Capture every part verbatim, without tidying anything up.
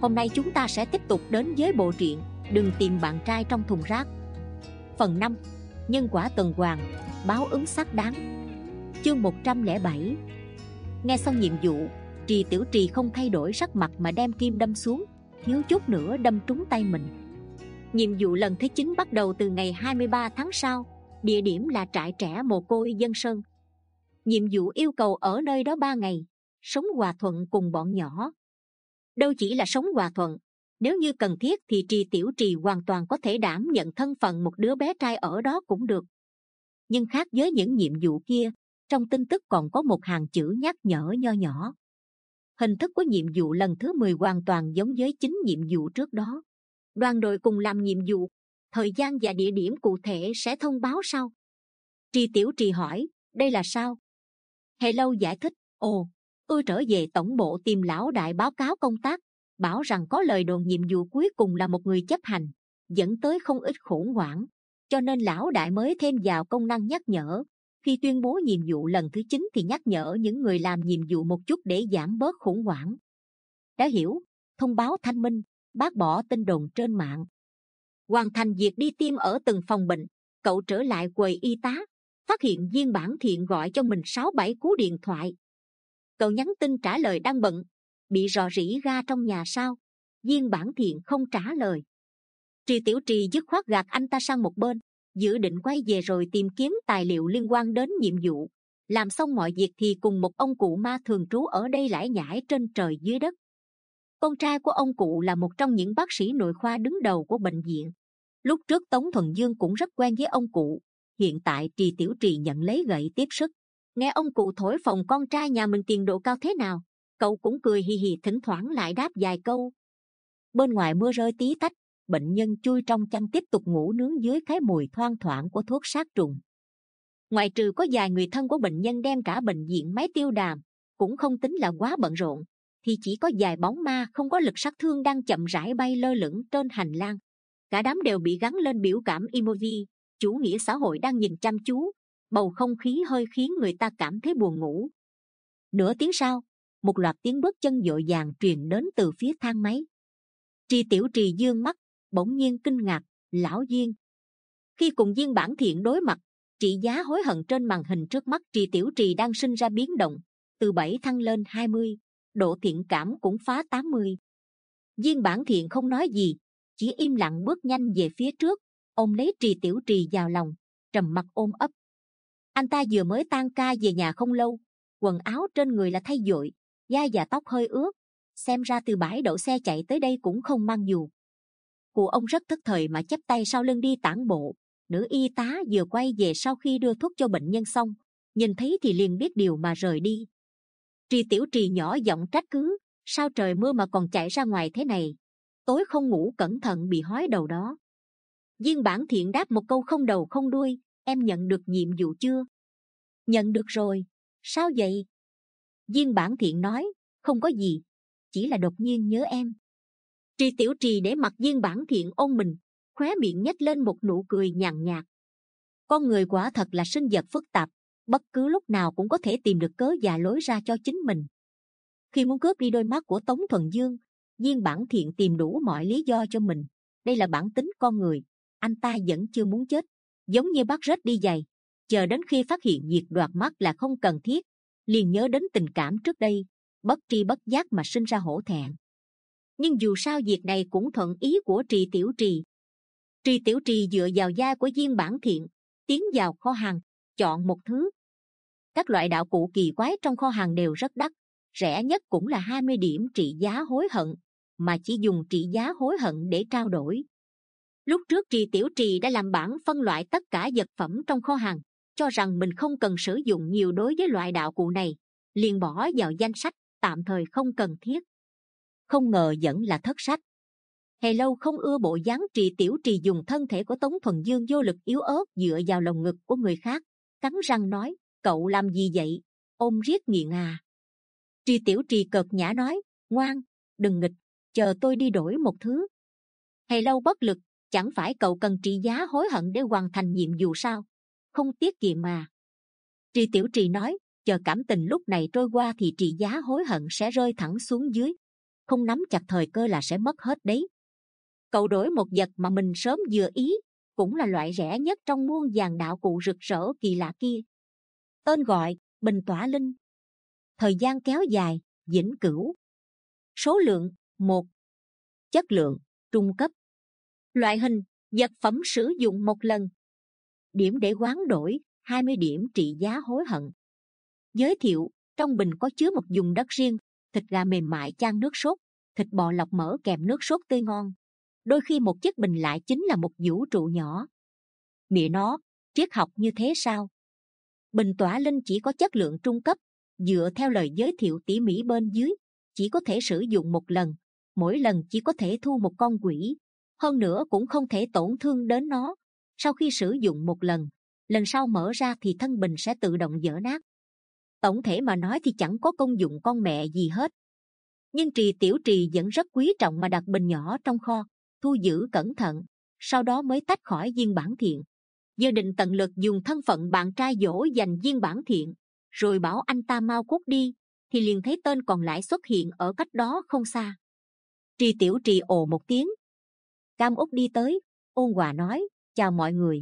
Hôm nay chúng ta sẽ tiếp tục đến với bộ truyện Đừng tìm bạn trai trong thùng rác. Phần năm. Nhân quả tuần hoàn, báo ứng xác đáng. Chương một trăm lẻ bảy. Nghe xong nhiệm vụ, Trì Tiểu Trì không thay đổi sắc mặt mà đem kim đâm xuống, thiếu chút nữa đâm trúng tay mình. Nhiệm vụ lần thứ chín bắt đầu từ ngày hai mươi ba tháng sau, địa điểm là trại trẻ mồ côi Dân Sơn. Nhiệm vụ yêu cầu ở nơi đó ba ngày, sống hòa thuận cùng bọn nhỏ. Đâu chỉ là sống hòa thuận, nếu như cần thiết thì Trì Tiểu Trì hoàn toàn có thể đảm nhận thân phận một đứa bé trai ở đó cũng được. Nhưng khác với những nhiệm vụ kia, trong tin tức còn có một hàng chữ nhắc nhở nho nhỏ. Hình thức của nhiệm vụ lần thứ mười hoàn toàn giống với chính nhiệm vụ trước đó. Đoàn đội cùng làm nhiệm vụ, thời gian và địa điểm cụ thể sẽ thông báo sau. Trì Tiểu Trì hỏi, đây là sao? Hệ Lâu giải thích, ồ, tôi trở về tổng bộ tìm lão đại báo cáo công tác, bảo rằng có lời đồn nhiệm vụ cuối cùng là một người chấp hành, dẫn tới không ít khủng hoảng, cho nên lão đại mới thêm vào công năng nhắc nhở. Khi tuyên bố nhiệm vụ lần thứ chín thì nhắc nhở những người làm nhiệm vụ một chút để giảm bớt khủng hoảng. Đã hiểu, thông báo thanh minh, bác bỏ tin đồn trên mạng. Hoàn thành việc đi tiêm ở từng phòng bệnh, cậu trở lại quầy y tá, phát hiện Viên Bản Thiện gọi cho mình sáu bảy cú điện thoại. Cậu nhắn tin trả lời đang bận, bị rò rỉ ga trong nhà sao? Viên Bản Thiện không trả lời. Trì Tiểu Trì dứt khoát gạt anh ta sang một bên, dự định quay về rồi tìm kiếm tài liệu liên quan đến nhiệm vụ. Làm xong mọi việc thì cùng một ông cụ ma thường trú ở đây lải nhải trên trời dưới đất. Con trai của ông cụ là một trong những bác sĩ nội khoa đứng đầu của bệnh viện. Lúc trước Tống Thuần Dương cũng rất quen với ông cụ. Hiện tại Trì Tiểu Trì nhận lấy gậy tiếp sức. Nghe ông cụ thổi phồng con trai nhà mình tiền độ cao thế nào, cậu cũng cười hì hì, thỉnh thoảng lại đáp vài câu. Bên ngoài mưa rơi tí tách, bệnh nhân chui trong chăn tiếp tục ngủ nướng dưới cái mùi thoang thoảng của thuốc sát trùng. Ngoại trừ có vài người thân của bệnh nhân đem cả bệnh viện máy tiêu đàm, cũng không tính là quá bận rộn, thì chỉ có vài bóng ma không có lực sát thương đang chậm rãi bay lơ lửng trên hành lang. Cả đám đều bị gắn lên biểu cảm emoji, chủ nghĩa xã hội đang nhìn chăm chú. Bầu không khí hơi khiến người ta cảm thấy buồn ngủ. Nửa tiếng sau, một loạt tiếng bước chân vội vàng truyền đến từ phía thang máy. Trì Tiểu Trì dương mắt, bỗng nhiên kinh ngạc, lão Viên. Khi cùng Viên Bản Thiện đối mặt, trị giá hối hận trên màn hình trước mắt Trì Tiểu Trì đang sinh ra biến động, từ bảy thăng lên hai mươi, độ thiện cảm cũng phá tám mươi. Viên Bản Thiện không nói gì, chỉ im lặng bước nhanh về phía trước, ôm lấy Trì Tiểu Trì vào lòng, trầm mặc ôm ấp. Anh ta vừa mới tan ca về nhà không lâu, quần áo trên người là thay dội, da và tóc hơi ướt, xem ra từ bãi đậu xe chạy tới đây cũng không mang dù. Cụ ông rất tức thời mà chắp tay sau lưng đi tản bộ. Nữ y tá vừa quay về sau khi đưa thuốc cho bệnh nhân xong, nhìn thấy thì liền biết điều mà rời đi. Trì Tiểu Trì nhỏ giọng trách cứ, sao trời mưa mà còn chạy ra ngoài thế này, tối không ngủ cẩn thận bị hói đầu đó. Viên Bản Thiện đáp một câu không đầu không đuôi, em nhận được nhiệm vụ chưa? Nhận được rồi. Sao vậy? Viên Bản Thiện nói, không có gì, chỉ là đột nhiên nhớ em. Trì Tiểu Trì để mặc Viên Bản Thiện ôm mình, khóe miệng nhếch lên một nụ cười nhàn nhạt. Con người quả thật là sinh vật phức tạp, bất cứ lúc nào cũng có thể tìm được cớ và lối ra cho chính mình. Khi muốn cướp đi đôi mắt của Tống Thuần Dương, Viên Bản Thiện tìm đủ mọi lý do cho mình. Đây là bản tính con người, anh ta vẫn chưa muốn chết, giống như bắt rết đi giày, chờ đến khi phát hiện việc đoạt mắt là không cần thiết, liền nhớ đến tình cảm trước đây, bất tri bất giác mà sinh ra hổ thẹn. Nhưng dù sao việc này cũng thuận ý của Trì Tiểu Trì. Trì Tiểu Trì dựa vào da của Viên Bản Thiện, tiến vào kho hàng, chọn một thứ. Các loại đạo cụ kỳ quái trong kho hàng đều rất đắt, rẻ nhất cũng là hai mươi điểm trị giá hối hận, mà chỉ dùng trị giá hối hận để trao đổi. Lúc trước Trì Tiểu Trì đã làm bản phân loại tất cả vật phẩm trong kho hàng, cho rằng mình không cần sử dụng nhiều đối với loại đạo cụ này, liền bỏ vào danh sách, tạm thời không cần thiết. Không ngờ vẫn là thất sách. Hề Lâu không ưa bộ dáng Trì Tiểu Trì dùng thân thể của Tống Thuần Dương vô lực yếu ớt dựa vào lồng ngực của người khác, cắn răng nói, cậu làm gì vậy, ôm riết nghiện à? Trì Tiểu Trì cợt nhã nói, ngoan, đừng nghịch, chờ tôi đi đổi một thứ. Hề Lâu bất lực, chẳng phải cậu cần trị giá hối hận để hoàn thành nhiệm vụ sao? Không tiết kiệm mà. Trì Tiểu Trì nói, chờ cảm tình lúc này trôi qua thì trị giá hối hận sẽ rơi thẳng xuống dưới. không nắm chặt thời cơ là sẽ mất hết đấy. Cậu đổi một vật mà mình sớm vừa ý, cũng là loại rẻ nhất trong muôn vàn đạo cụ rực rỡ kỳ lạ kia. Tên gọi: bình tỏa linh. Thời gian kéo dài, vĩnh cửu. Số lượng: một. Chất lượng: trung cấp. Loại hình: vật phẩm sử dụng một lần. Điểm để hoán đổi: hai mươi điểm trị giá hối hận. Giới thiệu: trong bình có chứa một vùng đất riêng, thịt gà mềm mại chan nước sốt, thịt bò lọc mỡ kèm nước sốt tươi ngon. Đôi khi một chiếc bình lại chính là một vũ trụ nhỏ. Mẹ nó, triết học như thế sao? Bình tỏa linh chỉ có chất lượng trung cấp, dựa theo lời giới thiệu tỉ mỉ bên dưới, chỉ có thể sử dụng một lần, mỗi lần chỉ có thể thu một con quỷ, hơn nữa cũng không thể tổn thương đến nó. Sau khi sử dụng một lần, lần sau mở ra thì thân bình sẽ tự động vỡ nát. Tổng thể mà nói thì chẳng có công dụng con mẹ gì hết. Nhưng Trì Tiểu Trì vẫn rất quý trọng mà đặt bình nhỏ trong kho, thu giữ cẩn thận, sau đó mới tách khỏi Viên Bản Thiện. Giờ định tận lực dùng thân phận bạn trai dỗ dành Viên Bản Thiện, rồi bảo anh ta mau cút đi, thì liền thấy tên còn lại xuất hiện ở cách đó không xa. Trì Tiểu Trì ồ một tiếng. Cam Úc đi tới, ôn hòa nói: chào mọi người.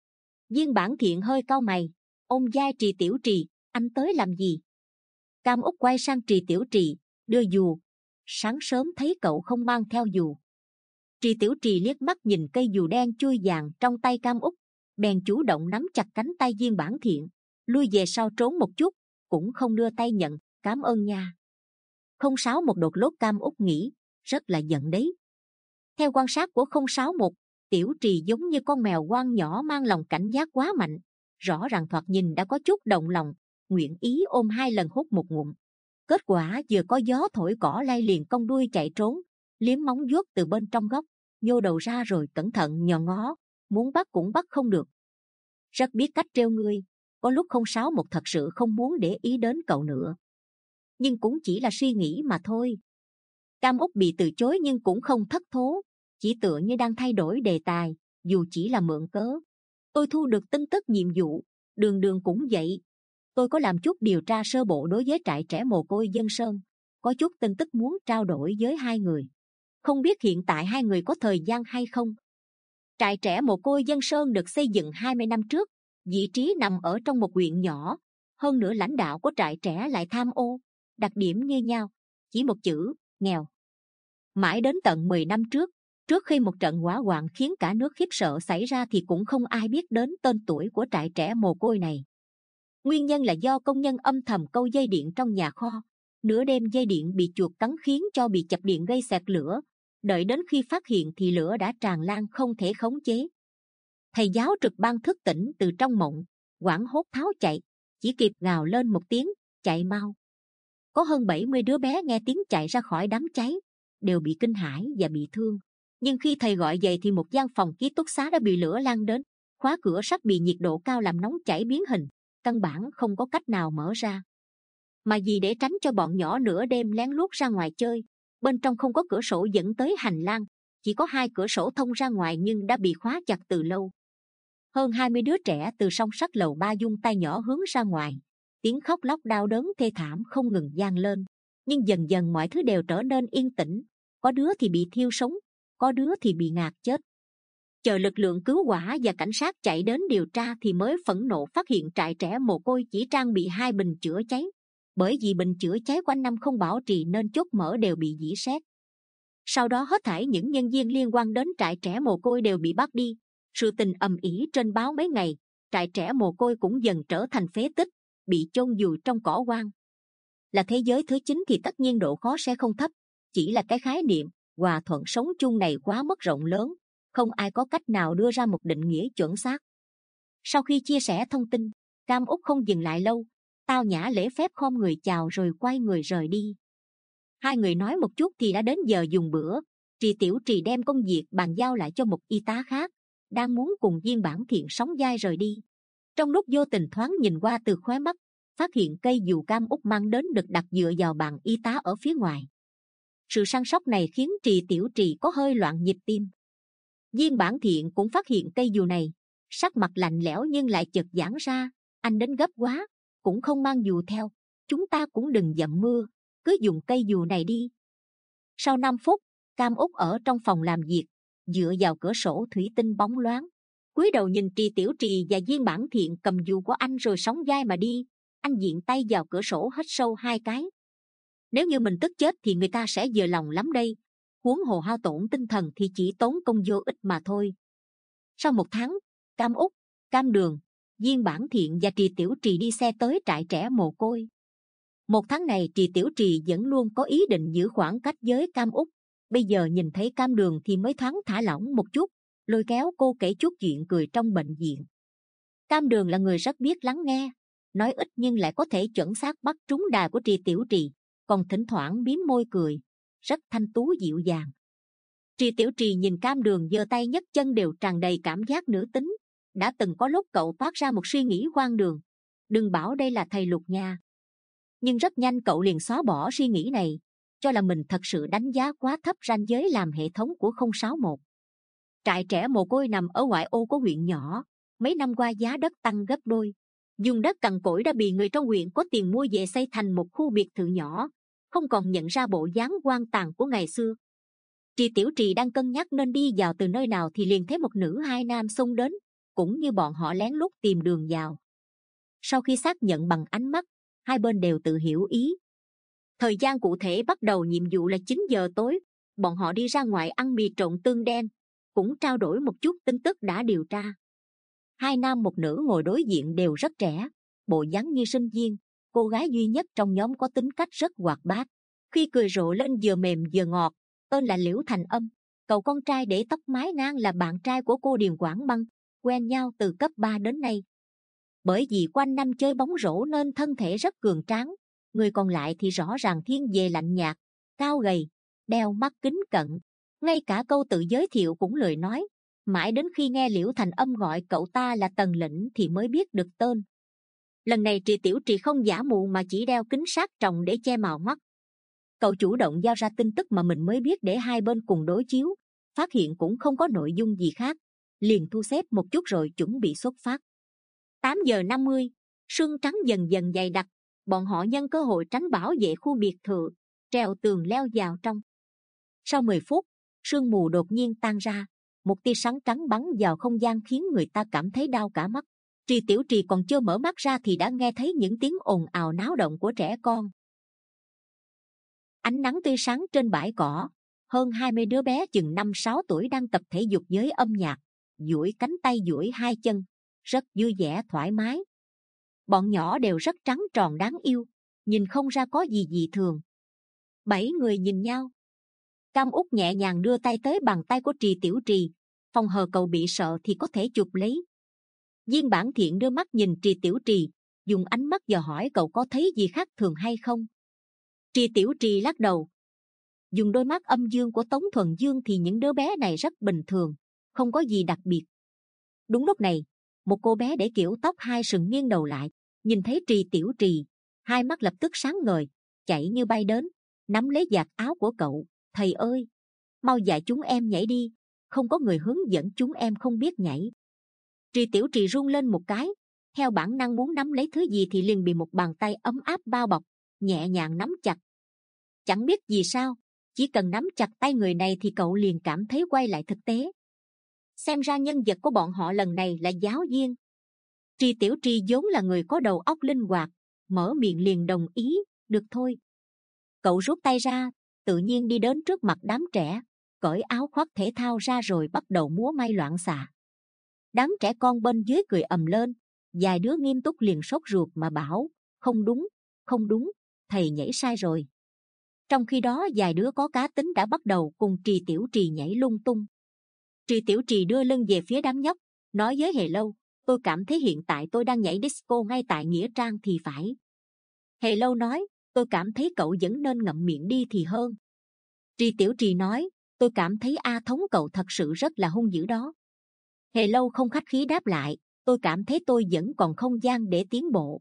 Viên Bản Thiện hơi cau mày, ôm vai Trì Tiểu Trì: anh tới làm gì? Cam Úc quay sang Trì Tiểu Trì, đưa dù. Sáng sớm thấy cậu không mang theo dù. Trì Tiểu Trì liếc mắt nhìn cây dù đen chui vàng trong tay Cam Úc, bèn chủ động nắm chặt cánh tay Viên Bản Thiện, lui về sau trốn một chút, cũng không đưa tay nhận. Cảm ơn nha. Không sáu một đột lốt Cam Úc nghĩ, rất là giận đấy. Theo quan sát của không sáu một, Tiểu Trì giống như con mèo ngoan nhỏ mang lòng cảnh giác quá mạnh, rõ ràng thoạt nhìn đã có chút động lòng, nguyện ý ôm hai lần hút một ngụm. Kết quả vừa có gió thổi cỏ lay liền cong đuôi chạy trốn, liếm móng vuốt từ bên trong góc, nhô đầu ra rồi cẩn thận nhò ngó, muốn bắt cũng bắt không được. Rất biết cách trêu ngươi, có lúc không sáu một thật sự không muốn để ý đến cậu nữa, nhưng cũng chỉ là suy nghĩ mà thôi. Cam Úc bị từ chối nhưng cũng không thất thố, chỉ tựa như đang thay đổi đề tài, dù chỉ là mượn cớ. Tôi thu được tin tức nhiệm vụ, Đường Đường cũng vậy. Tôi có làm chút điều tra sơ bộ đối với trại trẻ mồ côi Dân Sơn, có chút tin tức muốn trao đổi với hai người. Không biết hiện tại hai người có thời gian hay không? Trại trẻ mồ côi Dân Sơn được xây dựng hai mươi năm trước, vị trí nằm ở trong một huyện nhỏ, hơn nữa lãnh đạo của trại trẻ lại tham ô, đặc điểm như nhau, chỉ một chữ: nghèo. Mãi đến tận mười năm trước, trước khi một trận hỏa hoạn khiến cả nước khiếp sợ xảy ra thì cũng không ai biết đến tên tuổi của trại trẻ mồ côi này. Nguyên nhân là do công nhân âm thầm câu dây điện trong nhà kho, nửa đêm dây điện bị chuột cắn khiến cho bị chập điện gây xẹt lửa, đợi đến khi phát hiện thì lửa đã tràn lan không thể khống chế. Thầy giáo trực ban thức tỉnh từ trong mộng, hoảng hốt tháo chạy, chỉ kịp gào lên một tiếng: chạy mau. Có hơn bảy mươi đứa bé nghe tiếng chạy ra khỏi đám cháy, đều bị kinh hãi và bị thương. Nhưng khi thầy gọi dậy thì một gian phòng ký túc xá đã bị lửa lan đến, khóa cửa sắt bị nhiệt độ cao làm nóng chảy biến hình, căn bản không có cách nào mở ra. Mà vì để tránh cho bọn nhỏ nửa đêm lén lút ra ngoài chơi, bên trong không có cửa sổ dẫn tới hành lang, chỉ có hai cửa sổ thông ra ngoài nhưng đã bị khóa chặt từ lâu. Hơn hai mươi đứa trẻ từ song sắt lầu ba dung tay nhỏ hướng ra ngoài, tiếng khóc lóc đau đớn thê thảm không ngừng vang lên. Nhưng dần dần mọi thứ đều trở nên yên tĩnh, có đứa thì bị thiêu sống, có đứa thì bị ngạt chết. Chờ lực lượng cứu hỏa và cảnh sát chạy đến điều tra thì mới phẫn nộ phát hiện trại trẻ mồ côi chỉ trang bị hai bình chữa cháy, bởi vì bình chữa cháy quanh năm không bảo trì nên chốt mở đều bị dỉ sét. Sau đó hết thảy những nhân viên liên quan đến trại trẻ mồ côi đều bị bắt đi. Sự tình ầm ĩ trên báo mấy ngày, trại trẻ mồ côi cũng dần trở thành phế tích, bị chôn vùi trong cỏ hoang. Là thế giới thứ chín thì tất nhiên độ khó sẽ không thấp, chỉ là cái khái niệm hòa thuận sống chung này quá mức rộng lớn, không ai có cách nào đưa ra một định nghĩa chuẩn xác. Sau khi chia sẻ thông tin, Cam Úc không dừng lại lâu, tao nhã lễ phép khom người chào rồi quay người rời đi. Hai người nói một chút thì đã đến giờ dùng bữa. Trì Tiểu Trì đem công việc bàn giao lại cho một y tá khác, đang muốn cùng Viên Bản Thiện sóng vai rời đi. Trong lúc vô tình thoáng nhìn qua từ khóe mắt, phát hiện cây dù Cam Úc mang đến được đặt dựa vào bàn y tá ở phía ngoài. Sự săn sóc này khiến Trì Tiểu Trì có hơi loạn nhịp tim. Viên Bản Thiện cũng phát hiện cây dù này, sắc mặt lạnh lẽo nhưng lại chợt giãn ra: anh đến gấp quá, cũng không mang dù theo, chúng ta cũng đừng dậm mưa, cứ dùng cây dù này đi. Sau năm phút, Cam Úc ở trong phòng làm việc, dựa vào cửa sổ thủy tinh bóng loáng, cúi đầu nhìn Trì Tiểu Trì và Viên Bản Thiện cầm dù của anh rồi sóng vai mà đi. Anh diện tay vào cửa sổ hít sâu hai cái. Nếu như mình tức chết thì người ta sẽ vừa lòng lắm đây. Huống hồ hao tổn tinh thần thì chỉ tốn công vô ích mà thôi. Sau một tháng, Cam Úc, Cam Đường, Viên Bản Thiện và Trì Tiểu Trì đi xe tới trại trẻ mồ côi. Một tháng này Trì Tiểu Trì vẫn luôn có ý định giữ khoảng cách với Cam Úc. Bây giờ nhìn thấy Cam Đường thì mới thoáng thả lỏng một chút, lôi kéo cô kể chút chuyện cười trong bệnh viện. Cam Đường là người rất biết lắng nghe, nói ít nhưng lại có thể chuẩn xác bắt trúng đà của Trì Tiểu Trì, còn thỉnh thoảng mím môi cười, rất thanh tú dịu dàng. Trì Tiểu Trì nhìn Cam Đường giơ tay nhấc chân đều tràn đầy cảm giác nữ tính. Đã từng có lúc cậu toát ra một suy nghĩ hoang đường, đừng bảo đây là thầy Lục nha. Nhưng rất nhanh cậu liền xóa bỏ suy nghĩ này, cho là mình thật sự đánh giá quá thấp ranh giới làm hệ thống của không sáu một. Trại trẻ mồ côi nằm ở ngoại ô của huyện nhỏ, mấy năm qua giá đất tăng gấp đôi. Dùng đất cằn cỗi đã bị người trong huyện có tiền mua về xây thành một khu biệt thự nhỏ, không còn nhận ra bộ dáng hoang tàn của ngày xưa. Trì Tiểu Trì đang cân nhắc nên đi vào từ nơi nào thì liền thấy một nữ hai nam xông đến, cũng như bọn họ lén lút tìm đường vào. Sau khi xác nhận bằng ánh mắt, hai bên đều tự hiểu ý. Thời gian cụ thể bắt đầu nhiệm vụ là chín giờ tối. Bọn họ đi ra ngoài ăn mì trộn tương đen, cũng trao đổi một chút tin tức đã điều tra. Hai nam một nữ ngồi đối diện đều rất trẻ, bộ dáng như sinh viên. Cô gái duy nhất trong nhóm có tính cách rất hoạt bát, khi cười rộ lên vừa mềm vừa ngọt. Tên là Liễu Thành Âm. Cậu con trai để tóc mái ngang là bạn trai của cô Điền Quảng Băng, quen nhau từ cấp ba đến nay. Bởi vì quanh năm chơi bóng rổ nên thân thể rất cường tráng, người còn lại thì rõ ràng thiên về lạnh nhạt, cao gầy, đeo mắt kính cận, ngay cả câu tự giới thiệu cũng lười nói. Mãi đến khi nghe Liễu Thành Âm gọi cậu ta là Tần Lĩnh thì mới biết được tên. Lần này Trì Tiểu Trì không giả mù mà chỉ đeo kính sát tròng để che màu mắt. Cậu chủ động giao ra tin tức mà mình mới biết để hai bên cùng đối chiếu, phát hiện cũng không có nội dung gì khác, liền thu xếp một chút rồi chuẩn bị xuất phát. Tám giờ năm mươi, sương trắng dần dần dày đặc, bọn họ nhân cơ hội tránh bảo vệ khu biệt thự, trèo tường leo vào trong. Sau mười phút, sương mù đột nhiên tan ra, một tia sáng trắng bắn vào không gian khiến người ta cảm thấy đau cả mắt. Trì Tiểu Trì còn chưa mở mắt ra thì đã nghe thấy những tiếng ồn ào náo động của trẻ con. Ánh nắng tươi sáng trên bãi cỏ, hơn hai mươi đứa bé chừng năm sáu tuổi đang tập thể dục với âm nhạc, duỗi cánh tay duỗi hai chân, rất vui vẻ thoải mái. Bọn nhỏ đều rất trắng tròn đáng yêu, nhìn không ra có gì dị thường. Bảy người nhìn nhau. Cam Úc nhẹ nhàng đưa tay tới bàn tay của Trì Tiểu Trì, phòng hờ cậu bị sợ thì có thể chụp lấy. Viên Bản Thiện đưa mắt nhìn Trì Tiểu Trì, dùng ánh mắt dò hỏi cậu có thấy gì khác thường hay không. Trì Tiểu Trì lắc đầu. Dùng đôi mắt âm dương của Tống Thuần Dương thì những đứa bé này rất bình thường, không có gì đặc biệt. Đúng lúc này, một cô bé để kiểu tóc hai sừng nghiêng đầu lại, nhìn thấy Trì Tiểu Trì, hai mắt lập tức sáng ngời, chạy như bay đến, nắm lấy vạt áo của cậu. Thầy ơi, mau dạy chúng em nhảy đi, không có người hướng dẫn chúng em không biết nhảy. Trì Tiểu Trì run lên một cái, theo bản năng muốn nắm lấy thứ gì thì liền bị một bàn tay ấm áp bao bọc, nhẹ nhàng nắm chặt. Chẳng biết vì sao, chỉ cần nắm chặt tay người này thì cậu liền cảm thấy quay lại thực tế. Xem ra nhân vật của bọn họ lần này là giáo viên. Trì Tiểu Trì vốn là người có đầu óc linh hoạt, mở miệng liền đồng ý, được thôi. Cậu rút tay ra, tự nhiên đi đến trước mặt đám trẻ, cởi áo khoác thể thao ra rồi bắt đầu múa may loạn xạ. Đám trẻ con bên dưới cười ầm lên, vài đứa nghiêm túc liền sốt ruột mà bảo, không đúng, không đúng, thầy nhảy sai rồi. Trong khi đó vài đứa có cá tính đã bắt đầu cùng Trì Tiểu Trì nhảy lung tung. Trì Tiểu Trì đưa lưng về phía đám nhóc, nói với Hề Lâu, tôi cảm thấy hiện tại tôi đang nhảy disco ngay tại Nghĩa Trang thì phải. Hề Lâu nói, tôi cảm thấy cậu vẫn nên ngậm miệng đi thì hơn. Trì Tiểu Trì nói, tôi cảm thấy A Thống cậu thật sự rất là hung dữ đó. Hề Lâu không khách khí đáp lại, tôi cảm thấy tôi vẫn còn không gian để tiến bộ.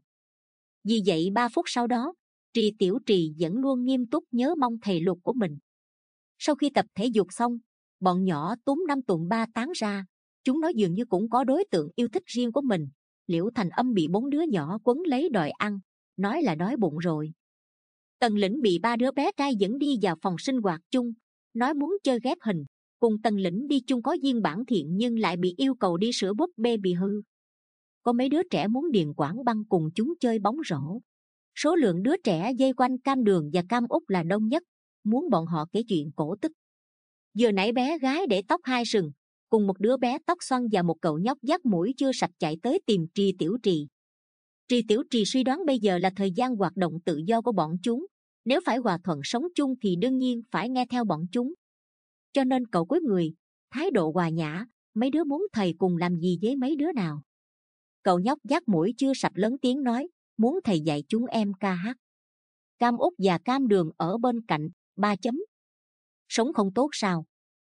Vì vậy ba phút sau đó, Trì Tiểu Trì vẫn luôn nghiêm túc nhớ mong thầy Lục của mình. Sau khi tập thể dục xong, bọn nhỏ túm năm tụm ba tán ra. Chúng nó dường như cũng có đối tượng yêu thích riêng của mình. Liễu Thành Âm bị bốn đứa nhỏ quấn lấy đòi ăn, nói là đói bụng rồi. Tần Lĩnh bị ba đứa bé trai dẫn đi vào phòng sinh hoạt chung, nói muốn chơi ghép hình. Cùng Tần Lĩnh đi chung có viên bản thiện nhưng lại bị yêu cầu đi sửa búp bê bị hư. Có mấy đứa trẻ muốn Điền Quảng Băng cùng chúng chơi bóng rổ. Số lượng đứa trẻ dây quanh Cam Đường và Cam Út là đông nhất, muốn bọn họ kể chuyện cổ tích. Vừa nãy bé gái để tóc hai sừng, cùng một đứa bé tóc xoăn và một cậu nhóc dắt mũi chưa sạch chạy tới tìm Trì Tiểu Trì. Trì Tiểu Trì suy đoán bây giờ là thời gian hoạt động tự do của bọn chúng. Nếu phải hòa thuận sống chung thì đương nhiên phải nghe theo bọn chúng. Cho nên cậu cúi người, thái độ hòa nhã, mấy đứa muốn thầy cùng làm gì với mấy đứa nào. Cậu nhóc dắt mũi chưa sạch lớn tiếng nói, muốn thầy dạy chúng em ca hát. Cam Út và Cam Đường ở bên cạnh, ba chấm. Sống không tốt sao?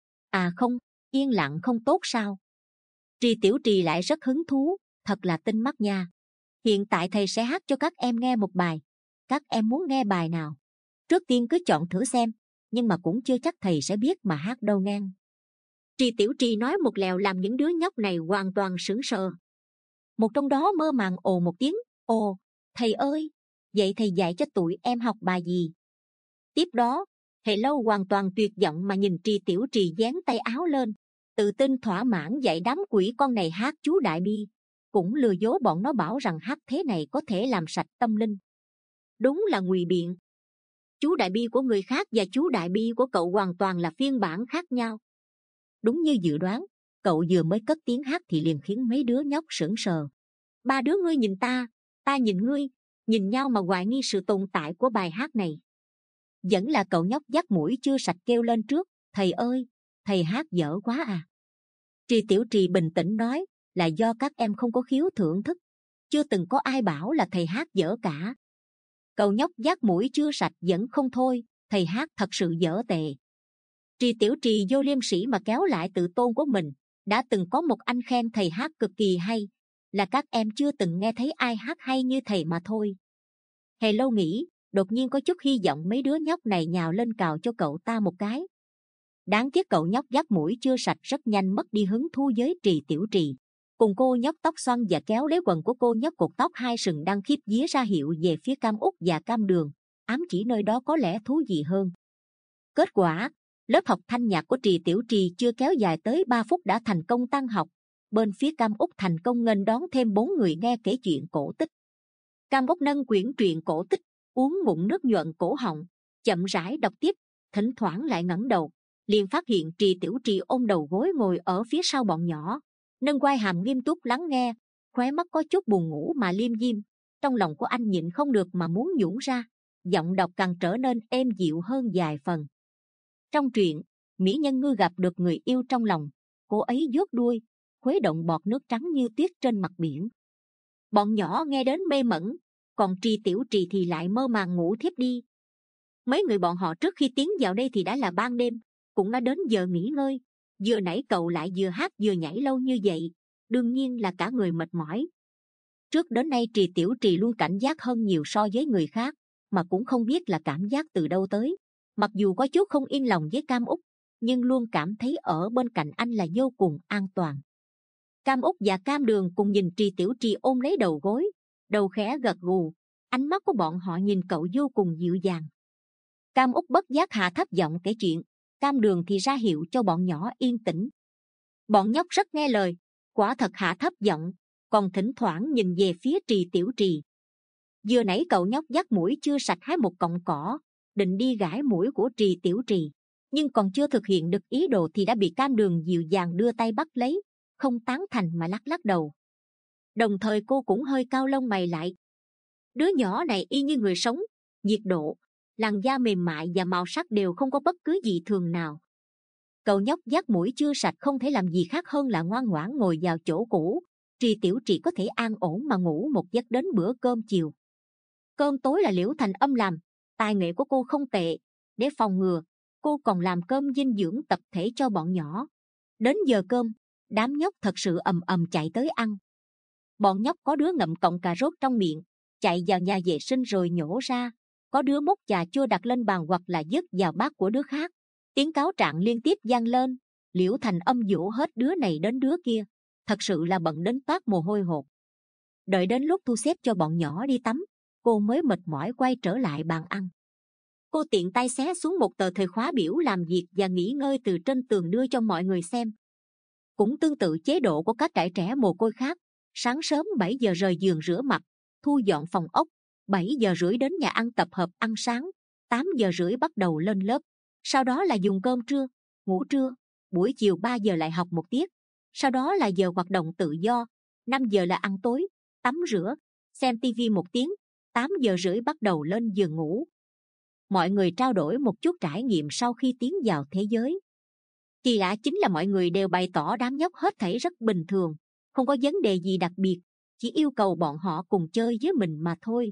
À không, yên lặng không tốt sao? Trì Tiểu Trì lại rất hứng thú, thật là tinh mắt nha. Hiện tại thầy sẽ hát cho các em nghe một bài. Các em muốn nghe bài nào? Trước tiên cứ chọn thử xem, nhưng mà cũng chưa chắc thầy sẽ biết mà hát đâu ngang. Trì Tiểu Trì nói một lèo làm những đứa nhóc này hoàn toàn sững sờ. Một trong đó mơ màng ồ một tiếng, ồ, thầy ơi, vậy thầy dạy cho tụi em học bài gì? Tiếp đó, Hề Lâu hoàn toàn tuyệt vọng mà nhìn Trì Tiểu Trì dán tay áo lên, tự tin thỏa mãn dạy đám quỷ con này hát chú Đại Bi, cũng lừa dối bọn nó bảo rằng hát thế này có thể làm sạch tâm linh. Đúng là ngụy biện. Chú Đại Bi của người khác và chú Đại Bi của cậu hoàn toàn là phiên bản khác nhau. Đúng như dự đoán, cậu vừa mới cất tiếng hát thì liền khiến mấy đứa nhóc sững sờ. Ba đứa ngươi nhìn ta, ta nhìn ngươi, nhìn nhau mà hoài nghi sự tồn tại của bài hát này. Vẫn là cậu nhóc dắt mũi chưa sạch kêu lên trước, thầy ơi, thầy hát dở quá à. Trì Tiểu Trì bình tĩnh nói, là do các em không có khiếu thưởng thức, chưa từng có ai bảo là thầy hát dở cả. Cậu nhóc dắt mũi chưa sạch vẫn không thôi, thầy hát thật sự dở tệ. Trì Tiểu Trì vô liêm sỉ mà kéo lại tự tôn của mình, đã từng có một anh khen thầy hát cực kỳ hay, là các em chưa từng nghe thấy ai hát hay như thầy mà thôi. Hề Lâu nghĩ, đột nhiên có chút hy vọng mấy đứa nhóc này nhào lên cào cho cậu ta một cái. Đáng tiếc cậu nhóc dắt mũi chưa sạch rất nhanh mất đi hứng thú với Trì Tiểu Trì. Cùng cô nhóc tóc xoăn và kéo lấy quần của cô nhóc cột tóc hai sừng đang khiếp vía ra hiệu về phía Cam Út và Cam Đường, ám chỉ nơi đó có lẽ thú vị hơn. Kết quả, lớp học thanh nhạc của Trì Tiểu Trì chưa kéo dài tới ba phút đã thành công tan học. Bên phía Cam Út thành công nghênh đón thêm bốn người nghe kể chuyện cổ tích. Cam Út nâng quyển truyện cổ tích, uống ngụm nước nhuận cổ họng, chậm rãi đọc tiếp, thỉnh thoảng lại ngẩng đầu, liền phát hiện Trì Tiểu Trì ôm đầu gối ngồi ở phía sau bọn nhỏ, nâng quai hàm nghiêm túc lắng nghe, khóe mắt có chút buồn ngủ mà liêm diêm. Trong lòng của anh nhịn không được mà muốn nhũn ra, giọng đọc càng trở nên êm dịu hơn vài phần. Trong truyện, mỹ nhân ngư gặp được người yêu trong lòng, cô ấy vuốt đuôi, khuấy động bọt nước trắng như tuyết trên mặt biển. Bọn nhỏ nghe đến mê mẩn, còn Trì Tiểu Trì thì lại mơ màng ngủ thiếp đi. Mấy người bọn họ trước khi tiến vào đây thì đã là ban đêm, cũng đã đến giờ nghỉ ngơi. Vừa nãy cậu lại vừa hát vừa nhảy lâu như vậy, đương nhiên là cả người mệt mỏi. Trước đến nay Trì Tiểu Trì luôn cảnh giác hơn nhiều so với người khác, mà cũng không biết là cảm giác từ đâu tới. Mặc dù có chút không yên lòng với Cam Út, nhưng luôn cảm thấy ở bên cạnh anh là vô cùng an toàn. Cam Út và Cam Đường cùng nhìn Trì Tiểu Trì ôm lấy đầu gối, đầu khẽ gật gù, ánh mắt của bọn họ nhìn cậu vô cùng dịu dàng. Cam Út bất giác hạ thấp giọng kể chuyện, Cam Đường thì ra hiệu cho bọn nhỏ yên tĩnh. Bọn nhóc rất nghe lời, quả thật hạ thấp giọng, còn thỉnh thoảng nhìn về phía Trì Tiểu Trì. Vừa nãy cậu nhóc dắt mũi chưa sạch hái một cọng cỏ, định đi gãi mũi của Trì Tiểu Trì, nhưng còn chưa thực hiện được ý đồ thì đã bị Cam Đường dịu dàng đưa tay bắt lấy, không tán thành mà lắc lắc đầu. Đồng thời cô cũng hơi cau lông mày lại. Đứa nhỏ này y như người sống, nhiệt độ, làn da mềm mại và màu sắc đều không có bất cứ gì thường nào. Cậu nhóc dắt mũi chưa sạch không thể làm gì khác hơn là ngoan ngoãn ngồi vào chỗ cũ. Trì Tiểu Trì có thể an ổn mà ngủ một giấc đến bữa cơm chiều. Cơm tối là Liễu Thành Âm làm, tài nghệ của cô không tệ. Để phòng ngừa, cô còn làm cơm dinh dưỡng tập thể cho bọn nhỏ. Đến giờ cơm, đám nhóc thật sự ầm ầm chạy tới ăn. Bọn nhóc có đứa ngậm cọng cà rốt trong miệng, chạy vào nhà vệ sinh rồi nhổ ra. Có đứa múc trà chua đặt lên bàn hoặc là dứt vào bát của đứa khác. Tiếng cáo trạng liên tiếp vang lên. Liễu Thành Âm dỗ hết đứa này đến đứa kia, thật sự là bận đến toát mồ hôi hột. Đợi đến lúc thu xếp cho bọn nhỏ đi tắm, cô mới mệt mỏi quay trở lại bàn ăn. Cô tiện tay xé xuống một tờ thời khóa biểu làm việc và nghỉ ngơi từ trên tường đưa cho mọi người xem. Cũng tương tự chế độ của các trại trẻ mồ côi khác, sáng sớm bảy giờ rời giường rửa mặt, thu dọn phòng ốc, bảy giờ rưỡi đến nhà ăn tập hợp ăn sáng, tám giờ rưỡi bắt đầu lên lớp, sau đó là dùng cơm trưa, ngủ trưa, buổi chiều ba giờ lại học một tiết, sau đó là giờ hoạt động tự do, năm giờ là ăn tối, tắm rửa, xem tivi một tiếng, tám giờ rưỡi bắt đầu lên giường ngủ. Mọi người trao đổi một chút trải nghiệm sau khi tiến vào thế giới. Kỳ lạ chính là mọi người đều bày tỏ đám nhóc hết thảy rất bình thường, không có vấn đề gì đặc biệt, chỉ yêu cầu bọn họ cùng chơi với mình mà thôi.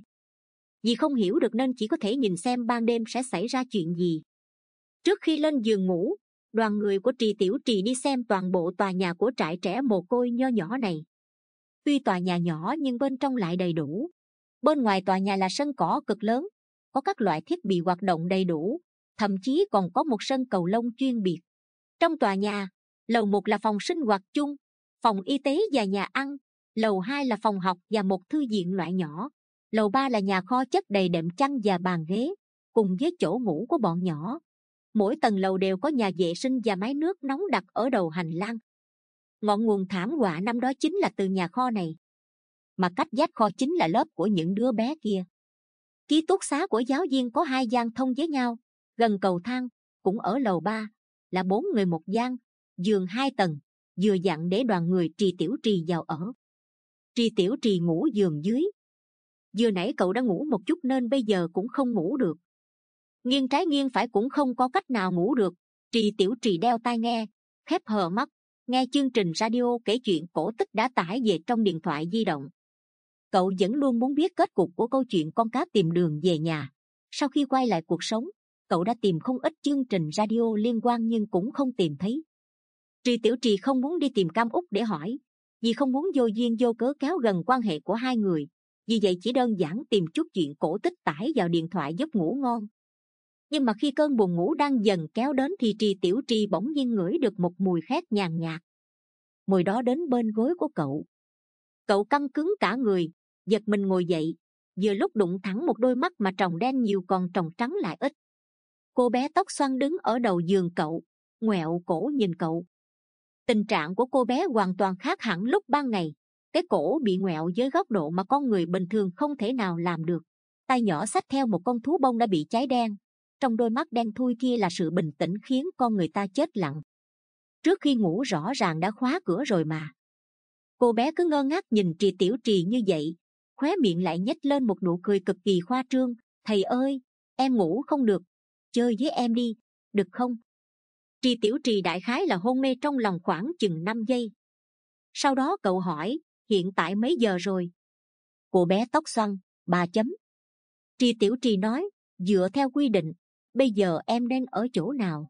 Vì không hiểu được nên chỉ có thể nhìn xem ban đêm sẽ xảy ra chuyện gì. Trước khi lên giường ngủ, đoàn người của Trì Tiểu Trì đi xem toàn bộ tòa nhà của trại trẻ mồ côi nho nhỏ này. Tuy tòa nhà nhỏ nhưng bên trong lại đầy đủ. Bên ngoài tòa nhà là sân cỏ cực lớn, có các loại thiết bị hoạt động đầy đủ, thậm chí còn có một sân cầu lông chuyên biệt. Trong tòa nhà, lầu một là phòng sinh hoạt chung, phòng y tế và nhà ăn, lầu hai là phòng học và một thư viện loại nhỏ, lầu ba là nhà kho chất đầy đệm chăn và bàn ghế, cùng với chỗ ngủ của bọn nhỏ. Mỗi tầng lầu đều có nhà vệ sinh và máy nước nóng đặt ở đầu hành lang. Ngọn nguồn thảm họa năm đó chính là từ nhà kho này, mà cách giáp kho chính là lớp của những đứa bé kia. Ký túc xá của giáo viên có hai gian thông với nhau, gần cầu thang, cũng ở lầu ba, là bốn người một gian, giường hai tầng, vừa dặn để đoàn người Trì Tiểu Trì vào ở. Trì Tiểu Trì ngủ giường dưới. Vừa nãy cậu đã ngủ một chút nên bây giờ cũng không ngủ được. Nghiêng trái nghiêng phải cũng không có cách nào ngủ được. Trì Tiểu Trì đeo tai nghe, khép hờ mắt, nghe chương trình radio kể chuyện cổ tích đã tải về trong điện thoại di động. Cậu vẫn luôn muốn biết kết cục của câu chuyện con cá tìm đường về nhà. Sau khi quay lại cuộc sống, cậu đã tìm không ít chương trình radio liên quan nhưng cũng không tìm thấy. Trì Tiểu Trì không muốn đi tìm Cam Úc để hỏi, vì không muốn vô duyên vô cớ kéo gần quan hệ của hai người. Vì vậy chỉ đơn giản tìm chút chuyện cổ tích tải vào điện thoại giúp ngủ ngon. Nhưng mà khi cơn buồn ngủ đang dần kéo đến thì Trì Tiểu Trì bỗng nhiên ngửi được một mùi khét nhàn nhạt. Mùi đó đến bên gối của cậu. Cậu căng cứng cả người, giật mình ngồi dậy, vừa lúc đụng thẳng một đôi mắt mà tròng đen nhiều còn tròng trắng lại ít. Cô bé tóc xoăn đứng ở đầu giường cậu, ngoẹo cổ nhìn cậu. Tình trạng của cô bé hoàn toàn khác hẳn lúc ban ngày. Cái cổ bị ngoẹo với góc độ mà con người bình thường không thể nào làm được. Tay nhỏ xách theo một con thú bông đã bị cháy đen. Trong đôi mắt đen thui kia là sự bình tĩnh khiến con người ta chết lặng. Trước khi ngủ rõ ràng đã khóa cửa rồi mà. Cô bé cứ ngơ ngác nhìn Trì Tiểu Trì như vậy, khóe miệng lại nhếch lên một nụ cười cực kỳ khoa trương. Thầy ơi, em ngủ không được, chơi với em đi, được không? Trì Tiểu Trì đại khái là hôn mê trong lòng khoảng chừng năm giây. Sau đó cậu hỏi, hiện tại mấy giờ rồi? Cô bé tóc xoăn, ba chấm. Trì Tiểu Trì nói, dựa theo quy định, bây giờ em nên ở chỗ nào?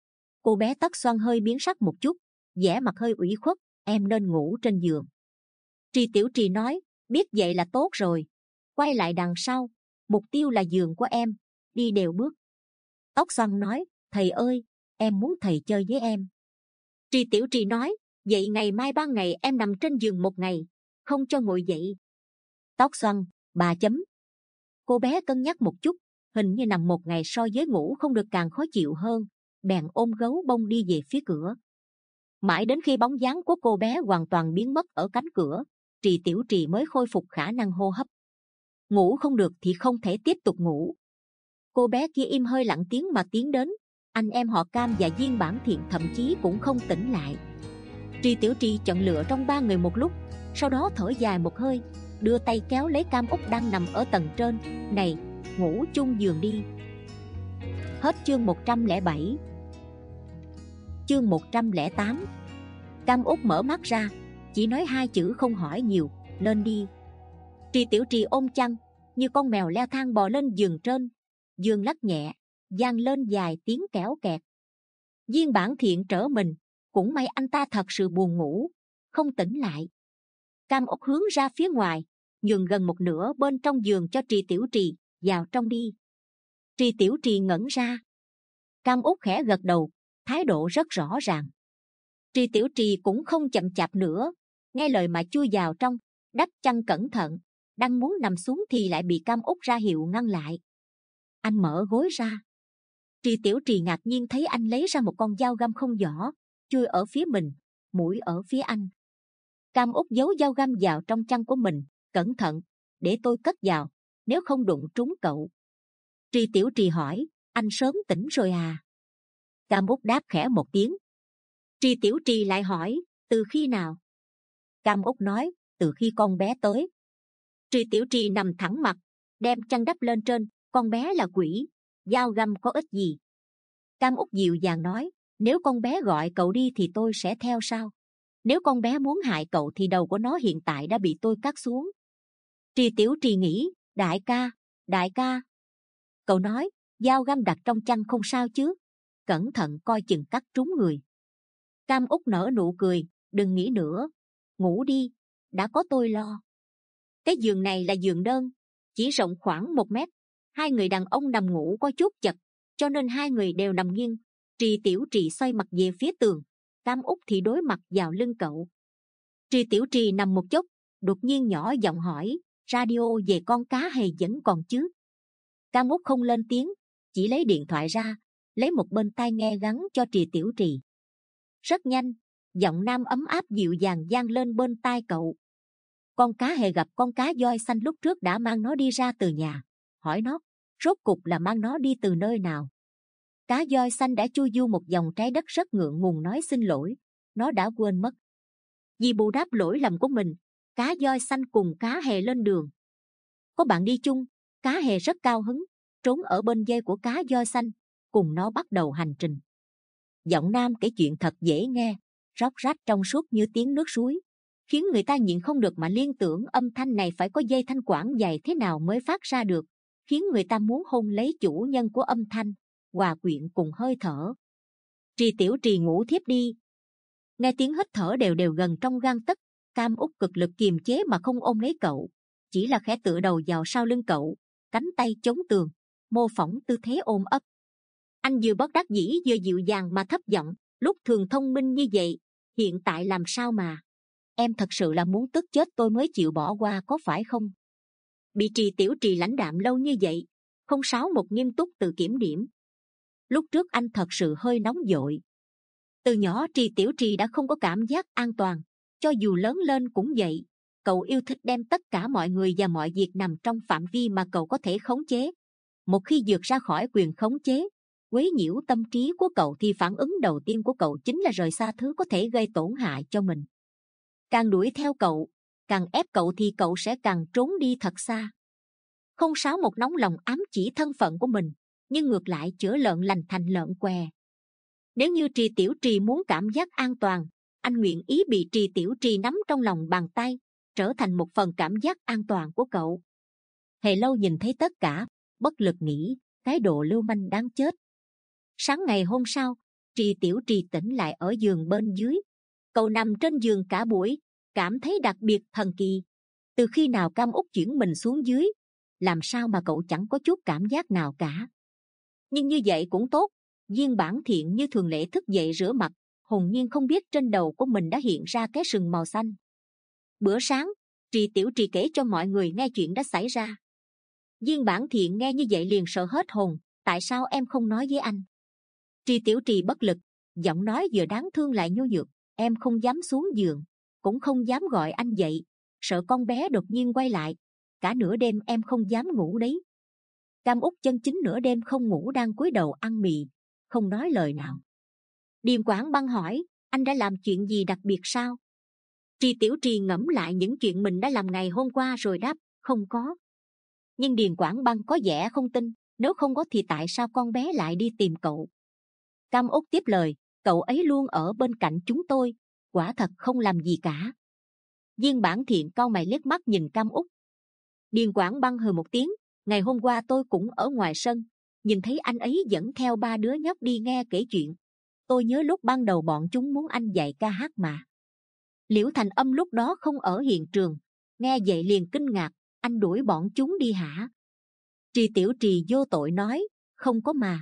Cô bé tóc xoăn hơi biến sắc một chút, vẻ mặt hơi ủy khuất, em nên ngủ trên giường. Trì Tiểu Trì nói, biết vậy là tốt rồi. Quay lại đằng sau, mục tiêu là giường của em, đi đều bước. Tóc xoăn nói, thầy ơi, em muốn thầy chơi với em. Trì Tiểu Trì nói, vậy ngày mai ban ngày em nằm trên giường một ngày, không cho ngồi dậy. Tóc xoăn, ba chấm. Cô bé cân nhắc một chút, hình như nằm một ngày so với ngủ không được càng khó chịu hơn, bèn ôm gấu bông đi về phía cửa. Mãi đến khi bóng dáng của cô bé hoàn toàn biến mất ở cánh cửa, Trì Tiểu Trì mới khôi phục khả năng hô hấp. Ngủ không được thì không thể tiếp tục ngủ. Cô bé kia im hơi lặng tiếng mà tiến đến. Anh em họ Cam và Viên Bản Thiện thậm chí cũng không tỉnh lại. Trì Tiểu Trì chọn lựa trong ba người một lúc, sau đó thở dài một hơi, đưa tay kéo lấy Cam Úc đang nằm ở tầng trên. Này, ngủ chung giường đi. Hết chương một trăm lẻ bảy. Chương một trăm lẻ tám. Cam Úc mở mắt ra, chỉ nói hai chữ không hỏi nhiều, lên đi. Trì Tiểu Trì ôm chăn, như con mèo leo thang bò lên giường trên. Giường lắc nhẹ, vang lên dài tiếng kéo kẹt. Viên Bản Thiện trở mình, cũng may anh ta thật sự buồn ngủ, không tỉnh lại. Cam Úc hướng ra phía ngoài, nhường gần một nửa bên trong giường cho Trì Tiểu Trì, vào trong đi. Trì Tiểu Trì ngẩn ra. Cam Úc khẽ gật đầu, thái độ rất rõ ràng. Trì Tiểu Trì cũng không chậm chạp nữa, nghe lời mà chui vào trong, đắp chăn cẩn thận, đang muốn nằm xuống thì lại bị Cam Úc ra hiệu ngăn lại. Anh mở gối ra. Tri Tiểu Trì ngạc nhiên thấy anh lấy ra một con dao găm không vỏ, chui ở phía mình, mũi ở phía anh. Cam Úc giấu dao găm vào trong chăn của mình. Cẩn thận, để tôi cất vào, nếu không đụng trúng cậu. Tri Tiểu Trì hỏi, anh sớm tỉnh rồi à? Cam Úc đáp khẽ một tiếng. Tri Tiểu Trì lại hỏi, từ khi nào? Cam Úc nói, từ khi con bé tới. Tri Tiểu Trì nằm thẳng mặt, đem chăn đắp lên trên. Con bé là quỷ, dao găm có ích gì? Cam Úc dịu dàng nói, nếu con bé gọi cậu đi thì tôi sẽ theo sao? Nếu con bé muốn hại cậu thì đầu của nó hiện tại đã bị tôi cắt xuống. Tri Tiểu Trì nghĩ, đại ca, đại ca. Cậu nói, dao găm đặt trong chăn không sao chứ? Cẩn thận coi chừng cắt trúng người. Cam Úc nở nụ cười, đừng nghĩ nữa, ngủ đi, đã có tôi lo. Cái giường này là giường đơn, chỉ rộng khoảng một mét. Hai người đàn ông nằm ngủ có chút chật, cho nên hai người đều nằm nghiêng. Tri Tiểu Trì xoay mặt về phía tường, Cam Úc thì đối mặt vào lưng cậu. Tri Tiểu Trì nằm một chốc, đột nhiên nhỏ giọng hỏi, radio về con cá hề vẫn còn chứ? Cam Úc không lên tiếng, chỉ lấy điện thoại ra, lấy một bên tai nghe gắn cho Tri Tiểu Trì. Rất nhanh, giọng nam ấm áp dịu dàng vang lên bên tai cậu. Con cá hề gặp con cá voi xanh lúc trước đã mang nó đi ra từ nhà, hỏi nó, rốt cục là mang nó đi từ nơi nào? Cá voi xanh đã chui du một vòng trái đất rất ngượng ngùng nói xin lỗi, nó đã quên mất. Vì bù đắp lỗi lầm của mình, cá voi xanh cùng cá hề lên đường. Có bạn đi chung, cá hề rất cao hứng, trốn ở bên dây của cá voi xanh, cùng nó bắt đầu hành trình. Giọng nam kể chuyện thật dễ nghe, róc rách trong suốt như tiếng nước suối, khiến người ta nhịn không được mà liên tưởng âm thanh này phải có dây thanh quản dài thế nào mới phát ra được, khiến người ta muốn hôn lấy chủ nhân của âm thanh, hòa quyện cùng hơi thở. Tri Tiểu Trì ngủ thiếp đi. Nghe tiếng hít thở đều đều gần trong gang tấc, Cam Úc cực lực kiềm chế mà không ôm lấy cậu, chỉ là khẽ tựa đầu vào sau lưng cậu, cánh tay chống tường, mô phỏng tư thế ôm ấp. Anh vừa bất đắc dĩ vừa dịu dàng mà thấp giọng, lúc thường thông minh như vậy, hiện tại làm sao mà? Em thật sự là muốn tức chết tôi mới chịu bỏ qua có phải không? Bị Tri Tiểu Trì lãnh đạm lâu như vậy, không sáu một nghiêm túc tự kiểm điểm. Lúc trước anh thật sự hơi nóng vội. Từ nhỏ Tri Tiểu Trì đã không có cảm giác an toàn, cho dù lớn lên cũng vậy. Cậu yêu thích đem tất cả mọi người và mọi việc nằm trong phạm vi mà cậu có thể khống chế. Một khi vượt ra khỏi quyền khống chế, quấy nhiễu tâm trí của cậu thì phản ứng đầu tiên của cậu chính là rời xa thứ có thể gây tổn hại cho mình. Càng đuổi theo cậu, càng ép cậu thì cậu sẽ càng trốn đi thật xa. Không sáu một nóng lòng ám chỉ thân phận của mình, nhưng ngược lại chữa lợn lành thành lợn què. Nếu như Tri Tiểu Trì muốn cảm giác an toàn, anh nguyện ý bị Tri Tiểu Trì nắm trong lòng bàn tay, trở thành một phần cảm giác an toàn của cậu. Hề Lâu nhìn thấy tất cả, bất lực nghĩ, cái đồ lưu manh đáng chết. Sáng ngày hôm sau, Tri Tiểu Trì tỉnh lại ở giường bên dưới. Cậu nằm trên giường cả buổi, cảm thấy đặc biệt thần kỳ. Từ khi nào Cam Úc chuyển mình xuống dưới, làm sao mà cậu chẳng có chút cảm giác nào cả. Nhưng như vậy cũng tốt. Viên Bản Thiện như thường lệ thức dậy rửa mặt, hồn nhiên không biết trên đầu của mình đã hiện ra cái sừng màu xanh. Bữa sáng, Tri Tiểu Trì kể cho mọi người nghe chuyện đã xảy ra. Viên Bản Thiện nghe như vậy liền sợ hết hồn. Tại sao em không nói với anh? Tri Tiểu Trì bất lực, giọng nói vừa đáng thương lại nhu nhược. Em không dám xuống giường, cũng không dám gọi anh dậy, sợ con bé đột nhiên quay lại. Cả nửa đêm em không dám ngủ đấy. Cam Úc chân chính nửa đêm không ngủ đang cúi đầu ăn mì, không nói lời nào. Điềm Quảng Băng hỏi, anh đã làm chuyện gì đặc biệt sao? Tri Tiểu Trì ngẫm lại những chuyện mình đã làm ngày hôm qua rồi đáp, không có. Nhưng Điềm Quảng Băng có vẻ không tin, nếu không có thì tại sao con bé lại đi tìm cậu? Cam Úc tiếp lời, cậu ấy luôn ở bên cạnh chúng tôi, quả thật không làm gì cả. Viên Bản Thiện cau mày liếc mắt nhìn Cam Úc. Điền Quảng Băng hừ một tiếng, ngày hôm qua tôi cũng ở ngoài sân, nhìn thấy anh ấy dẫn theo ba đứa nhóc đi nghe kể chuyện. Tôi nhớ lúc ban đầu bọn chúng muốn anh dạy ca hát mà. Liễu Thành Âm lúc đó không ở hiện trường, nghe vậy liền kinh ngạc, anh đuổi bọn chúng đi hả? Tri Tiểu Trì vô tội nói, không có mà.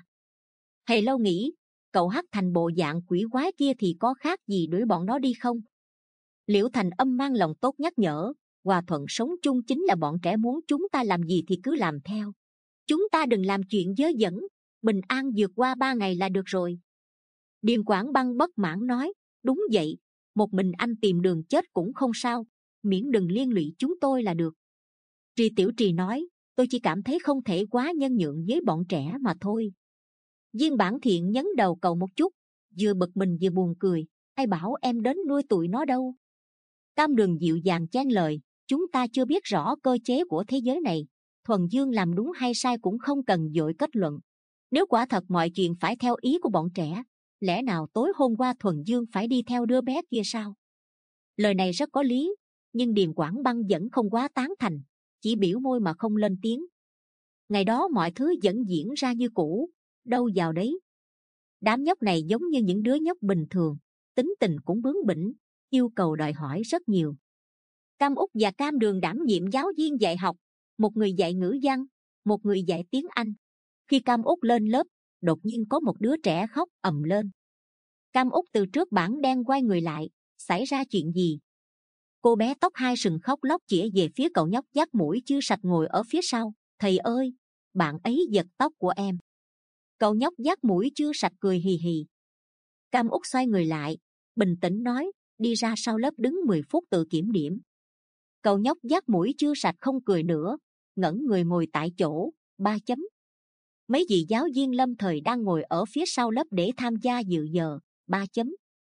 Hề Lâu nghĩ, cậu hát thành bộ dạng quỷ quái kia thì có khác gì đuổi bọn nó đi không? Liễu Thành Âm mang lòng tốt nhắc nhở, hòa thuận sống chung chính là bọn trẻ muốn chúng ta làm gì thì cứ làm theo. Chúng ta đừng làm chuyện dơ dẫn, bình an vượt qua ba ngày là được rồi. Điền Quảng Băng bất mãn nói, đúng vậy, một mình anh tìm đường chết cũng không sao, miễn đừng liên lụy chúng tôi là được. Trì Tiểu Trì nói, tôi chỉ cảm thấy không thể quá nhân nhượng với bọn trẻ mà thôi. Viên Bản Thiện nhấn đầu cậu một chút, vừa bực mình vừa buồn cười, ai bảo em đến nuôi tụi nó đâu. Cam Đường dịu dàng chen lời, chúng ta chưa biết rõ cơ chế của thế giới này, Thuần Dương làm đúng hay sai cũng không cần vội kết luận. Nếu quả thật mọi chuyện phải theo ý của bọn trẻ, lẽ nào tối hôm qua Thuần Dương phải đi theo đứa bé kia sao? Lời này rất có lý, nhưng Điền Quảng Băng vẫn không quá tán thành, chỉ biểu môi mà không lên tiếng. Ngày đó mọi thứ vẫn diễn ra như cũ, đâu vào đấy. Đám nhóc này giống như những đứa nhóc bình thường, tính tình cũng bướng bỉnh, yêu cầu đòi hỏi rất nhiều. Cam Úc và Cam Đường đảm nhiệm giáo viên dạy học, một người dạy ngữ văn, một người dạy tiếng Anh. Khi Cam Úc lên lớp, đột nhiên có một đứa trẻ khóc ầm lên. Cam Úc từ trước bảng đen quay người lại, xảy ra chuyện gì? Cô bé tóc hai sừng khóc lóc chĩa về phía cậu nhóc dắt mũi chưa sạch ngồi ở phía sau. Thầy ơi, bạn ấy giật tóc của em. Cậu nhóc dắt mũi chưa sạch cười hì hì. Cam Úc xoay người lại, bình tĩnh nói, đi ra sau lớp đứng mười phút tự kiểm điểm. Cậu nhóc dắt mũi chưa sạch không cười nữa, ngẩng người ngồi tại chỗ, ba chấm. Mấy vị giáo viên lâm thời đang ngồi ở phía sau lớp để tham gia dự giờ, ba chấm.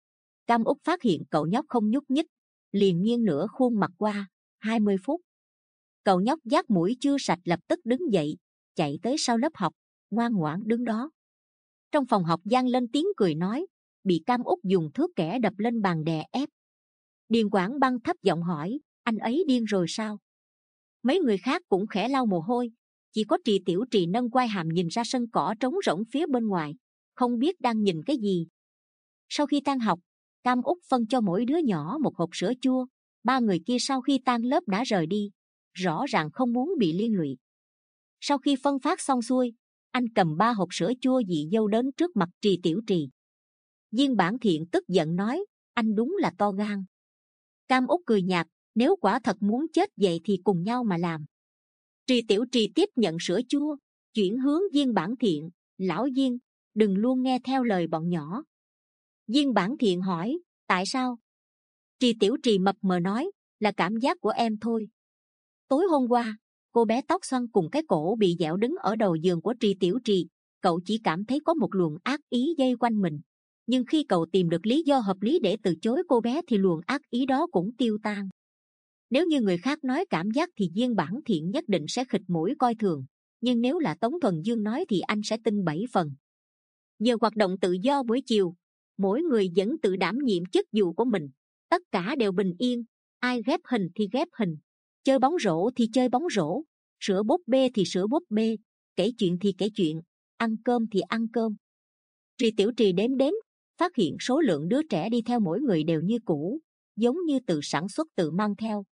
Cam Úc phát hiện cậu nhóc không nhúc nhích, liền nghiêng nửa khuôn mặt qua, hai mươi phút. Cậu nhóc dắt mũi chưa sạch lập tức đứng dậy, chạy tới sau lớp học, ngoan ngoãn đứng đó. Trong phòng học vang lên tiếng cười nói, bị Cam Úc dùng thước kẻ đập lên bàn đè ép. Điền Quảng Băng thấp giọng hỏi, anh ấy điên rồi sao? Mấy người khác cũng khẽ lau mồ hôi, chỉ có Trì Tiểu Trì nâng quai hàm nhìn ra sân cỏ trống rỗng phía bên ngoài, không biết đang nhìn cái gì. Sau khi tan học, Cam Úc phân cho mỗi đứa nhỏ một hộp sữa chua. Ba người kia sau khi tan lớp đã rời đi, rõ ràng không muốn bị liên lụy. Sau khi phân phát xong xuôi, anh cầm ba hộp sữa chua dị dâu đến trước mặt Trì Tiểu Trì. Viên Bản Thiện tức giận nói, anh đúng là to gan. Cam Úc cười nhạt, nếu quả thật muốn chết vậy thì cùng nhau mà làm. Trì Tiểu Trì tiếp nhận sữa chua, chuyển hướng Viên Bản Thiện, lão Viên, đừng luôn nghe theo lời bọn nhỏ. Viên Bản Thiện hỏi, tại sao? Trì Tiểu Trì mập mờ nói, là cảm giác của em thôi. Tối hôm qua, cô bé tóc xoăn cùng cái cổ bị dẻo đứng ở đầu giường của Trì Tiểu Trì, cậu chỉ cảm thấy có một luồng ác ý dây quanh mình. Nhưng khi cậu tìm được lý do hợp lý để từ chối cô bé thì luồng ác ý đó cũng tiêu tan. Nếu như người khác nói cảm giác thì Viên Bản Thiện nhất định sẽ khịt mũi coi thường, nhưng nếu là Tống Thuần Dương nói thì anh sẽ tin bảy phần. Giờ hoạt động tự do buổi chiều, mỗi người vẫn tự đảm nhiệm chức vụ của mình, tất cả đều bình yên, ai ghép hình thì ghép hình, chơi bóng rổ thì chơi bóng rổ, sửa búp bê thì sửa búp bê, kể chuyện thì kể chuyện, ăn cơm thì ăn cơm. Trì Tiểu Trì đếm đếm, phát hiện số lượng đứa trẻ đi theo mỗi người đều như cũ, giống như tự sản xuất tự mang theo.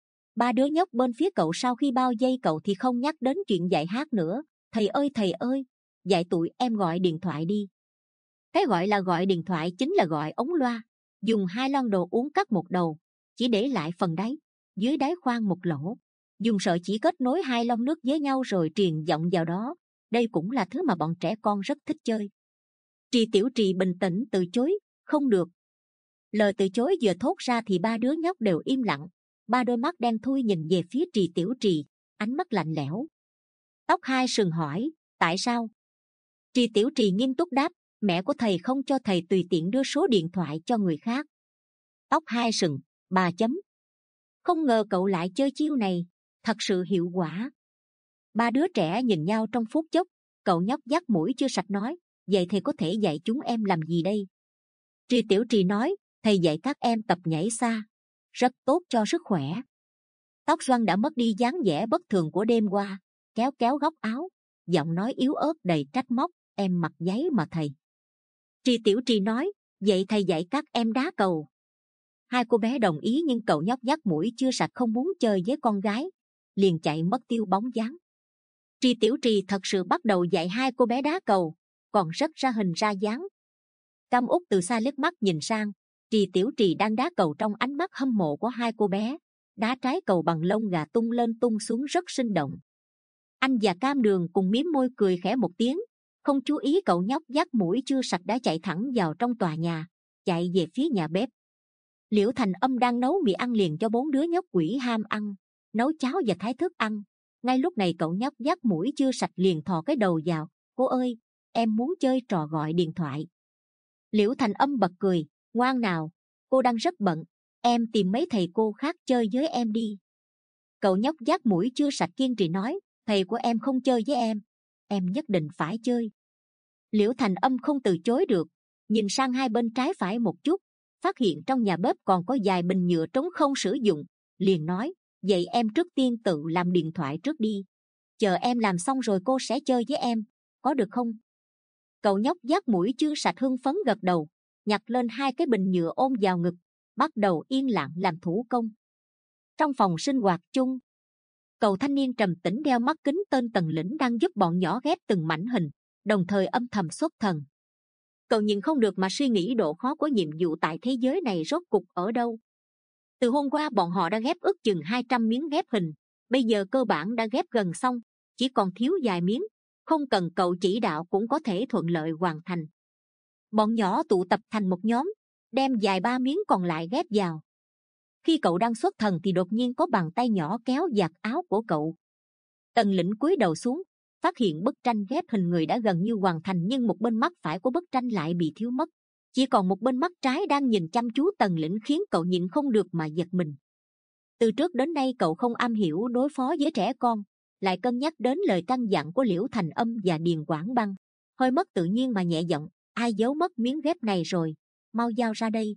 Ba đứa nhóc bên phía cậu sau khi bao vây cậu thì không nhắc đến chuyện dạy hát nữa. Thầy ơi thầy ơi, dạy tụi em gọi điện thoại đi. Cái gọi là gọi điện thoại chính là gọi ống loa, dùng hai lon đồ uống cắt một đầu, chỉ để lại phần đáy, dưới đáy khoan một lỗ, dùng sợi chỉ kết nối hai lon nước với nhau rồi truyền giọng vào đó. Đây cũng là thứ mà bọn trẻ con rất thích chơi. Trì Tiểu Trì bình tĩnh từ chối, không được. Lời từ chối vừa thốt ra thì ba đứa nhóc đều im lặng, ba đôi mắt đen thui nhìn về phía Trì Tiểu Trì, ánh mắt lạnh lẽo. Tóc hai sừng hỏi, tại sao? Trì Tiểu Trì nghiêm túc đáp, mẹ của thầy không cho thầy tùy tiện đưa số điện thoại cho người khác. Tóc hai sừng, ba chấm. Không ngờ cậu lại chơi chiêu này, thật sự hiệu quả. Ba đứa trẻ nhìn nhau trong phút chốc, cậu nhóc dắt mũi chưa sạch nói, vậy thầy có thể dạy chúng em làm gì đây? Trì Tiểu Trì nói, thầy dạy các em tập nhảy xa, rất tốt cho sức khỏe. Tóc xoăn đã mất đi dáng vẻ bất thường của đêm qua, kéo kéo góc áo, giọng nói yếu ớt đầy trách móc, em mặc giấy mà thầy. Trì Tiểu Trì nói, vậy thầy dạy các em đá cầu. Hai cô bé đồng ý nhưng cậu nhóc dắt mũi chưa sạch không muốn chơi với con gái, liền chạy mất tiêu bóng dáng. Trì Tiểu Trì thật sự bắt đầu dạy hai cô bé đá cầu, còn rất ra hình ra dáng. Cam Úc từ xa liếc mắt nhìn sang, Trì Tiểu Trì đang đá cầu trong ánh mắt hâm mộ của hai cô bé, đá trái cầu bằng lông gà tung lên tung xuống rất sinh động. Anh và Cam Đường cùng mím môi cười khẽ một tiếng, không chú ý cậu nhóc dắt mũi chưa sạch đã chạy thẳng vào trong tòa nhà, chạy về phía nhà bếp. Liễu Thành Âm đang nấu mì ăn liền cho bốn đứa nhóc quỷ ham ăn, nấu cháo và thái thức ăn. Ngay lúc này cậu nhóc dắt mũi chưa sạch liền thò cái đầu vào. Cô ơi, em muốn chơi trò gọi điện thoại. Liễu Thành Âm bật cười, ngoan nào, cô đang rất bận, em tìm mấy thầy cô khác chơi với em đi. Cậu nhóc dắt mũi chưa sạch kiên trì nói, thầy của em không chơi với em, em nhất định phải chơi. Liễu Thành Âm không từ chối được, nhìn sang hai bên trái phải một chút, phát hiện trong nhà bếp còn có vài bình nhựa trống không sử dụng, liền nói, vậy em trước tiên tự làm điện thoại trước đi, chờ em làm xong rồi cô sẽ chơi với em, có được không? Cậu nhóc dắt mũi chưa sạch hưng phấn gật đầu, nhặt lên hai cái bình nhựa ôm vào ngực, bắt đầu yên lặng làm thủ công. Trong phòng sinh hoạt chung, cậu thanh niên trầm tĩnh đeo mắt kính tên Tần Lĩnh đang giúp bọn nhỏ ghép từng mảnh hình, đồng thời âm thầm xuất thần. Cậu nhìn không được mà suy nghĩ độ khó của nhiệm vụ tại thế giới này rốt cục ở đâu. Từ hôm qua bọn họ đã ghép ước chừng hai trăm miếng ghép hình, bây giờ cơ bản đã ghép gần xong, chỉ còn thiếu vài miếng, không cần cậu chỉ đạo cũng có thể thuận lợi hoàn thành. Bọn nhỏ tụ tập thành một nhóm, đem vài ba miếng còn lại ghép vào. Khi cậu đang xuất thần thì đột nhiên có bàn tay nhỏ kéo giặt áo của cậu. Tần Lĩnh cúi đầu xuống, phát hiện bức tranh ghép hình người đã gần như hoàn thành, nhưng một bên mắt phải của bức tranh lại bị thiếu mất, chỉ còn một bên mắt trái đang nhìn chăm chú Tần Lĩnh, khiến cậu nhịn không được mà giật mình. Từ trước đến nay cậu không am hiểu đối phó với trẻ con, lại cân nhắc đến lời căn dặn của Liễu Thành Âm và Điền Quảng Băng, hơi mất tự nhiên mà nhẹ giọng, ai giấu mất miếng ghép này rồi, mau giao ra đây.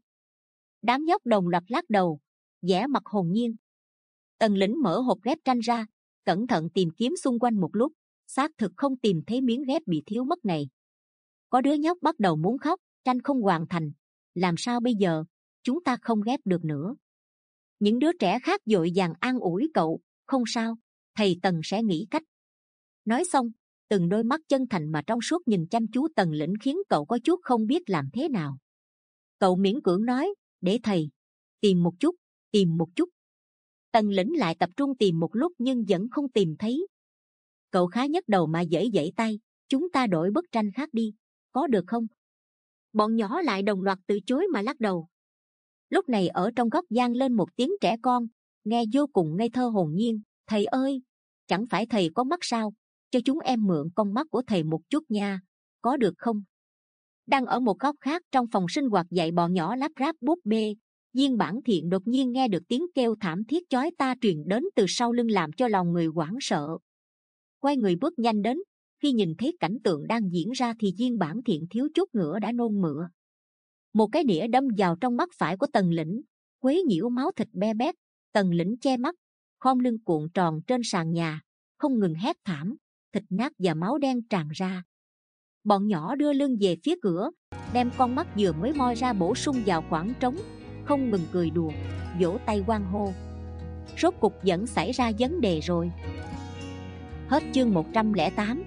Đám nhóc đồng loạt lắc đầu, vẻ mặt hồn nhiên. Tần Lĩnh mở hộp ghép tranh ra, cẩn thận tìm kiếm xung quanh một lúc, xác thực không tìm thấy miếng ghép bị thiếu mất này. Có đứa nhóc bắt đầu muốn khóc, tranh không hoàn thành, làm sao bây giờ, chúng ta không ghép được nữa. Những đứa trẻ khác vội vàng an ủi cậu, không sao, thầy Tần sẽ nghĩ cách. Nói xong, từng đôi mắt chân thành mà trong suốt nhìn chăm chú Tần Lĩnh khiến cậu có chút không biết làm thế nào. Cậu miễn cưỡng nói, để thầy tìm một chút, tìm một chút. Tần Lĩnh lại tập trung tìm một lúc nhưng vẫn không tìm thấy. Cậu khá nhức đầu mà giãy giãy tay, chúng ta đổi bức tranh khác đi, có được không? Bọn nhỏ lại đồng loạt từ chối mà lắc đầu. Lúc này ở trong góc vang lên một tiếng trẻ con, nghe vô cùng ngây thơ hồn nhiên, thầy ơi, chẳng phải thầy có mắt sao, cho chúng em mượn con mắt của thầy một chút nha, có được không? Đang ở một góc khác trong phòng sinh hoạt dạy bọn nhỏ lắp ráp búp bê, Viên Bản Thiện đột nhiên nghe được tiếng kêu thảm thiết chói tai truyền đến từ sau lưng làm cho lòng người hoảng sợ. Quay người bước nhanh đến, khi nhìn thấy cảnh tượng đang diễn ra thì Viên Bản Thiện thiếu chút nữa đã nôn mửa. Một cái đĩa đâm vào trong mắt phải của Tần Lĩnh, quấy nhiễu máu thịt be bét. Tần Lĩnh che mắt, khom lưng cuộn tròn trên sàn nhà, không ngừng hét thảm, thịt nát và máu đen tràn ra. Bọn nhỏ đưa lưng về phía cửa, đem con mắt vừa mới moi ra bổ sung vào khoảng trống, không ngừng cười đùa, vỗ tay hoan hô. Rốt cục vẫn xảy ra vấn đề rồi. Hết chương một trăm lẻ tám.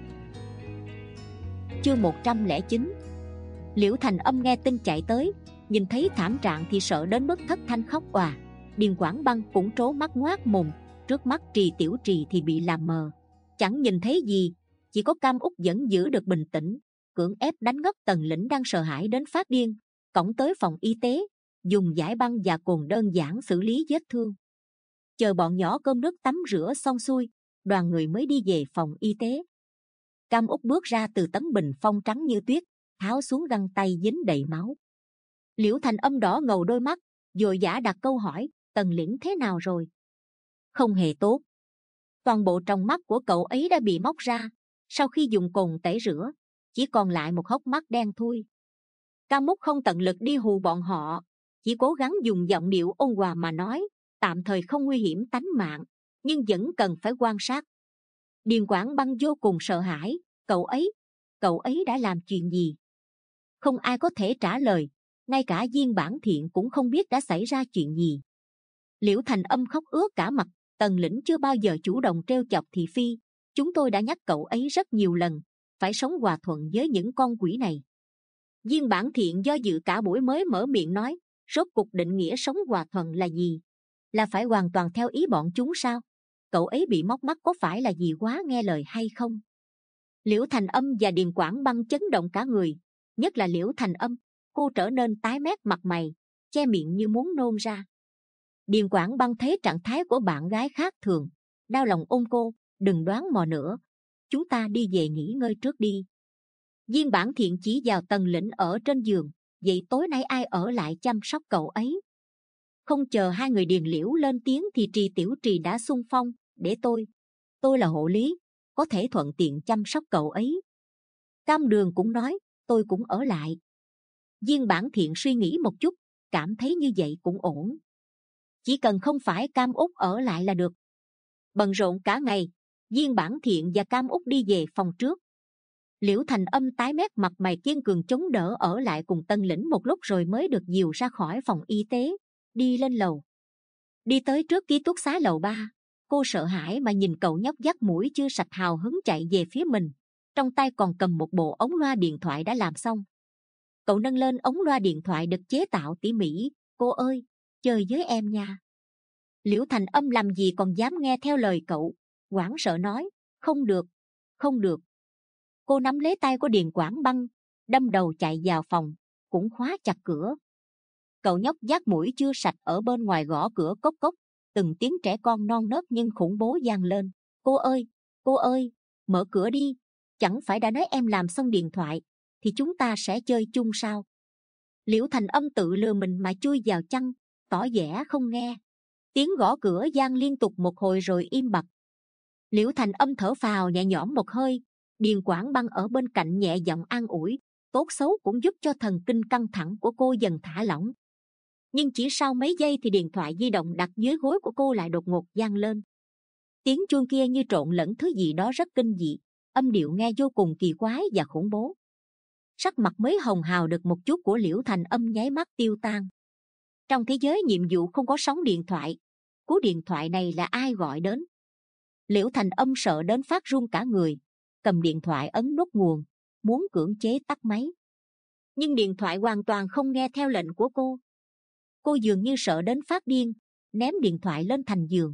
Chương một trăm lẻ chín. Liễu Thành Âm nghe tin chạy tới, nhìn thấy thảm trạng thì sợ đến mức thất thanh khóc òa. Điền Quảng Băng cũng trố mắt ngoác mồm, trước mắt Trì Tiểu Trì thì bị làm mờ, chẳng nhìn thấy gì, chỉ có Cam Úc vẫn giữ được bình tĩnh, cưỡng ép đánh ngất Tần Lĩnh đang sợ hãi đến phát điên, cõng tới phòng y tế, dùng giải băng và cồn đơn giản xử lý vết thương. Chờ bọn nhỏ cơm nước tắm rửa xong xuôi, đoàn người mới đi về phòng y tế. Cam Úc bước ra từ tấm bình phong trắng như tuyết, tháo xuống găng tay dính đầy máu. Liễu Thành Âm đỏ ngầu đôi mắt, vội vã đặt câu hỏi, Tần Lĩnh thế nào rồi? Không hề tốt. Toàn bộ tròng mắt của cậu ấy đã bị móc ra, sau khi dùng cồn tẩy rửa, chỉ còn lại một hốc mắt đen thui. Cam Úc không tận lực đi hù bọn họ, chỉ cố gắng dùng giọng điệu ôn hòa mà nói, tạm thời không nguy hiểm tánh mạng, nhưng vẫn cần phải quan sát. Điền Quảng Băng vô cùng sợ hãi, cậu ấy, cậu ấy đã làm chuyện gì? Không ai có thể trả lời, ngay cả Viên Bản Thiện cũng không biết đã xảy ra chuyện gì. Liễu Thành Âm khóc ướt cả mặt, Tần Lĩnh chưa bao giờ chủ động trêu chọc thị phi, chúng tôi đã nhắc cậu ấy rất nhiều lần, phải sống hòa thuận với những con quỷ này. Viên Bản Thiện do dự cả buổi mới mở miệng nói, rốt cục định nghĩa sống hòa thuận là gì? Là phải hoàn toàn theo ý bọn chúng sao? cậu ấy bị móc mắt có phải là gì quá nghe lời hay không? Liễu Thành Âm và Điền Quảng Băng chấn động cả người, nhất là Liễu Thành Âm, cô trở nên tái mét mặt mày, che miệng như muốn nôn ra. Điền Quảng Băng thấy trạng thái của bạn gái khác thường, đau lòng ôm cô, đừng đoán mò nữa, chúng ta đi về nghỉ ngơi trước đi. Viên Bản Thiện chỉ vào Tần Lĩnh ở trên giường, vậy tối nay ai ở lại chăm sóc cậu ấy? Không chờ hai người Điền Liễu lên tiếng thì Trì Tiểu Trì đã xung phong, để tôi, tôi là hộ lý, có thể thuận tiện chăm sóc cậu ấy. Cam Đường cũng nói, tôi cũng ở lại. Viên Bản Thiện suy nghĩ một chút, cảm thấy như vậy cũng ổn. Chỉ cần không phải Cam Út ở lại là được. Bận rộn cả ngày, Viên Bản Thiện và Cam Út đi về phòng trước. Liễu Thành Âm tái mét mặt mày kiên cường chống đỡ ở lại cùng Tân Lĩnh một lúc rồi mới được dìu ra khỏi phòng y tế, đi lên lầu. Đi tới trước ký túc xá lầu ba, cô sợ hãi mà nhìn cậu nhóc dắt mũi chưa sạch hào hứng chạy về phía mình, trong tay còn cầm một bộ ống loa điện thoại đã làm xong. Cậu nâng lên ống loa điện thoại được chế tạo tỉ mỉ, cô ơi, chơi với em nha. Liễu Thành Âm làm gì còn dám nghe theo lời cậu, hoảng sợ nói, không được, không được. Cô nắm lấy tay của Điền Quảng Băng, đâm đầu chạy vào phòng, cũng khóa chặt cửa. Cậu nhóc dắt mũi chưa sạch ở bên ngoài gõ cửa cốc cốc, từng tiếng trẻ con non nớt nhưng khủng bố vang lên. Cô ơi, cô ơi, mở cửa đi, chẳng phải đã nói em làm xong điện thoại thì chúng ta sẽ chơi chung sao? Liễu Thành Âm tự lừa mình mà chui vào chăn, tỏ vẻ không nghe. Tiếng gõ cửa vang liên tục một hồi rồi im bặt. Liễu Thành Âm thở phào nhẹ nhõm một hơi. Điền Quảng Băng ở bên cạnh nhẹ giọng an ủi, tốt xấu cũng giúp cho thần kinh căng thẳng của cô dần thả lỏng. Nhưng chỉ sau mấy giây thì điện thoại di động đặt dưới gối của cô lại đột ngột vang lên. Tiếng chuông kia như trộn lẫn thứ gì đó rất kinh dị, âm điệu nghe vô cùng kỳ quái và khủng bố. Sắc mặt mới hồng hào được một chút của Liễu Thành Âm nháy mắt tiêu tan. Trong thế giới nhiệm vụ không có sóng điện thoại, cú điện thoại này là ai gọi đến? Liễu Thành Âm sợ đến phát run cả người, cầm điện thoại ấn nút nguồn, muốn cưỡng chế tắt máy. Nhưng điện thoại hoàn toàn không nghe theo lệnh của cô. Cô dường như sợ đến phát điên, ném điện thoại lên thành giường.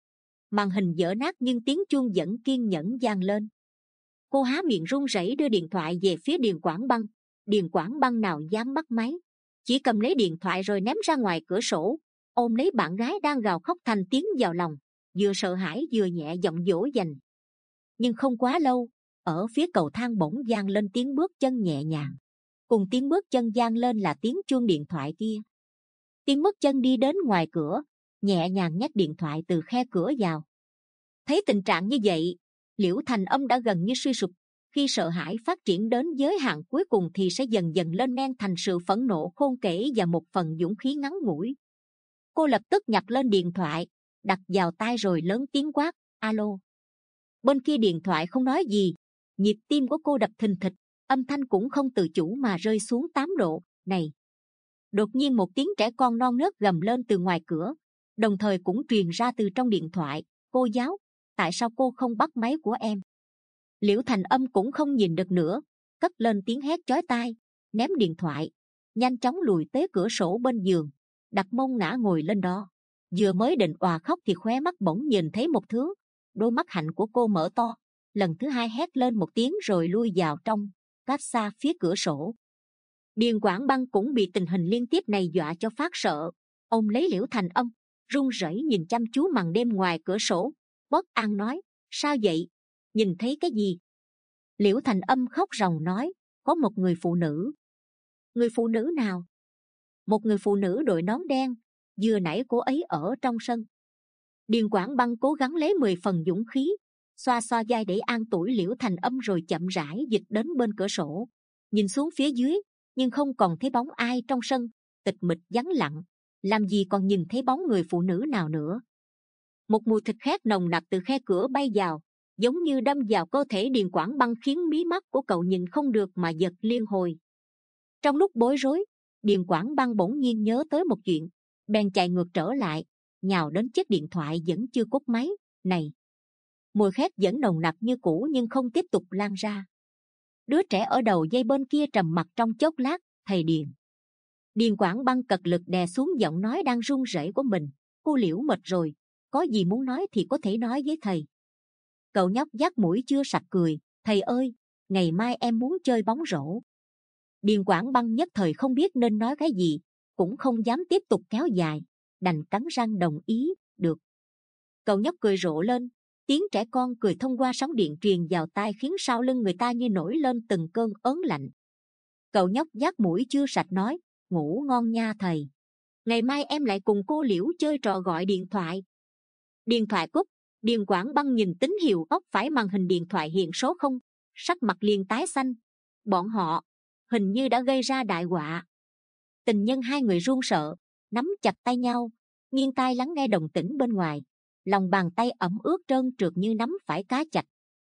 Màn hình vỡ nát nhưng tiếng chuông vẫn kiên nhẫn vang lên. Cô há miệng run rẩy đưa điện thoại về phía Điền Quảng Băng. Điền Quảng Băng nào dám bắt máy, chỉ cầm lấy điện thoại rồi ném ra ngoài cửa sổ, ôm lấy bạn gái đang gào khóc thành tiếng vào lòng, vừa sợ hãi vừa nhẹ giọng dỗ dành. Nhưng không quá lâu, ở phía cầu thang bỗng vang lên tiếng bước chân nhẹ nhàng, cùng tiếng bước chân vang lên là tiếng chuông điện thoại kia. Tiếng bước chân đi đến ngoài cửa, nhẹ nhàng nhét điện thoại từ khe cửa vào. Thấy tình trạng như vậy, Liễu Thành Âm đã gần như suy sụp. Khi sợ hãi phát triển đến giới hạn cuối cùng thì sẽ dần dần lên men thành sự phẫn nộ khôn kể và một phần dũng khí ngắn ngủi. Cô lập tức nhặt lên điện thoại, đặt vào tai rồi lớn tiếng quát, alo. Bên kia điện thoại không nói gì, nhịp tim của cô đập thình thịch, âm thanh cũng không tự chủ mà rơi xuống tám độ. Này! Đột nhiên một tiếng trẻ con non nớt gầm lên từ ngoài cửa, đồng thời cũng truyền ra từ trong điện thoại, cô giáo, tại sao cô không bắt máy của em? Liễu Thành Âm cũng không nhìn được nữa, cất lên tiếng hét chói tai, ném điện thoại, nhanh chóng lùi tới cửa sổ bên giường, đặt mông ngã ngồi lên đó. Vừa mới định òa khóc thì khóe mắt bỗng nhìn thấy một thứ, đôi mắt hạnh của cô mở to, lần thứ hai hét lên một tiếng rồi lui vào trong, cách xa phía cửa sổ. Điền Quảng Băng cũng bị tình hình liên tiếp này dọa cho phát sợ, ôm lấy Liễu Thành Âm, run rẩy nhìn chăm chú màn đêm ngoài cửa sổ, bất an nói, sao vậy? Nhìn thấy cái gì? Liễu Thành Âm khóc ròng nói, có một người phụ nữ. Người phụ nữ nào? Một người phụ nữ đội nón đen, vừa nãy cô ấy ở trong sân. Điền Quảng Băng cố gắng lấy mười phần dũng khí, xoa xoa vai để an ủi Liễu Thành Âm rồi chậm rãi dịch đến bên cửa sổ, nhìn xuống phía dưới, nhưng không còn thấy bóng ai trong sân, tịch mịch vắng lặng, làm gì còn nhìn thấy bóng người phụ nữ nào nữa. Một mùi thịt khét nồng nặc từ khe cửa bay vào, giống như đâm vào cơ thể Điền Quảng Băng khiến mí mắt của cậu nhìn không được mà giật liên hồi. Trong lúc bối rối, Điền Quảng Băng bỗng nhiên nhớ tới một chuyện, bèn chạy ngược trở lại, nhào đến chiếc điện thoại vẫn chưa cúp máy. Này! Mùi khét vẫn nồng nặc như cũ nhưng không tiếp tục lan ra. Đứa trẻ ở đầu dây bên kia trầm mặc trong chốc lát, thầy Điền. Điền Quảng Băng cật lực đè xuống giọng nói đang run rẩy của mình, cô Liễu mệt rồi, có gì muốn nói thì có thể nói với thầy. Cậu nhóc dắt mũi chưa sạch cười, thầy ơi, ngày mai em muốn chơi bóng rổ. Điền Quảng Băng nhất thời không biết nên nói cái gì, cũng không dám tiếp tục kéo dài, đành cắn răng đồng ý, được. Cậu nhóc cười rộ lên, tiếng trẻ con cười thông qua sóng điện truyền vào tai khiến sau lưng người ta như nổi lên từng cơn ớn lạnh. Cậu nhóc dắt mũi chưa sạch nói, ngủ ngon nha thầy. Ngày mai em lại cùng cô Liễu chơi trò gọi điện thoại. Điện thoại cúp, Điền Quảng Băng nhìn tín hiệu góc phải màn hình điện thoại hiện số không, sắc mặt liền tái xanh. Bọn họ hình như đã gây ra đại họa. Tình nhân hai người run sợ, nắm chặt tay nhau, nghiêng tai lắng nghe động tĩnh bên ngoài. Lòng bàn tay ẩm ướt trơn trượt như nắm phải cá chạch.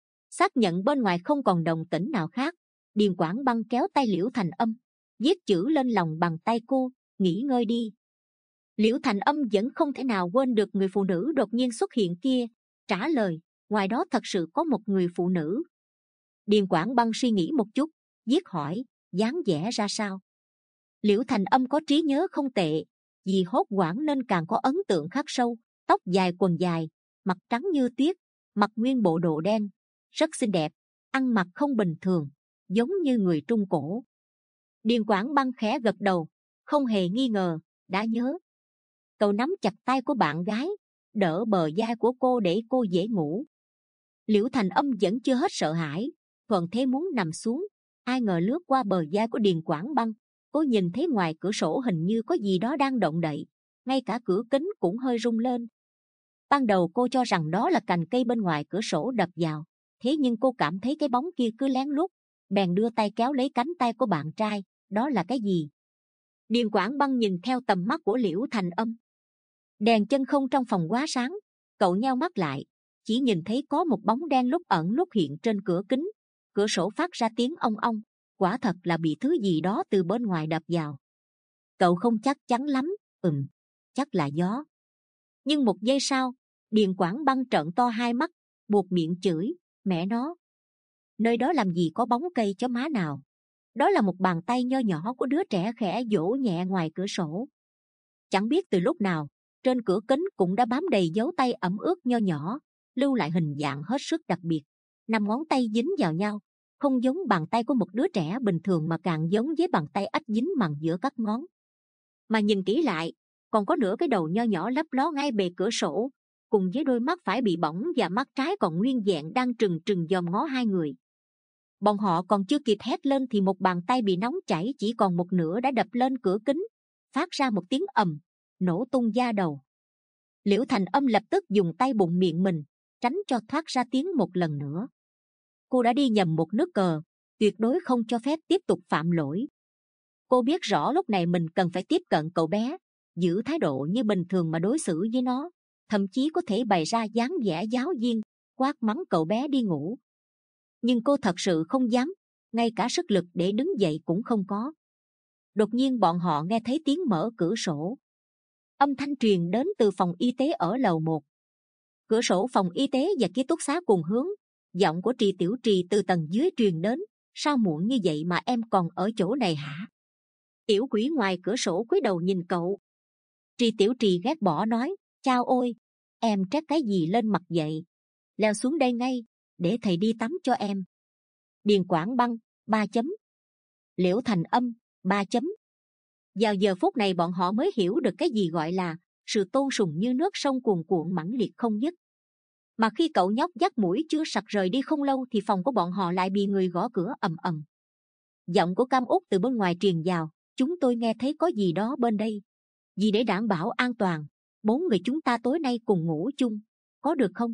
Xác nhận bên ngoài không còn động tĩnh nào khác, Điền Quảng Băng kéo tay Liễu Thành Âm, viết chữ lên lòng bàn tay cô, nghỉ ngơi đi. Liễu Thành Âm vẫn không thể nào quên được người phụ nữ đột nhiên xuất hiện kia, trả lời, ngoài đó thật sự có một người phụ nữ. Điền Quảng Băng suy nghĩ một chút, viết hỏi, dáng vẻ ra sao? Liễu Thành Âm có trí nhớ không tệ, vì hốt hoảng nên càng có ấn tượng khắc sâu. Tóc dài quần dài, mặt trắng như tuyết, mặc nguyên bộ đồ đen, rất xinh đẹp, ăn mặc không bình thường, giống như người Trung Cổ. Điền Quảng Băng khẽ gật đầu, không hề nghi ngờ, đã nhớ. Cậu nắm chặt tay của bạn gái, đỡ bờ vai của cô để cô dễ ngủ. Liễu Thành Âm vẫn chưa hết sợ hãi, thuận thế muốn nằm xuống, ai ngờ lướt qua bờ vai của Điền Quảng Băng, cô nhìn thấy ngoài cửa sổ hình như có gì đó đang động đậy, ngay cả cửa kính cũng hơi rung lên. Ban đầu cô cho rằng đó là cành cây bên ngoài cửa sổ đập vào, thế nhưng cô cảm thấy cái bóng kia cứ lén lút, bèn đưa tay kéo lấy cánh tay của bạn trai. Đó là cái gì? Điền Quảng Băng nhìn theo tầm mắt của Liễu Thành Âm. Đèn chân không trong phòng quá sáng, cậu nheo mắt lại, chỉ nhìn thấy có một bóng đen lúc ẩn lúc hiện trên cửa kính. Cửa sổ phát ra tiếng ong ong, quả thật là bị thứ gì đó từ bên ngoài đập vào. Cậu không chắc chắn lắm, ừm, chắc là gió. Nhưng một giây sau, Điền Quảng Băng trợn to hai mắt, buột miệng chửi, mẹ nó. Nơi đó làm gì có bóng cây chó má nào? Đó là một bàn tay nho nhỏ của đứa trẻ khẽ vỗ nhẹ ngoài cửa sổ. Chẳng biết từ lúc nào, trên cửa kính cũng đã bám đầy dấu tay ẩm ướt nho nhỏ, lưu lại hình dạng hết sức đặc biệt. Năm ngón tay dính vào nhau, không giống bàn tay của một đứa trẻ bình thường mà càng giống với bàn tay ách dính mằn giữa các ngón. Mà nhìn kỹ lại, còn có nửa cái đầu nho nhỏ lấp ló ngay bề cửa sổ, cùng với đôi mắt phải bị bỏng và mắt trái còn nguyên vẹn đang trừng trừng dòm ngó hai người. Bọn họ còn chưa kịp hét lên thì một bàn tay bị nóng chảy chỉ còn một nửa đã đập lên cửa kính, phát ra một tiếng ầm, nổ tung da đầu. Liễu Thành Âm lập tức dùng tay bụng miệng mình, tránh cho thoát ra tiếng một lần nữa. Cô đã đi nhầm một nước cờ, tuyệt đối không cho phép tiếp tục phạm lỗi. Cô biết rõ lúc này mình cần phải tiếp cận cậu bé, giữ thái độ như bình thường mà đối xử với nó, thậm chí có thể bày ra dáng vẻ giáo viên, quát mắng cậu bé đi ngủ. Nhưng cô thật sự không dám, ngay cả sức lực để đứng dậy cũng không có. Đột nhiên bọn họ nghe thấy tiếng mở cửa sổ. Âm thanh truyền đến từ phòng y tế ở lầu một. Cửa sổ phòng y tế và ký túc xá cùng hướng. Giọng của Trì Tiểu Trì từ tầng dưới truyền đến, sao muộn như vậy mà em còn ở chỗ này hả? Tiểu quỷ ngoài cửa sổ cúi đầu nhìn cậu. Trì Tiểu Trì ghét bỏ nói, chao ôi, em trét cái gì lên mặt vậy? Leo xuống đây ngay, để thầy đi tắm cho em. Điền Quảng Băng, ba chấm. Liễu Thành Âm, ba chấm. Vào giờ phút này bọn họ mới hiểu được cái gì gọi là sự tôn sùng như nước sông cuồn cuộn mãnh liệt không dứt. Mà khi cậu nhóc dắt mũi chưa sặc rời đi không lâu thì phòng của bọn họ lại bị người gõ cửa ầm ầm. Giọng của Cam Út từ bên ngoài truyền vào, chúng tôi nghe thấy có gì đó bên đây. Vì để đảm bảo an toàn, bốn người chúng ta tối nay cùng ngủ chung, có được không?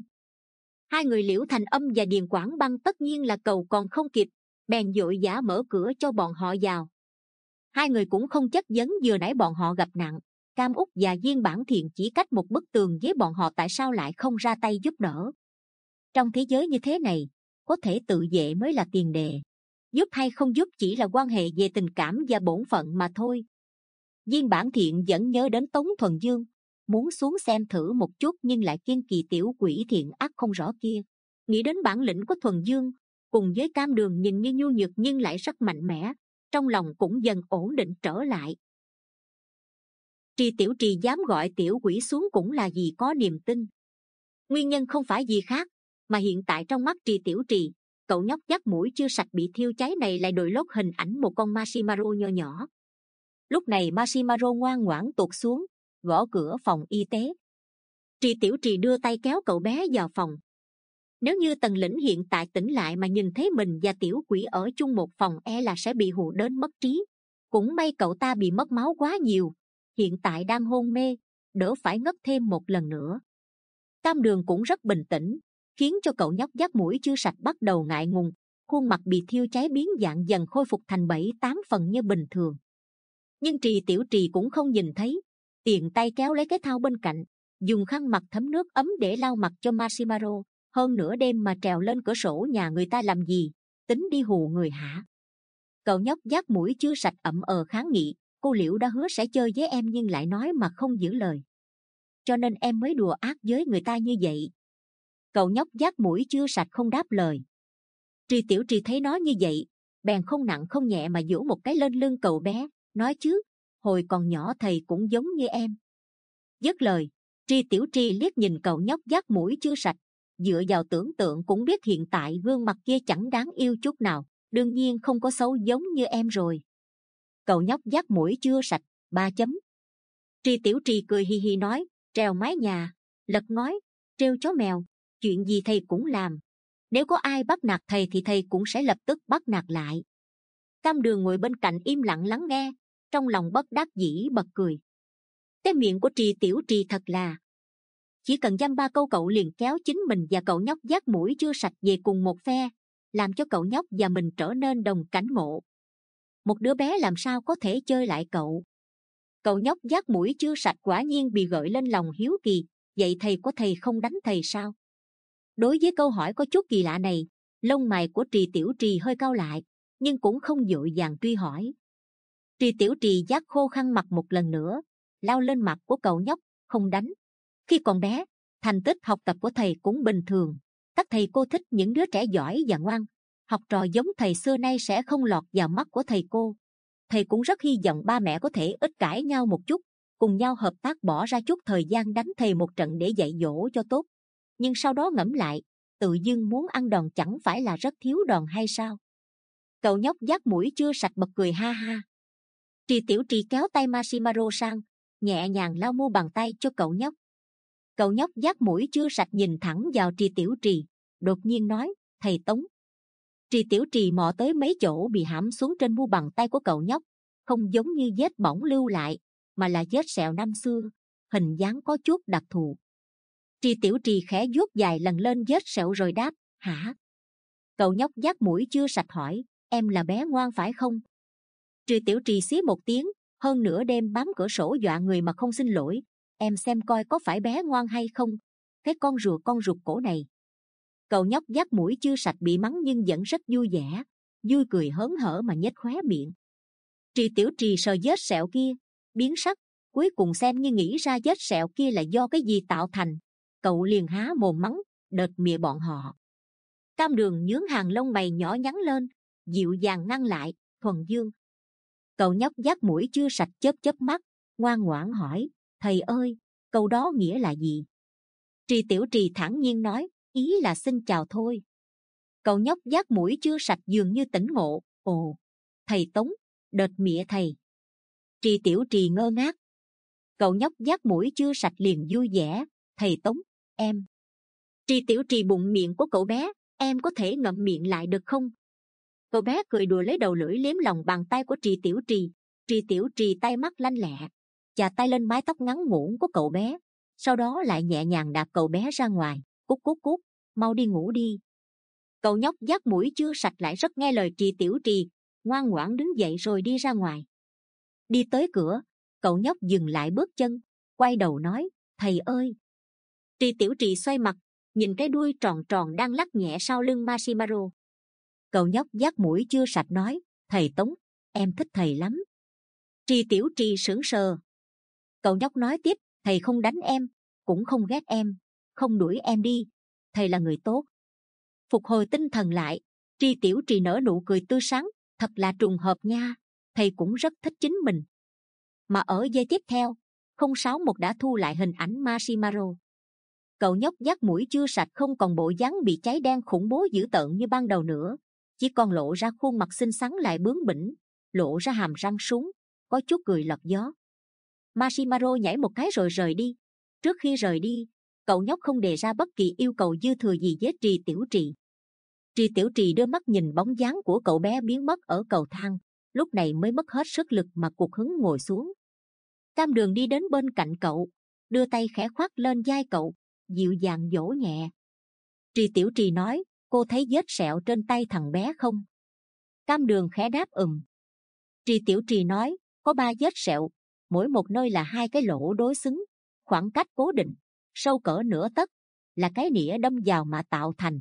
Hai người Liễu Thành Âm và Điền Quảng Băng tất nhiên là cầu còn không kịp, bèn vội vã mở cửa cho bọn họ vào. Hai người cũng không chất vấn vừa nãy bọn họ gặp nạn, Cam Út và Viên Bản Thiện chỉ cách một bức tường với bọn họ tại sao lại không ra tay giúp đỡ. Trong thế giới như thế này, có thể tự vệ mới là tiền đề, giúp hay không giúp chỉ là quan hệ về tình cảm và bổn phận mà thôi. Viên Bản Thiện vẫn nhớ đến Tống Thuần Dương, muốn xuống xem thử một chút nhưng lại kiên kỳ tiểu quỷ thiện ác không rõ kia. Nghĩ đến bản lĩnh của Thuần Dương, cùng với Cam Đường nhìn như nhu nhược nhưng lại rất mạnh mẽ, trong lòng cũng dần ổn định trở lại. Tri Tiểu Trì dám gọi tiểu quỷ xuống cũng là vì có niềm tin. Nguyên nhân không phải gì khác, mà hiện tại trong mắt Tri Tiểu Trì, cậu nhóc dắt mũi chưa sạch bị thiêu cháy này lại đội lốt hình ảnh một con Masimaro nho nhỏ. Lúc này Masimaro ngoan ngoãn tụt xuống, gõ cửa phòng y tế. Tri Tiểu Trì đưa tay kéo cậu bé vào phòng. Nếu như Tần Lĩnh hiện tại tỉnh lại mà nhìn thấy mình và tiểu quỷ ở chung một phòng, e là sẽ bị hù đến mất trí. Cũng may cậu ta bị mất máu quá nhiều, hiện tại đang hôn mê, đỡ phải ngất thêm một lần nữa. Tam Đường cũng rất bình tĩnh, khiến cho cậu nhóc dắt mũi chưa sạch bắt đầu ngại ngùng, khuôn mặt bị thiêu cháy biến dạng dần khôi phục thành bảy tám phần như bình thường. Nhưng Trì Tiểu Trì cũng không nhìn thấy, tiện tay kéo lấy cái thau bên cạnh, dùng khăn mặt thấm nước ấm để lau mặt cho Masimaro. Hơn nửa đêm mà trèo lên cửa sổ nhà người ta làm gì, tính đi hù người hả? Cậu nhóc dắt mũi chưa sạch ậm ờ kháng nghị, cô Liễu đã hứa sẽ chơi với em nhưng lại nói mà không giữ lời, cho nên em mới đùa ác với người ta như vậy. Cậu nhóc dắt mũi chưa sạch không đáp lời. Trì Tiểu Trì thấy nó như vậy, bèn không nặng không nhẹ mà vỗ một cái lên lưng cậu bé, nói chứ, hồi còn nhỏ thầy cũng giống như em. Dứt lời, Trì Tiểu Trì liếc nhìn cậu nhóc dắt mũi chưa sạch, dựa vào tưởng tượng cũng biết hiện tại gương mặt kia chẳng đáng yêu chút nào, đương nhiên không có xấu giống như em rồi. Cậu nhóc dắt mũi chưa sạch, ba chấm. Trì Tiểu Trì cười hì hì nói, trèo mái nhà, lật ngói, trêu chó mèo, chuyện gì thầy cũng làm. Nếu có ai bắt nạt thầy thì thầy cũng sẽ lập tức bắt nạt lại. Tam Đường ngồi bên cạnh im lặng lắng nghe, trong lòng bất đắc dĩ bật cười. Cái miệng của Trì Tiểu Trì thật là... Chỉ cần dăm ba câu cậu liền kéo chính mình và cậu nhóc dắt mũi chưa sạch về cùng một phe, làm cho cậu nhóc và mình trở nên đồng cảnh ngộ. Một đứa bé làm sao có thể chơi lại cậu? Cậu nhóc dắt mũi chưa sạch quả nhiên bị gợi lên lòng hiếu kỳ. Vậy thầy của thầy không đánh thầy sao? Đối với câu hỏi có chút kỳ lạ này, lông mày của Trì Tiểu Trì hơi cau lại, nhưng cũng không vội vàng truy hỏi. Trì Tiểu Trì dắt khô khăn mặt một lần nữa, lau lên mặt của cậu nhóc, không đánh. Khi còn bé, thành tích học tập của thầy cũng bình thường. Các thầy cô thích những đứa trẻ giỏi và ngoan. Học trò giống thầy xưa nay sẽ không lọt vào mắt của thầy cô. Thầy cũng rất hy vọng ba mẹ có thể ít cãi nhau một chút, cùng nhau hợp tác bỏ ra chút thời gian đánh thầy một trận để dạy dỗ cho tốt. Nhưng sau đó ngẫm lại, tự dưng muốn ăn đòn chẳng phải là rất thiếu đòn hay sao? Cậu nhóc dắt mũi chưa sạch bật cười ha ha. Trì Tiểu Trì kéo tay Masimaro sang, nhẹ nhàng lau mu bàn tay cho cậu nhóc. Cậu nhóc dắt mũi chưa sạch nhìn thẳng vào Trì Tiểu Trì, đột nhiên nói, thầy Tống. Trì Tiểu Trì mò tới mấy chỗ bị hãm xuống trên mu bàn tay của cậu nhóc, không giống như vết bỏng lưu lại, mà là vết sẹo năm xưa, hình dáng có chút đặc thù. Trì Tiểu Trì khẽ vuốt dài lần lên vết sẹo rồi đáp, hả? Cậu nhóc dắt mũi chưa sạch hỏi, em là bé ngoan phải không? Trì Tiểu Trì xí một tiếng, hơn nửa đêm bám cửa sổ dọa người mà không xin lỗi, em xem coi có phải bé ngoan hay không, cái con rùa con ruột cổ này. Cậu nhóc dắt mũi chưa sạch bị mắng nhưng vẫn rất vui vẻ, vui cười hớn hở mà nhếch khóe miệng. Trì Tiểu Trì sờ vết sẹo kia, biến sắc, cuối cùng xem như nghĩ ra vết sẹo kia là do cái gì tạo thành. Cậu liền há mồm mắng, đệt mịa bọn họ. Tam Đường nhướng hàng lông mày nhỏ nhắn lên, dịu dàng ngăn lại, thuần dương. Cậu nhóc dắt mũi chưa sạch chớp chớp mắt, ngoan ngoãn hỏi, thầy ơi, câu đó nghĩa là gì? Trì Tiểu Trì thản nhiên nói, ý là xin chào thôi. Cậu nhóc dắt mũi chưa sạch dường như tỉnh ngộ, ồ, thầy Tống, đệt mịa thầy. Trì Tiểu Trì ngơ ngác. Cậu nhóc dắt mũi chưa sạch liền vui vẻ, thầy Tống, em. Trì Tiểu Trì bụng miệng của cậu bé, em có thể ngậm miệng lại được không? Cậu bé cười đùa lấy đầu lưỡi liếm lòng bàn tay của Trì Tiểu Trì. Trì Tiểu Trì tay mắt lanh lẹ, chà tay lên mái tóc ngắn ngủn của cậu bé, sau đó lại nhẹ nhàng đạp cậu bé ra ngoài, cút cút cút, mau đi ngủ đi. Cậu nhóc dắt mũi chưa sạch lại rất nghe lời Trì Tiểu Trì, ngoan ngoãn đứng dậy rồi đi ra ngoài. Đi tới cửa, cậu nhóc dừng lại bước chân, quay đầu nói, thầy ơi. Trì Tiểu Trì xoay mặt, nhìn cái đuôi tròn tròn đang lắc nhẹ sau lưng Masimaro. Cậu nhóc dắt mũi chưa sạch nói, thầy Tống, em thích thầy lắm. Trì Tiểu Trì sững sờ. Cậu nhóc nói tiếp, thầy không đánh em, cũng không ghét em, không đuổi em đi, thầy là người tốt. Phục hồi tinh thần lại, Trì Tiểu Trì nở nụ cười tươi sáng, thật là trùng hợp nha, thầy cũng rất thích chính mình. Mà ở giây tiếp theo, không sáu một đã thu lại hình ảnh Mashimaro. Cậu nhóc dắt mũi chưa sạch, không còn bộ dáng bị cháy đen khủng bố dữ tợn như ban đầu nữa, chỉ còn lộ ra khuôn mặt xinh xắn lại bướng bỉnh, lộ ra hàm răng súng, có chút cười lọt gió. Mashimaro nhảy một cái rồi rời đi. Trước khi rời đi, cậu nhóc không đề ra bất kỳ yêu cầu dư thừa gì với Trì Tiểu Trì. Trì Tiểu Trì đưa mắt nhìn bóng dáng của cậu bé biến mất ở cầu thang, lúc này mới mất hết sức lực mà cụt hứng ngồi xuống. Cam Đường đi đến bên cạnh cậu, đưa tay khẽ khoác lên vai cậu, dịu dàng dỗ nhẹ. Trì Tiểu Trì nói, cô thấy vết sẹo trên tay thằng bé không? Cam Đường khẽ đáp ừm. Trì Tiểu Trì nói, có ba vết sẹo, mỗi một nơi là hai cái lỗ đối xứng, khoảng cách cố định, sâu cỡ nửa tấc, là cái nĩa đâm vào mà tạo thành.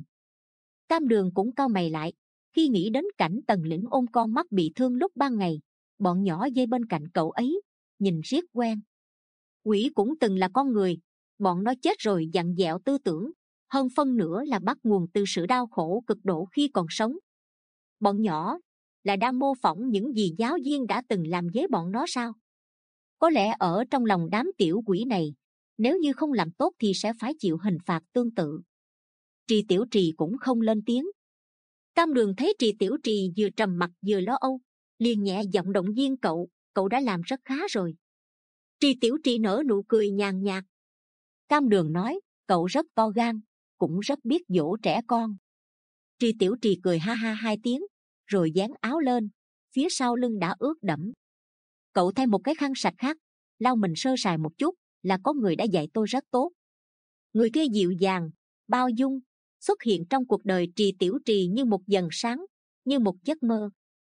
Cam Đường cũng cau mày lại, khi nghĩ đến cảnh Tần Lĩnh ôm con mắt bị thương lúc ban ngày, bọn nhỏ dây bên cạnh cậu ấy, nhìn riết quen. Quỷ cũng từng là con người, bọn nó chết rồi dặn dẹo tư tưởng, hơn phân nửa là bắt nguồn từ sự đau khổ cực độ khi còn sống. Bọn nhỏ là đang mô phỏng những gì giáo viên đã từng làm với bọn nó sao? Có lẽ ở trong lòng đám tiểu quỷ này, nếu như không làm tốt thì sẽ phải chịu hình phạt tương tự. Trì Tiểu Trì cũng không lên tiếng. Cam Đường thấy Trì Tiểu Trì vừa trầm mặc vừa lo âu, liền nhẹ giọng động viên cậu, cậu đã làm rất khá rồi. Trì Tiểu Trì nở nụ cười nhàn nhạt. Cam Đường nói, cậu rất to gan, cũng rất biết dỗ trẻ con. Trì Tiểu Trì cười ha ha hai tiếng, rồi dán áo lên, phía sau lưng đã ướt đẫm. Cậu thay một cái khăn sạch khác, lau mình sơ sài một chút, là có người đã dạy tôi rất tốt. Người kia dịu dàng, bao dung, xuất hiện trong cuộc đời Trì Tiểu Trì như một vầng sáng, như một giấc mơ.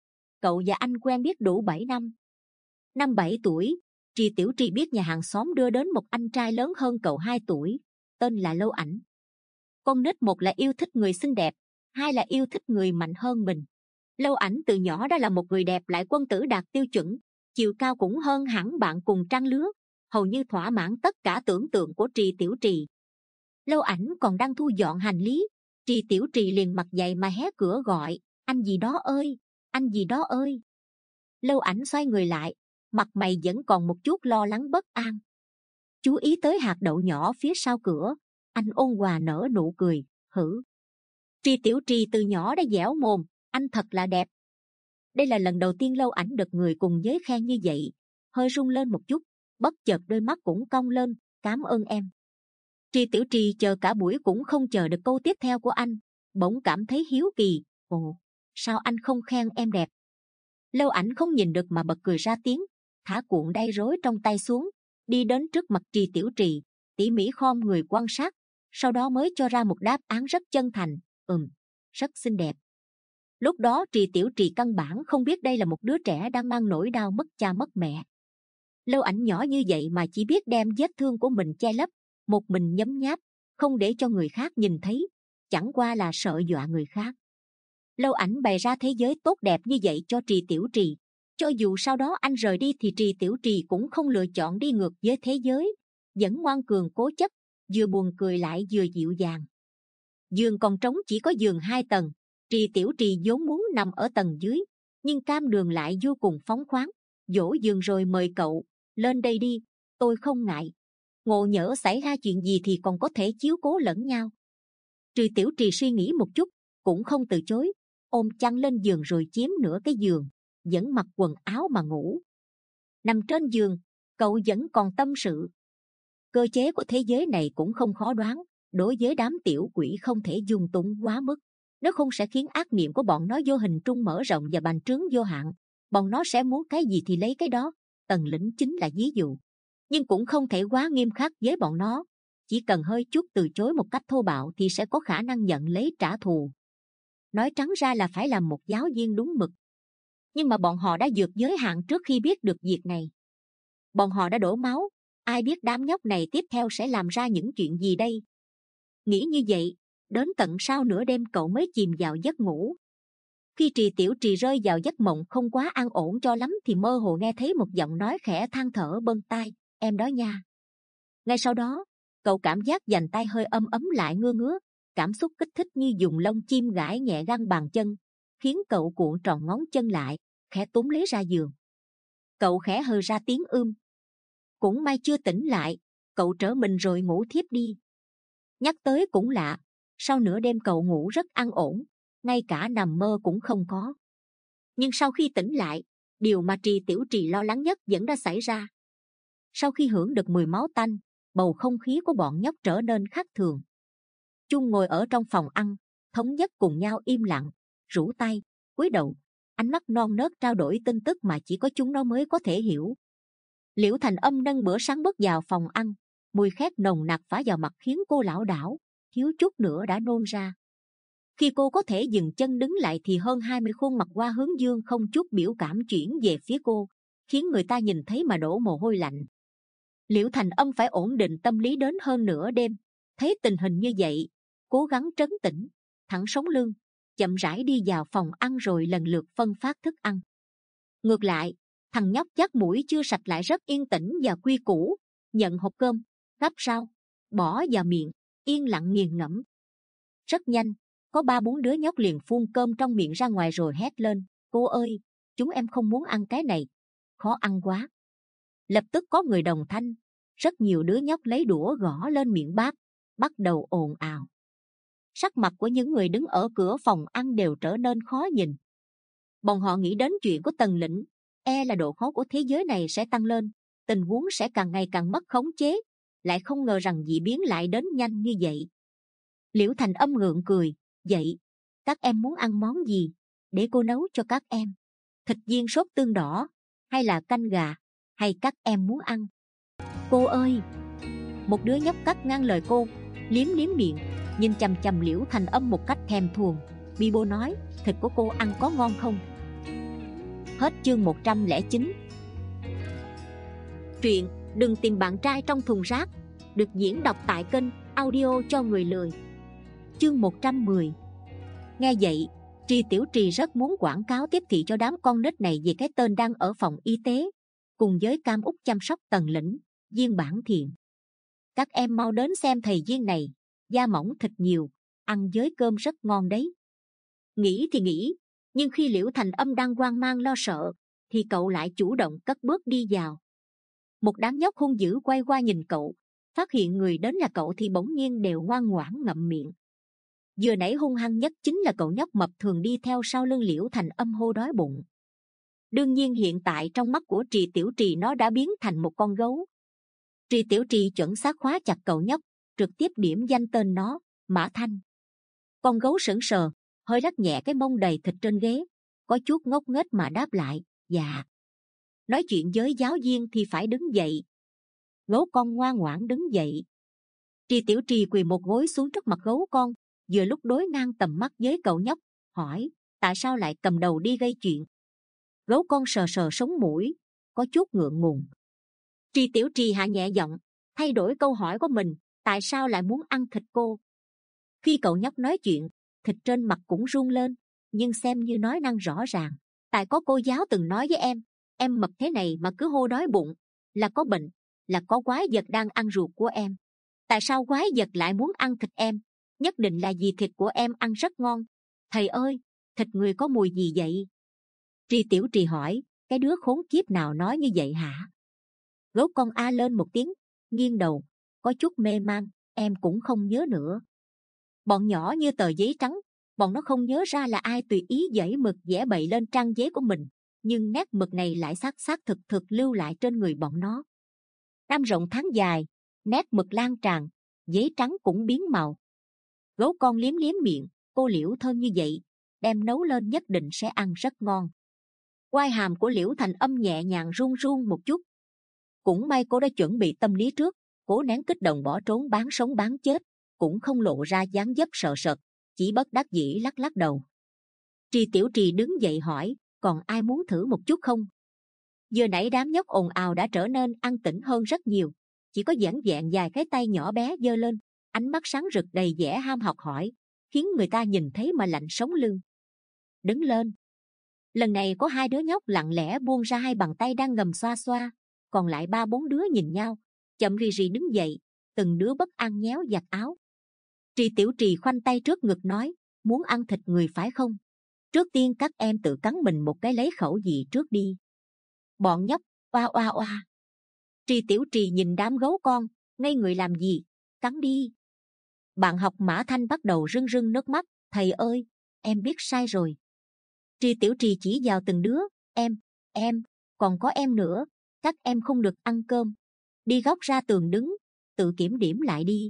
Cậu và anh quen biết đủ bảy năm. Năm bảy tuổi, Trì Tiểu Trì biết nhà hàng xóm đưa đến một anh trai lớn hơn cậu hai tuổi, tên là Lâu Ảnh. Con nít một là yêu thích người xinh đẹp, hai là yêu thích người mạnh hơn mình. Lâu Ảnh từ nhỏ đã là một người đẹp lại quân tử đạt tiêu chuẩn, chiều cao cũng hơn hẳn bạn cùng trang lứa, hầu như thỏa mãn tất cả tưởng tượng của Trì Tiểu Trì. Lâu Ảnh còn đang thu dọn hành lý, Trì Tiểu Trì liền mặt dày mà hé cửa gọi, anh gì đó ơi, anh gì đó ơi. Lâu Ảnh xoay người lại, mặt mày vẫn còn một chút lo lắng bất an. Chú ý tới hạt đậu nhỏ phía sau cửa, anh ôn hòa nở nụ cười, hử. Trì Tiểu Trì từ nhỏ đã dẻo mồm, anh thật là đẹp. Đây là lần đầu tiên Lâu Ảnh được người cùng giới khen như vậy, hơi rung lên một chút, bất chợt đôi mắt cũng cong lên, cảm ơn em. Trì Tiểu Trì chờ cả buổi cũng không chờ được câu tiếp theo của anh, bỗng cảm thấy hiếu kỳ, ồ, sao anh không khen em đẹp? Lâu Ảnh không nhìn được mà bật cười ra tiếng, thả cuộn đay rối trong tay xuống, đi đến trước mặt Trì Tiểu Trì, tỉ mỉ khom người quan sát, sau đó mới cho ra một đáp án rất chân thành, ừm, rất xinh đẹp. Lúc đó Trì Tiểu Trì căn bản không biết đây là một đứa trẻ đang mang nỗi đau mất cha mất mẹ. Lâu Ảnh nhỏ như vậy mà chỉ biết đem vết thương của mình che lấp, một mình nhấm nháp, không để cho người khác nhìn thấy, chẳng qua là sợ dọa người khác. Lâu Ảnh bày ra thế giới tốt đẹp như vậy cho Trì Tiểu Trì, cho dù sau đó anh rời đi thì Trì Tiểu Trì cũng không lựa chọn đi ngược với thế giới, vẫn ngoan cường cố chấp, vừa buồn cười lại vừa dịu dàng. Giường còn trống chỉ có giường hai tầng, Trì Tiểu Trì vốn muốn nằm ở tầng dưới, nhưng Cam Đường lại vô cùng phóng khoáng, dỗ giường rồi mời cậu, lên đây đi, tôi không ngại. Ngộ nhỡ xảy ra chuyện gì thì còn có thể chiếu cố lẫn nhau. Trì Tiểu Trì suy nghĩ một chút, cũng không từ chối, ôm chăn lên giường rồi chiếm nửa cái giường, vẫn mặc quần áo mà ngủ. Nằm trên giường, cậu vẫn còn tâm sự. Cơ chế của thế giới này cũng không khó đoán, đối với đám tiểu quỷ không thể dung túng quá mức, nếu không sẽ khiến ác niệm của bọn nó vô hình trung mở rộng và bành trướng vô hạn. Bọn nó sẽ muốn cái gì thì lấy cái đó, Tần Lĩnh chính là ví dụ. Nhưng cũng không thể quá nghiêm khắc với bọn nó, chỉ cần hơi chút từ chối một cách thô bạo thì sẽ có khả năng nhận lấy trả thù. Nói trắng ra là phải làm một giáo viên đúng mực. Nhưng mà bọn họ đã vượt giới hạn trước khi biết được việc này. Bọn họ đã đổ máu, ai biết đám nhóc này tiếp theo sẽ làm ra những chuyện gì đây? Nghĩ như vậy, đến tận sau nửa đêm cậu mới chìm vào giấc ngủ. Khi Trì Tiểu Trì rơi vào giấc mộng không quá an ổn cho lắm thì mơ hồ nghe thấy một giọng nói khẽ than thở bên tai, em đó nha. Ngay sau đó, cậu cảm giác vành tay hơi ấm ấm lại ngứa ngứa, cảm xúc kích thích như dùng lông chim gãi nhẹ găng bàn chân, khiến cậu cuộn tròn ngón chân lại, khẽ túm lấy ra giường. Cậu khẽ hừ ra tiếng ưm. Cũng may chưa tỉnh lại, cậu trở mình rồi ngủ thiếp đi. Nhắc tới cũng lạ, sau nửa đêm cậu ngủ rất an ổn, ngay cả nằm mơ cũng không có. Nhưng sau khi tỉnh lại, điều mà Trì Tiểu Trì lo lắng nhất vẫn đã xảy ra. Sau khi hưởng được mùi máu tanh, bầu không khí của bọn nhóc trở nên khác thường. Chung ngồi ở trong phòng ăn, thống nhất cùng nhau im lặng, rủ tay, cúi đầu, ánh mắt non nớt trao đổi tin tức mà chỉ có chúng nó mới có thể hiểu. Liễu Thành Âm nâng bữa sáng bước vào phòng ăn, mùi khét nồng nặc phả vào mặt khiến cô lảo đảo, thiếu chút nữa đã nôn ra. Khi cô có thể dừng chân đứng lại thì hơn hai mươi khuôn mặt Hoa Hướng Dương không chút biểu cảm chuyển về phía cô, khiến người ta nhìn thấy mà đổ mồ hôi lạnh. Liễu Thành Âm phải ổn định tâm lý đến hơn nửa đêm, thấy tình hình như vậy, cố gắng trấn tĩnh, thẳng sống lưng, chậm rãi đi vào phòng ăn rồi lần lượt phân phát thức ăn. Ngược lại, thằng nhóc dắt mũi chưa sạch lại rất yên tĩnh và quy củ, nhận hộp cơm, gắp rau, bỏ vào miệng, yên lặng nghiền ngẫm. Rất nhanh, có ba bốn đứa nhóc liền phun cơm trong miệng ra ngoài rồi hét lên: cô ơi, chúng em không muốn ăn cái này, khó ăn quá. Lập tức có người đồng thanh, rất nhiều đứa nhóc lấy đũa gõ lên miệng bát, bắt đầu ồn ào. Sắc mặt của những người đứng ở cửa phòng ăn đều trở nên khó nhìn. Bọn họ nghĩ đến chuyện của Tần Lĩnh, e là độ khó của thế giới này sẽ tăng lên, tình huống sẽ càng ngày càng mất khống chế, lại không ngờ rằng dị biến lại đến nhanh như vậy. Liễu Thành Âm gượng cười, vậy các em muốn ăn món gì, để cô nấu cho các em? Thịt viên sốt tương đỏ, hay là canh gà, hay các em muốn ăn? Cô ơi! Một đứa nhóc cắt ngang lời cô, liếm liếm miệng, nhìn chằm chằm Liễu Thành Âm một cách thèm thuồng. Bi bô nói, thịt của cô ăn có ngon không? Hết chương một trăm lẻ chín. Truyện Đừng Tìm Bạn Trai Trong Thùng Rác được diễn đọc tại kênh Audio Cho Người Lười. Chương một trăm mười. Nghe vậy, Trì Tiểu Trì rất muốn quảng cáo tiếp thị cho đám con nít này về cái tên đang ở phòng y tế, cùng với Cam Úc chăm sóc Tần Lĩnh, Viên Bản Thiện. Các em mau đến xem thầy Viên này, da mỏng thịt nhiều, ăn với cơm rất ngon đấy. Nghĩ thì nghĩ, nhưng khi Liễu Thành Âm đang hoang mang lo sợ, thì cậu lại chủ động cất bước đi vào. Một đám nhóc hung dữ quay qua nhìn cậu, phát hiện người đến là cậu thì bỗng nhiên đều ngoan ngoãn ngậm miệng. Vừa nãy hung hăng nhất chính là cậu nhóc mập thường đi theo sau lưng Liễu Thành Âm hô đói bụng. Đương nhiên hiện tại trong mắt của Trì Tiểu Trì nó đã biến thành một con gấu. Trì Tiểu Trì chuẩn xác khóa chặt cậu nhóc, trực tiếp điểm danh tên nó, Mã Thanh. Con gấu sững sờ, hơi lắc nhẹ cái mông đầy thịt trên ghế, có chút ngốc nghếch mà đáp lại, dạ. Nói chuyện với giáo viên thì phải đứng dậy. Gấu con ngoan ngoãn đứng dậy. Trì Tiểu Trì quỳ một gối xuống trước mặt gấu con, vừa lúc đối ngang tầm mắt với cậu nhóc, hỏi, tại sao lại cầm đầu đi gây chuyện? Gấu con sờ sờ sống mũi, có chút ngượng ngùng. Trì Tiểu Trì hạ nhẹ giọng, thay đổi câu hỏi của mình, tại sao lại muốn ăn thịt cô? Khi cậu nhóc nói chuyện, thịt trên mặt cũng run lên, nhưng xem như nói năng rõ ràng. Tại có cô giáo từng nói với em, em mập thế này mà cứ hô đói bụng, là có bệnh, là có quái vật đang ăn ruột của em. Tại sao quái vật lại muốn ăn thịt em? Nhất định là vì thịt của em ăn rất ngon. Thầy ơi, thịt người có mùi gì vậy? Trì Tiểu Trì hỏi, cái đứa khốn kiếp nào nói như vậy hả? Gấu con a lên một tiếng, nghiêng đầu, có chút mê man, em cũng không nhớ nữa. Bọn nhỏ như tờ giấy trắng, bọn nó không nhớ ra là ai tùy ý giấy mực vẽ bậy lên trang giấy của mình, nhưng nét mực này lại xác xác thực thực lưu lại trên người bọn nó. Năm rộng tháng dài, nét mực lan tràn, giấy trắng cũng biến màu. Gấu con liếm liếm miệng, cô Liễu thơm như vậy, đem nấu lên nhất định sẽ ăn rất ngon. Quai hàm của Liễu Thành Âm nhẹ nhàng run run một chút. Cũng may cô đã chuẩn bị tâm lý trước, cố nén kích động bỏ trốn bán sống bán chết, cũng không lộ ra dáng dấp sợ sệt, chỉ bất đắc dĩ lắc lắc đầu. Trì Tiểu Trì đứng dậy hỏi, còn ai muốn thử một chút không? Vừa nãy đám nhóc ồn ào đã trở nên an tĩnh hơn rất nhiều, chỉ có vẻn vẹn vài cái tay nhỏ bé giơ lên, ánh mắt sáng rực đầy vẻ ham học hỏi, khiến người ta nhìn thấy mà lạnh sống lưng. Đứng lên. Lần này có hai đứa nhóc lặng lẽ buông ra hai bàn tay đang ngầm xoa xoa, còn lại ba bốn đứa nhìn nhau, chậm rì rì đứng dậy, từng đứa bất an nhéo giặt áo. Trì Tiểu Trì khoanh tay trước ngực nói, muốn ăn thịt người phải không? Trước tiên các em tự cắn mình một cái lấy khẩu vị trước đi. Bọn nhóc oa oa oa. Tri Tiểu Trì nhìn đám gấu con, ngây người làm gì, cắn đi. Bạn học Mã Thanh bắt đầu rưng rưng nước mắt. Thầy ơi, em biết sai rồi. Tri Tiểu Trì chỉ vào từng đứa. Em, em, còn có em nữa. Các em không được ăn cơm. Đi góc ra tường đứng, tự kiểm điểm lại đi.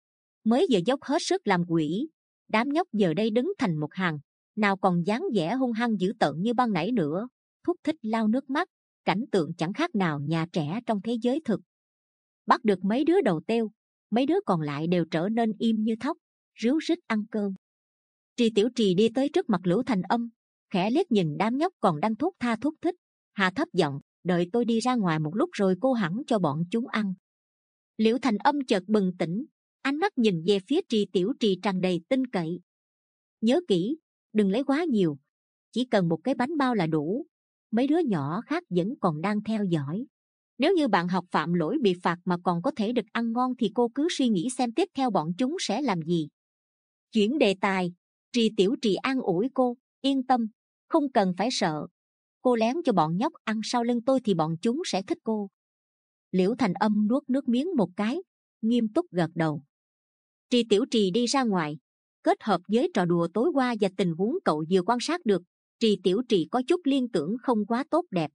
Mới giờ dốc hết sức làm quỷ, đám nhóc giờ đây đứng thành một hàng, nào còn dáng vẻ hung hăng dữ tợn như ban nãy nữa. Thúc thích lau nước mắt, cảnh tượng chẳng khác nào nhà trẻ trong thế giới thực. Bắt được mấy đứa đầu têu, mấy đứa còn lại đều trở nên im như thóc, ríu rít ăn cơm. Tri Tiểu Trì đi tới trước mặt Liễu Thành Âm, khẽ liếc nhìn đám nhóc còn đang thúc tha thúc thích, hạ thấp giọng, đợi tôi đi ra ngoài một lúc rồi cô hẳn cho bọn chúng ăn. Liễu Thành Âm chợt bừng tỉnh, ánh mắt nhìn về phía Tri Tiểu Trì tràn đầy tin cậy. Nhớ kỹ, đừng lấy quá nhiều, chỉ cần một cái bánh bao là đủ. Mấy đứa nhỏ khác vẫn còn đang theo dõi. Nếu như bạn học phạm lỗi bị phạt mà còn có thể được ăn ngon thì cô cứ suy nghĩ xem tiếp theo bọn chúng sẽ làm gì. Chuyển đề tài, Tri Tiểu Trì an ủi cô, yên tâm, không cần phải sợ. Cô lén cho bọn nhóc ăn sau lưng tôi thì bọn chúng sẽ thích cô. Liễu Thành Âm nuốt nước miếng một cái, nghiêm túc gật đầu. Tri Tiểu Trì đi ra ngoài, kết hợp với trò đùa tối qua và tình huống cậu vừa quan sát được, Tri Tiểu Trì có chút liên tưởng không quá tốt đẹp.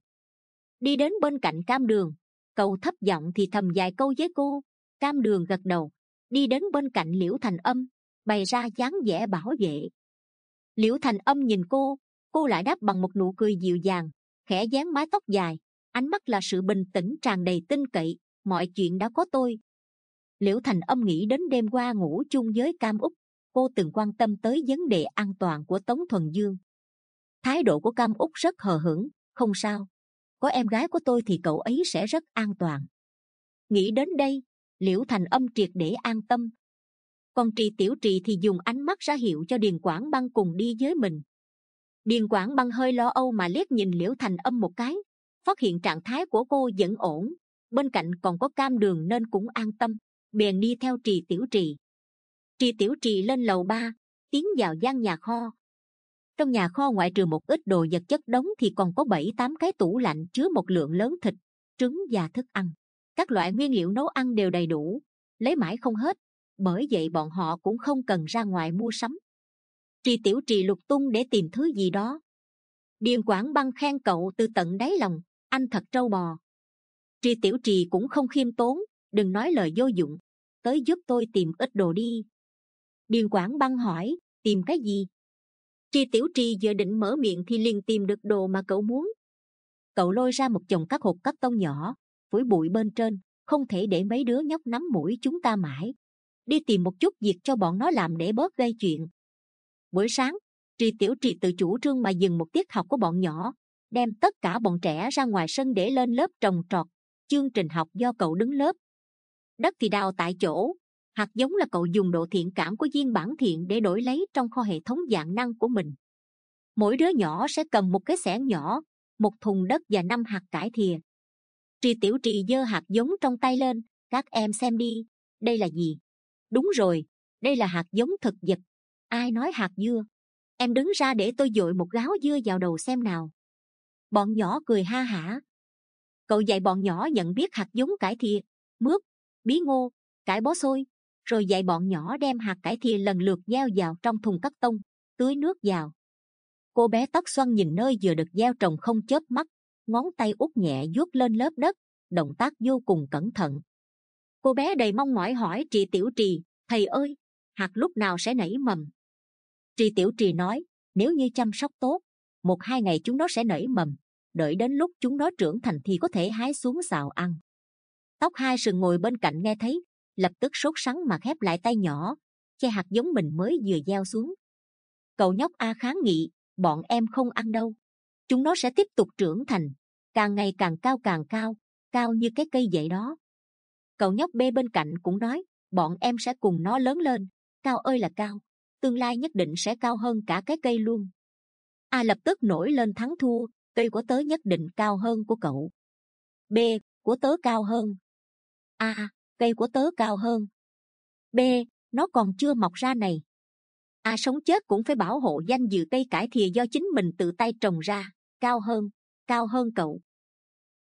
Đi đến bên cạnh Cam Đường, cậu thấp giọng thì thầm vài câu với cô. Cam Đường gật đầu, đi đến bên cạnh Liễu Thành Âm, bày ra dáng vẻ bảo vệ. Liễu Thành Âm nhìn cô, cô lại đáp bằng một nụ cười dịu dàng, khẽ dán mái tóc dài, ánh mắt là sự bình tĩnh tràn đầy tin cậy. Mọi chuyện đã có tôi. Liễu Thành Âm nghĩ đến đêm qua ngủ chung với Cam Úc, cô từng quan tâm tới vấn đề an toàn của Tống Thuần Dương. Thái độ của Cam Úc rất hờ hững, không sao, có em gái của tôi thì cậu ấy sẽ rất an toàn. Nghĩ đến đây, Liễu Thành Âm triệt để an tâm. Còn Tri Tiểu Trì thì dùng ánh mắt ra hiệu cho Điền Quảng Băng cùng đi với mình. Điền Quảng Băng hơi lo âu mà liếc nhìn Liễu Thành Âm một cái, phát hiện trạng thái của cô vẫn ổn, bên cạnh còn có Cam Đường nên cũng an tâm, bèn đi theo Tri Tiểu Trì. Tri Tiểu Trì lên lầu ba, tiến vào gian nhà kho. Trong nhà kho ngoại trừ một ít đồ vật chất đống thì còn có bảy tám cái tủ lạnh chứa một lượng lớn thịt, trứng và thức ăn. Các loại nguyên liệu nấu ăn đều đầy đủ, lấy mãi không hết, bởi vậy bọn họ cũng không cần ra ngoài mua sắm. Tri Tiểu Trì lục tung để tìm thứ gì đó. Điền Quảng Băng khen cậu từ tận đáy lòng, anh thật trâu bò. Tri Tiểu Trì cũng không khiêm tốn, đừng nói lời vô dụng, tới giúp tôi tìm ít đồ đi. Điền Quảng Băng hỏi, tìm cái gì? Tri Tiểu Trì vừa định mở miệng thì liền tìm được đồ mà cậu muốn. Cậu lôi ra một chồng các hộp cắt tông nhỏ, phủi bụi bên trên, không thể để mấy đứa nhóc nắm mũi chúng ta mãi. Đi tìm một chút việc cho bọn nó làm để bớt gây chuyện. Buổi sáng, Tri Tiểu Trì tự chủ trương mà dừng một tiết học của bọn nhỏ, đem tất cả bọn trẻ ra ngoài sân để lên lớp trồng trọt. Chương trình học do cậu đứng lớp. Đất thì đào tại chỗ, hạt giống là cậu dùng độ thiện cảm của viên bản thiện để đổi lấy trong kho hệ thống vạn năng của mình. Mỗi đứa nhỏ sẽ cầm một cái xẻng nhỏ, một thùng đất và năm hạt cải thìa. Tri Tiểu Trì giơ hạt giống trong tay lên, các em xem đi, đây là gì? Đúng rồi, đây là hạt giống thực vật. Ai nói hạt dưa? Em đứng ra để tôi dội một gáo dưa vào đầu xem nào. Bọn nhỏ cười ha hả. Cậu dạy bọn nhỏ nhận biết hạt giống cải thìa, mướp, bí ngô, cải bó xôi, rồi dạy bọn nhỏ đem hạt cải thìa lần lượt gieo vào trong thùng cắt tông, tưới nước vào. Cô bé tóc xoăn nhìn nơi vừa được gieo trồng không chớp mắt, ngón tay út nhẹ vuốt lên lớp đất, động tác vô cùng cẩn thận. Cô bé đầy mong mỏi hỏi Tri Tiểu Trì, thầy ơi, hạt lúc nào sẽ nảy mầm? Tri Tiểu Trì nói, nếu như chăm sóc tốt, một hai ngày chúng nó sẽ nảy mầm, đợi đến lúc chúng nó trưởng thành thì có thể hái xuống xào ăn. Tóc hai sừng ngồi bên cạnh nghe thấy, lập tức sốt sắng mà khép lại tay nhỏ, che hạt giống mình mới vừa gieo xuống. Cậu nhóc A kháng nghị, bọn em không ăn đâu, chúng nó sẽ tiếp tục trưởng thành, càng ngày càng cao càng cao, cao như cái cây vậy đó. Cậu nhóc B bên cạnh cũng nói, bọn em sẽ cùng nó lớn lên, cao ơi là cao, tương lai nhất định sẽ cao hơn cả cái cây luôn. A lập tức nổi lên thắng thua, cây của tớ nhất định cao hơn của cậu. B, của tớ cao hơn. A, cây của tớ cao hơn. B, nó còn chưa mọc ra này. A sống chết cũng phải bảo hộ danh dự cây cải thìa do chính mình tự tay trồng ra, cao hơn, cao hơn cậu.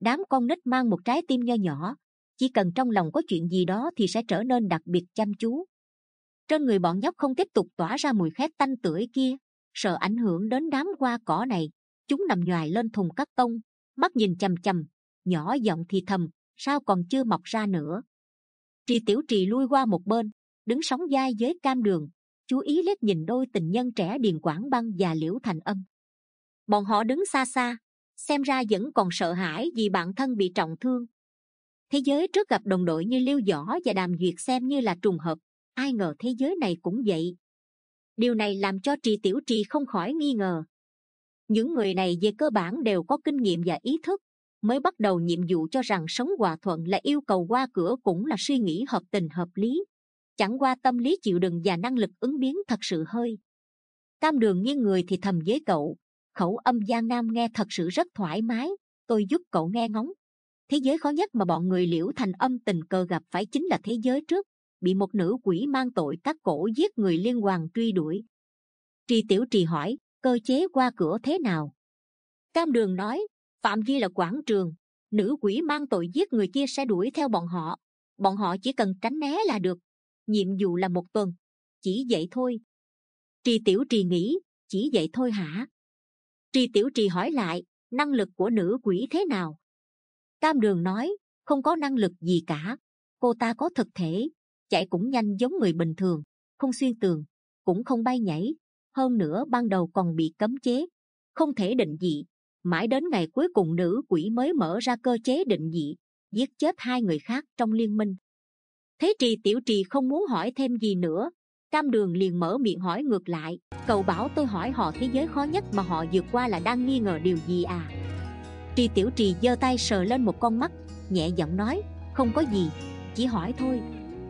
Đám con nít mang một trái tim nho nhỏ, chỉ cần trong lòng có chuyện gì đó thì sẽ trở nên đặc biệt chăm chú. Trên người bọn nhóc không tiếp tục tỏa ra mùi khét tanh tưởi kia, sợ ảnh hưởng đến đám hoa cỏ này. Chúng nằm nhoài lên thùng cắt tông, mắt nhìn chằm chằm, nhỏ giọng thì thầm, sao còn chưa mọc ra nữa. Trì Tiểu Trì lui qua một bên, đứng sóng vai với Cam Đường, chú ý liếc nhìn đôi tình nhân trẻ Điền Quảng Băng và Liễu Thành Âm. Bọn họ đứng xa xa, xem ra vẫn còn sợ hãi vì bạn thân bị trọng thương. Thế giới trước gặp đồng đội như Liêu Võ và Đàm Duyệt xem như là trùng hợp, ai ngờ thế giới này cũng vậy. Điều này làm cho Trì Tiểu Trì không khỏi nghi ngờ. Những người này về cơ bản đều có kinh nghiệm và ý thức, mới bắt đầu nhiệm vụ cho rằng sống hòa thuận là yêu cầu qua cửa cũng là suy nghĩ hợp tình hợp lý. Chẳng qua tâm lý chịu đựng và năng lực ứng biến thật sự hơi. Cam Đường nghiêng người thì thầm với cậu, khẩu âm Giang Nam nghe thật sự rất thoải mái, tôi giúp cậu nghe ngóng. Thế giới khó nhất mà bọn người Liễu Thành Âm tình cờ gặp phải chính là thế giới trước, bị một nữ quỷ mang tội cắt cổ giết người liên hoàn truy đuổi. Trì Tiểu Trì hỏi, cơ chế qua cửa thế nào? Cam Đường nói, phạm vi là quảng trường, nữ quỷ mang tội giết người kia sẽ đuổi theo bọn họ, bọn họ chỉ cần tránh né là được. Nhiệm vụ là một tuần, chỉ vậy thôi. Trì Tiểu Trì nghĩ, chỉ vậy thôi hả? Trì Tiểu Trì hỏi lại, năng lực của nữ quỷ thế nào? Cam Đường nói, không có năng lực gì cả, cô ta có thực thể, chạy cũng nhanh giống người bình thường, không xuyên tường, cũng không bay nhảy, hơn nữa ban đầu còn bị cấm chế, không thể định vị. Mãi đến ngày cuối cùng nữ quỷ mới mở ra cơ chế định vị, giết chết hai người khác trong liên minh. Thế Trì Tiểu Trì không muốn hỏi thêm gì nữa, Cam Đường liền mở miệng hỏi ngược lại, cậu bảo tôi hỏi họ thế giới khó nhất mà họ vượt qua là đang nghi ngờ điều gì à? Trì Tiểu Trì giơ tay sờ lên một con mắt, nhẹ giọng nói, không có gì, chỉ hỏi thôi.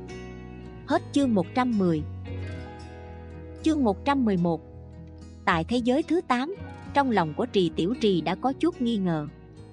Hết chương một trăm mười. Chương một trăm mười một. Tại thế giới thứ tám, trong lòng của Trì Tiểu Trì đã có chút nghi ngờ.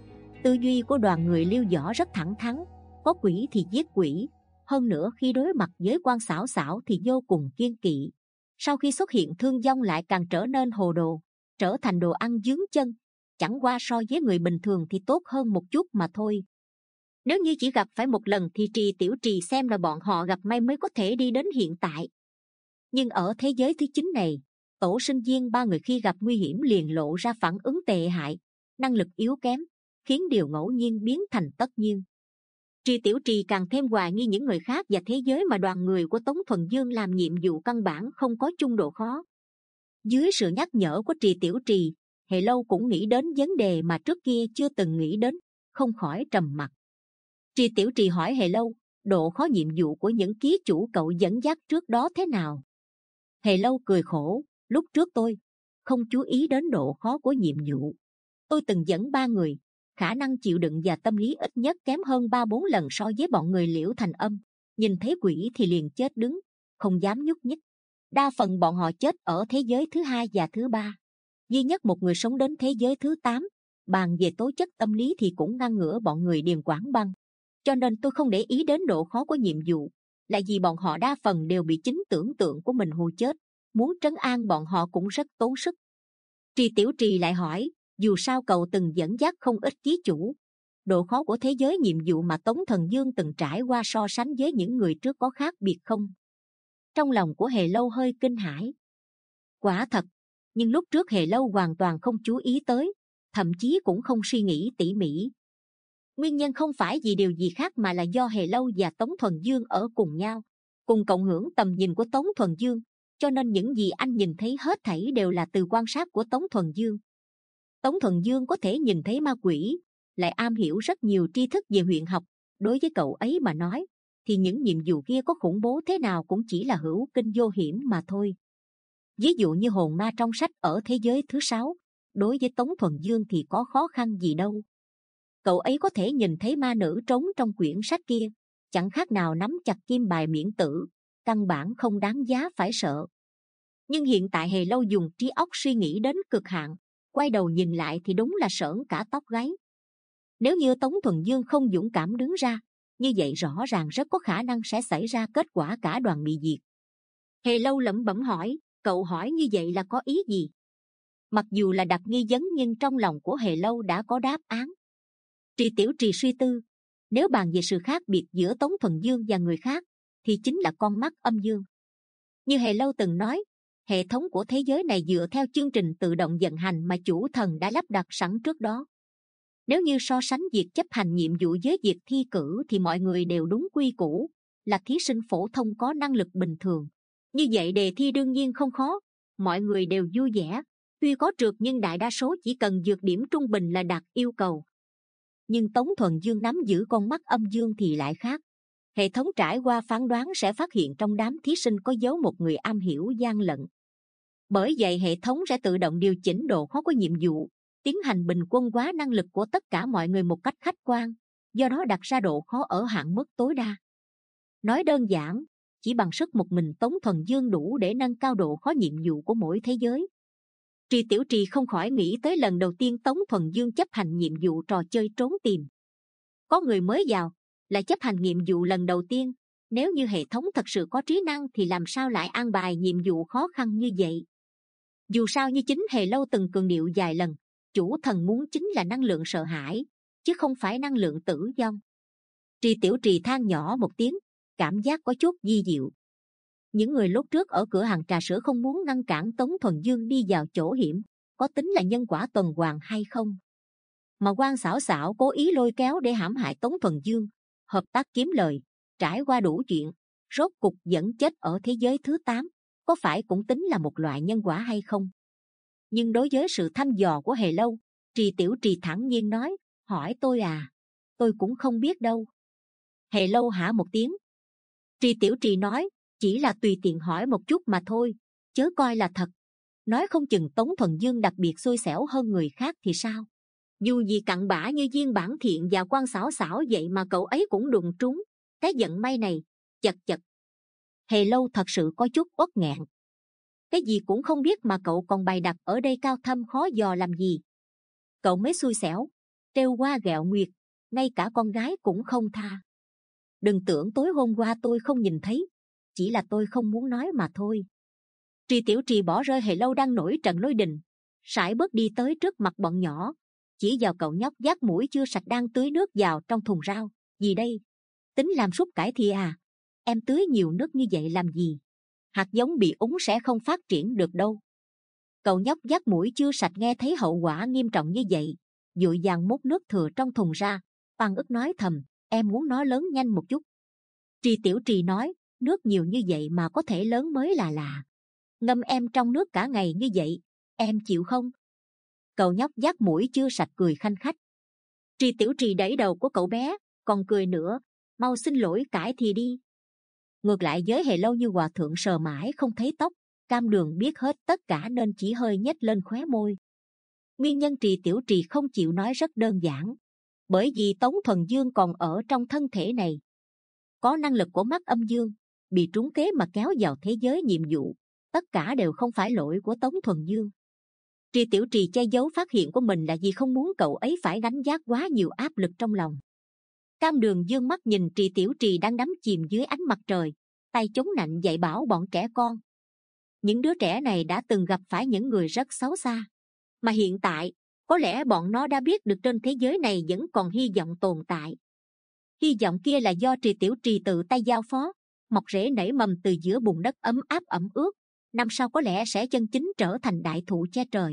Tư duy của đoàn người Liêu Võ rất thẳng thắn, có quỷ thì giết quỷ, hơn nữa khi đối mặt với Quan Xảo Xảo thì vô cùng kiên kỵ. Sau khi xuất hiện thương vong lại càng trở nên hồ đồ, trở thành đồ ăn dướng chân, chẳng qua so với người bình thường thì tốt hơn một chút mà thôi. Nếu như chỉ gặp phải một lần thì Trì Tiểu Trì xem là bọn họ gặp may mới có thể đi đến hiện tại. Nhưng ở thế giới thứ chín này, tổ sinh viên ba người khi gặp nguy hiểm liền lộ ra phản ứng tệ hại, năng lực yếu kém, khiến điều ngẫu nhiên biến thành tất nhiên. Trì Tiểu Trì càng thêm hoài nghi những người khác và thế giới mà đoàn người của Tống Thuần Dương làm nhiệm vụ căn bản không có chung độ khó. Dưới sự nhắc nhở của Trì Tiểu Trì, Hề Lâu cũng nghĩ đến vấn đề mà trước kia chưa từng nghĩ đến, không khỏi trầm mặc. Trì Tiểu Trì hỏi Hề Lâu, độ khó nhiệm vụ của những ký chủ cậu dẫn dắt trước đó thế nào? Hề Lâu cười khổ, lúc trước tôi không chú ý đến độ khó của nhiệm vụ. Tôi từng dẫn ba người, khả năng chịu đựng và tâm lý ít nhất kém hơn ba bốn lần so với bọn người Liễu Thành Âm. Nhìn thấy quỷ thì liền chết đứng, không dám nhúc nhích. Đa phần bọn họ chết ở thế giới thứ hai và thứ ba. Duy nhất một người sống đến thế giới thứ tám. Bàn về tố chất tâm lý thì cũng ngăn ngửa bọn người Điền Quảng Băng. Cho nên tôi không để ý đến độ khó của nhiệm vụ, là vì bọn họ đa phần đều bị chính tưởng tượng của mình hù chết. Muốn trấn an bọn họ cũng rất tốn sức. Trì Tiểu Trì lại hỏi, dù sao cậu từng dẫn dắt không ít ký chủ, độ khó của thế giới nhiệm vụ mà Tống Thần Dương từng trải qua so sánh với những người trước có khác biệt không? Trong lòng của Hề Lâu hơi kinh hãi. Quả thật, nhưng lúc trước Hề Lâu hoàn toàn không chú ý tới, thậm chí cũng không suy nghĩ tỉ mỉ. Nguyên nhân không phải vì điều gì khác mà là do Hề Lâu và Tống Thuần Dương ở cùng nhau, cùng cộng hưởng tầm nhìn của Tống Thuần Dương, cho nên những gì anh nhìn thấy hết thảy đều là từ quan sát của Tống Thuần Dương. Tống Thuần Dương có thể nhìn thấy ma quỷ, lại am hiểu rất nhiều tri thức về huyền học. Đối với cậu ấy mà nói, thì những nhiệm vụ kia có khủng bố thế nào cũng chỉ là hữu kinh vô hiểm mà thôi. Ví dụ như hồn ma trong sách ở thế giới thứ sáu, đối với Tống Thuần Dương thì có khó khăn gì đâu. Cậu ấy có thể nhìn thấy ma nữ trống trong quyển sách kia, chẳng khác nào nắm chặt kim bài miễn tử, căn bản không đáng giá phải sợ. Nhưng hiện tại Hề Lâu dùng trí óc suy nghĩ đến cực hạn, quay đầu nhìn lại thì đúng là sởn cả tóc gáy. Nếu như Tống Thuần Dương không dũng cảm đứng ra, như vậy rõ ràng rất có khả năng sẽ xảy ra kết quả cả đoàn bị diệt. Hề Lâu lẩm bẩm hỏi, cậu hỏi như vậy là có ý gì? Mặc dù là đặt nghi vấn nhưng trong lòng của Hề Lâu đã có đáp án. Tri Tiểu Trì suy tư, nếu bàn về sự khác biệt giữa Tống Thuần Dương và người khác, thì chính là con mắt âm dương. Như Hề Lâu từng nói, hệ thống của thế giới này dựa theo chương trình tự động vận hành mà chủ thần đã lắp đặt sẵn trước đó. Nếu như so sánh việc chấp hành nhiệm vụ với việc thi cử thì mọi người đều đúng quy củ, là thí sinh phổ thông có năng lực bình thường. Như vậy đề thi đương nhiên không khó, mọi người đều vui vẻ. Tuy có trượt nhưng đại đa số chỉ cần vượt điểm trung bình là đạt yêu cầu. Nhưng Tống Thuần Dương nắm giữ con mắt âm dương thì lại khác. Hệ thống trải qua phán đoán sẽ phát hiện trong đám thí sinh có giấu một người am hiểu gian lận. Bởi vậy hệ thống sẽ tự động điều chỉnh độ khó của nhiệm vụ, tiến hành bình quân hóa năng lực của tất cả mọi người một cách khách quan, do đó đặt ra độ khó ở hạn mức tối đa. Nói đơn giản, chỉ bằng sức một mình Tống Thuần Dương đủ để nâng cao độ khó nhiệm vụ của mỗi thế giới. Tri Tiểu Trì không khỏi nghĩ tới lần đầu tiên Tống Thuần Dương chấp hành nhiệm vụ trò chơi trốn tìm. Có người mới vào, lại chấp hành nhiệm vụ lần đầu tiên. Nếu như hệ thống thật sự có trí năng thì làm sao lại an bài nhiệm vụ khó khăn như vậy? Dù sao như chính Hề Lâu từng cường điệu vài lần, chủ thần muốn chính là năng lượng sợ hãi, chứ không phải năng lượng tử vong. Tri Tiểu Trì than nhỏ một tiếng, cảm giác có chút vi diệu. Những người lúc trước ở cửa hàng trà sữa không muốn ngăn cản Tống Thuần Dương đi vào chỗ hiểm, có tính là nhân quả tuần hoàn hay không? Mà Quan Xảo Xảo cố ý lôi kéo để hãm hại Tống Thuần Dương, hợp tác kiếm lời, trải qua đủ chuyện, rốt cục vẫn chết ở thế giới thứ tám, có phải cũng tính là một loại nhân quả hay không? Nhưng đối với sự thăm dò của Hề Lâu, Tri Tiểu Trì thẳng nhiên nói, hỏi tôi à, tôi cũng không biết đâu. Hề Lâu hả một tiếng. Tri Tiểu Trì nói, chỉ là tùy tiện hỏi một chút mà thôi, chớ coi là thật. Nói không chừng Tống Thuần Dương đặc biệt xui xẻo hơn người khác thì sao? Dù gì cặn bã như Viên Bản Thiện và Quan Xảo Xảo vậy mà cậu ấy cũng đụng trúng. Cái vận may này, chật chật. Hề Lâu thật sự có chút uất nghẹn. Cái gì cũng không biết mà cậu còn bày đặt ở đây cao thâm khó dò làm gì? Cậu mới xui xẻo, trêu qua ghẹo nguyệt, ngay cả con gái cũng không tha. Đừng tưởng tối hôm qua tôi không nhìn thấy, chỉ là tôi không muốn nói mà thôi. Tri Tiểu Trì bỏ rơi Hề Lâu đang nổi trận lôi đình, sải bước đi tới trước mặt bọn nhỏ, chỉ vào cậu nhóc dát mũi chưa sạch đang tưới nước vào trong thùng rau. Gì đây? Tính làm súp cải thì à? Em tưới nhiều nước như vậy làm gì? Hạt giống bị úng sẽ không phát triển được đâu. Cậu nhóc dát mũi chưa sạch nghe thấy hậu quả nghiêm trọng như vậy, vội vàng múc nước thừa trong thùng ra, oan ức nói thầm, em muốn nó lớn nhanh một chút. Tri Tiểu Trì nói, nước nhiều như vậy mà có thể lớn mới là lạ. Ngâm em trong nước cả ngày như vậy, em chịu không? Cậu nhóc dát mũi chưa sạch cười khanh khách. Tri Tiểu Trì đẩy đầu của cậu bé, còn cười nữa, mau xin lỗi cãi thì đi. Ngược lại với Hề Lâu như hòa thượng sờ mãi không thấy tóc, Cam Đường biết hết tất cả nên chỉ hơi nhếch lên khóe môi. Nguyên nhân Tri Tiểu Trì không chịu nói rất đơn giản, bởi vì Tống Thuần Dương còn ở trong thân thể này, có năng lực của mắt âm dương, bị trúng kế mà kéo vào thế giới nhiệm vụ, tất cả đều không phải lỗi của Tống Thuần Dương. Tri Tiểu Trì che giấu phát hiện của mình là vì không muốn cậu ấy phải gánh vác quá nhiều áp lực trong lòng. Cam Đường dương mắt nhìn Tri Tiểu Trì đang đắm chìm dưới ánh mặt trời, tay chống nạnh dạy bảo bọn trẻ con. Những đứa trẻ này đã từng gặp phải những người rất xấu xa, mà hiện tại có lẽ bọn nó đã biết được trên thế giới này vẫn còn hy vọng tồn tại. Hy vọng kia là do Tri Tiểu Trì tự tay giao phó, mọc rễ nảy mầm từ giữa bùn đất ấm áp ẩm ướt, năm sau có lẽ sẽ chân chính trở thành đại thụ che trời.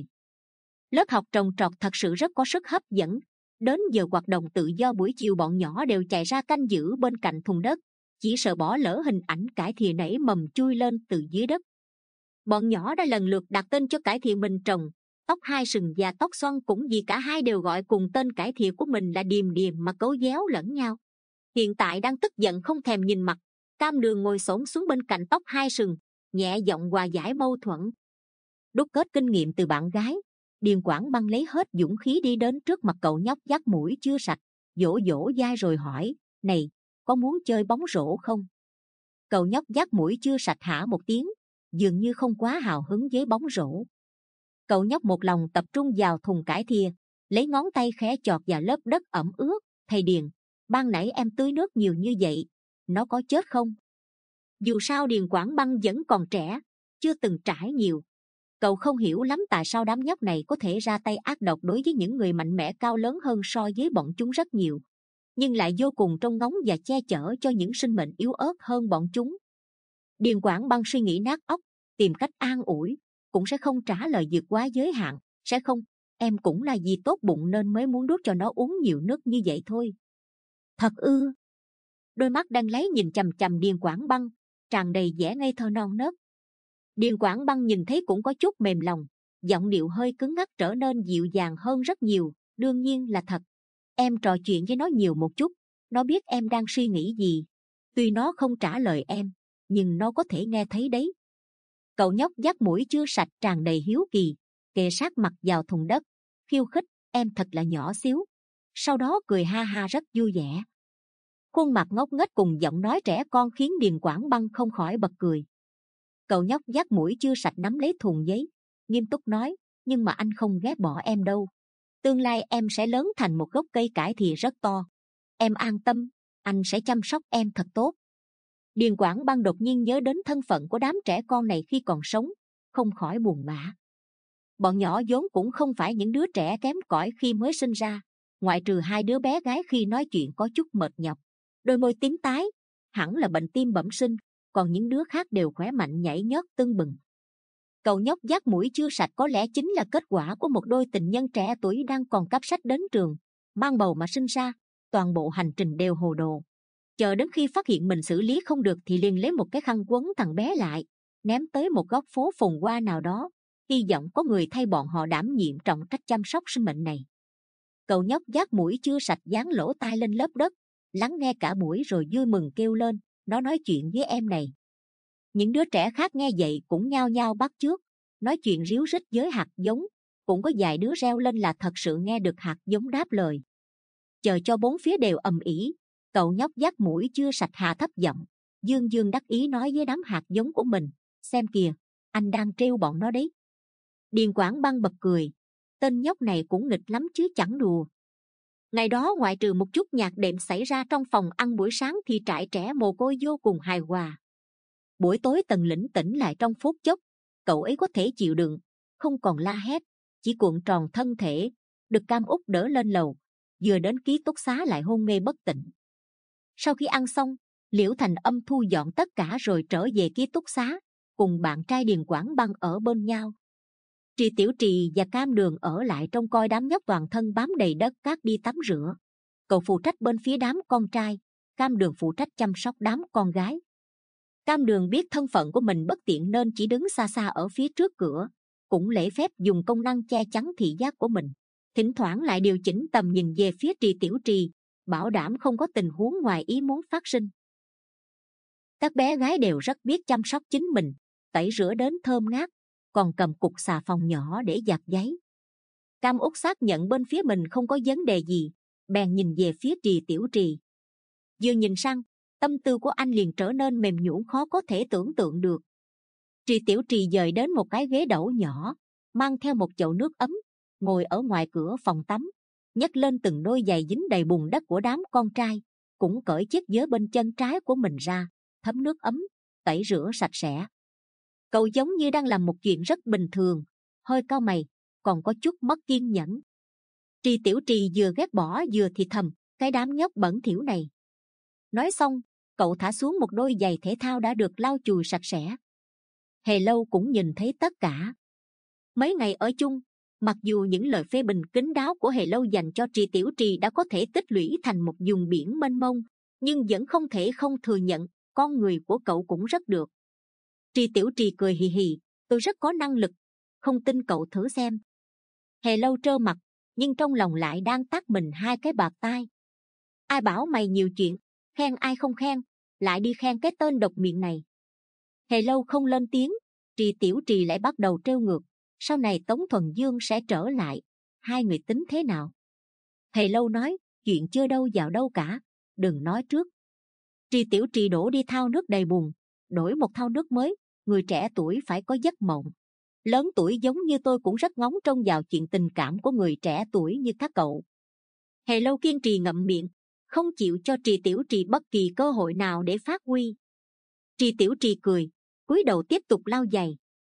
Lớp học trồng trọt thật sự rất có sức hấp dẫn. Đến giờ hoạt động tự do buổi chiều bọn nhỏ đều chạy ra canh giữ bên cạnh thùng đất, chỉ sợ bỏ lỡ hình ảnh cải thìa nảy mầm chui lên từ dưới đất. Bọn nhỏ đã lần lượt đặt tên cho cải thìa mình trồng. Tóc Hai Sừng và Tóc Xoăn cũng vì cả hai đều gọi cùng tên cải thìa của mình là Điềm Điềm mà cấu véo lẫn nhau. Hiện tại đang tức giận không thèm nhìn mặt, Cam Đường ngồi xổm xuống bên cạnh Tóc Hai Sừng, nhẹ giọng hòa giải mâu thuẫn. Đúc kết kinh nghiệm từ bạn gái, Điền Quảng Băng lấy hết dũng khí đi đến trước mặt cậu nhóc dắt mũi chưa sạch, dỗ dỗ dai rồi hỏi, này, có muốn chơi bóng rổ không? Cậu nhóc dắt mũi chưa sạch hả một tiếng, dường như không quá hào hứng với bóng rổ. Cậu nhóc một lòng tập trung vào thùng cải thìa, lấy ngón tay khẽ chọt vào lớp đất ẩm ướt. Thầy Điền, ban nãy em tưới nước nhiều như vậy, nó có chết không? Dù sao Điền Quảng Băng vẫn còn trẻ, chưa từng trải nhiều. Cậu không hiểu lắm tại sao đám nhóc này có thể ra tay ác độc đối với những người mạnh mẽ cao lớn hơn so với bọn chúng rất nhiều, nhưng lại vô cùng trông ngóng và che chở cho những sinh mệnh yếu ớt hơn bọn chúng. Điền Quảng Băng suy nghĩ nát óc, tìm cách an ủi, cũng sẽ không trả lời vượt quá giới hạn. Sẽ không, em cũng là vì tốt bụng nên mới muốn đút cho nó uống nhiều nước như vậy thôi. Thật ư? Đôi mắt đang lấy nhìn chằm chằm Điền Quảng Băng, tràn đầy vẻ ngây thơ non nớt. Điền Quảng Băng nhìn thấy cũng có chút mềm lòng, giọng điệu hơi cứng ngắc trở nên dịu dàng hơn rất nhiều. Đương nhiên là thật. Em trò chuyện với nó nhiều một chút, nó biết em đang suy nghĩ gì. Tuy nó không trả lời em, nhưng nó có thể nghe thấy đấy. Cậu nhóc dắt mũi chưa sạch tràn đầy hiếu kỳ, kề sát mặt vào thùng đất, khiêu khích, em thật là nhỏ xíu. Sau đó cười ha ha rất vui vẻ. Khuôn mặt ngốc nghếch cùng giọng nói trẻ con khiến Điền Quảng Băng không khỏi bật cười. Cậu nhóc dắt mũi chưa sạch nắm lấy thùng giấy, nghiêm túc nói, nhưng mà anh không ghét bỏ em đâu. Tương lai em sẽ lớn thành một gốc cây cải thì rất to. Em an tâm, anh sẽ chăm sóc em thật tốt. Điền Quảng Băng đột nhiên nhớ đến thân phận của đám trẻ con này khi còn sống, không khỏi buồn bã. Bọn nhỏ vốn cũng không phải những đứa trẻ kém cỏi khi mới sinh ra, ngoại trừ hai đứa bé gái khi nói chuyện có chút mệt nhọc, đôi môi tím tái, hẳn là bệnh tim bẩm sinh, còn những đứa khác đều khỏe mạnh nhảy nhót tưng bừng. Cậu nhóc dắt mũi chưa sạch có lẽ chính là kết quả của một đôi tình nhân trẻ tuổi đang còn cắp sách đến trường, mang bầu mà sinh ra, toàn bộ hành trình đều hồ đồ. Chờ đến khi phát hiện mình xử lý không được thì liền lấy một cái khăn quấn thằng bé lại, ném tới một góc phố phồn hoa nào đó, hy vọng có người thay bọn họ đảm nhiệm trọng trách chăm sóc sinh mệnh này. Cậu nhóc dắt mũi chưa sạch dán lỗ tai lên lớp đất, lắng nghe cả buổi rồi vui mừng kêu lên, nó nói chuyện với em này. Những đứa trẻ khác nghe vậy cũng nhao nhao bắt chước, nói chuyện ríu rít với hạt giống, cũng có vài đứa reo lên là thật sự nghe được hạt giống đáp lời. Chờ cho bốn phía đều ầm ĩ, cậu nhóc dắt mũi chưa sạch hạ thấp giọng, dương dương đắc ý nói với đám hạt giống của mình, xem kìa, anh đang trêu bọn nó đấy. Điền Quảng Băng bật cười, tên nhóc này cũng nghịch lắm chứ chẳng đùa. Ngày đó ngoại trừ một chút nhạc đệm xảy ra trong phòng ăn buổi sáng thì trại trẻ mồ côi vô cùng hài hòa. Buổi tối Tần lĩnh tỉnh lại trong phút chốc, cậu ấy có thể chịu đựng, không còn la hét, chỉ cuộn tròn thân thể, được Cam Úc đỡ lên lầu, vừa đến ký túc xá lại hôn mê bất tỉnh. Sau khi ăn xong, Liễu Thành Âm thu dọn tất cả rồi trở về ký túc xá, cùng bạn trai Điền Quảng Băng ở bên nhau. Trì Tiểu Trì và Cam Đường ở lại trông coi đám nhóc toàn thân bám đầy đất cát đi tắm rửa. Cậu phụ trách bên phía đám con trai, Cam Đường phụ trách chăm sóc đám con gái. Cam Đường biết thân phận của mình bất tiện nên chỉ đứng xa xa ở phía trước cửa, cũng lễ phép dùng công năng che chắn thị giác của mình, thỉnh thoảng lại điều chỉnh tầm nhìn về phía Trì Tiểu Trì, bảo đảm không có tình huống ngoài ý muốn phát sinh. Các bé gái đều rất biết chăm sóc chính mình, tẩy rửa đến thơm ngát, còn cầm cục xà phòng nhỏ để giặt giấy. Cam Úc xác nhận bên phía mình không có vấn đề gì, bèn nhìn về phía Trì Tiểu Trì. Vừa nhìn sang, tâm tư của anh liền trở nên mềm nhũn khó có thể tưởng tượng được. Trì Tiểu Trì dời đến một cái ghế đẩu nhỏ, mang theo một chậu nước ấm, ngồi ở ngoài cửa phòng tắm, nhấc lên từng đôi giày dính đầy bùn đất của đám con trai, cũng cởi chiếc vớ bên chân trái của mình ra, thấm nước ấm, tẩy rửa sạch sẽ. Cậu giống như đang làm một chuyện rất bình thường, hơi cau mày, còn có chút mất kiên nhẫn. Trì Tiểu Trì vừa ghét bỏ vừa thì thầm, cái đám nhóc bẩn thỉu này. Nói xong, cậu thả xuống một đôi giày thể thao đã được lau chùi sạch sẽ. Hề Lâu cũng nhìn thấy tất cả. Mấy ngày ở chung, mặc dù những lời phê bình kín đáo của Hề Lâu dành cho Trì Tiểu Trì đã có thể tích lũy thành một vùng biển mênh mông, nhưng vẫn không thể không thừa nhận con người của cậu cũng rất được. Trì Tiểu Trì cười hì hì, tôi rất có năng lực, không tin cậu thử xem. Hề Lâu trơ mặt, nhưng trong lòng lại đang tát mình hai cái bạt tai. Ai bảo mày nhiều chuyện, khen ai không khen, lại đi khen cái tên độc miệng này. Hề Lâu không lên tiếng, Trì Tiểu Trì lại bắt đầu trêu ngược, sau này Tống Thuần Dương sẽ trở lại, hai người tính thế nào? Hề Lâu nói, chuyện chưa đâu vào đâu cả, đừng nói trước. Trì Tiểu Trì đổ đi thao nước đầy bùn, đổi một thao nước mới. Người trẻ tuổi phải có giấc mộng. Lớn tuổi giống như tôi cũng rất ngóng trông vào chuyện tình cảm của người trẻ tuổi như các cậu. Hề Lâu kiên trì ngậm miệng, không chịu cho Trì Tiểu Trì bất kỳ cơ hội nào để phát huy. Trì Tiểu Trì cười, cúi đầu tiếp tục lau giày.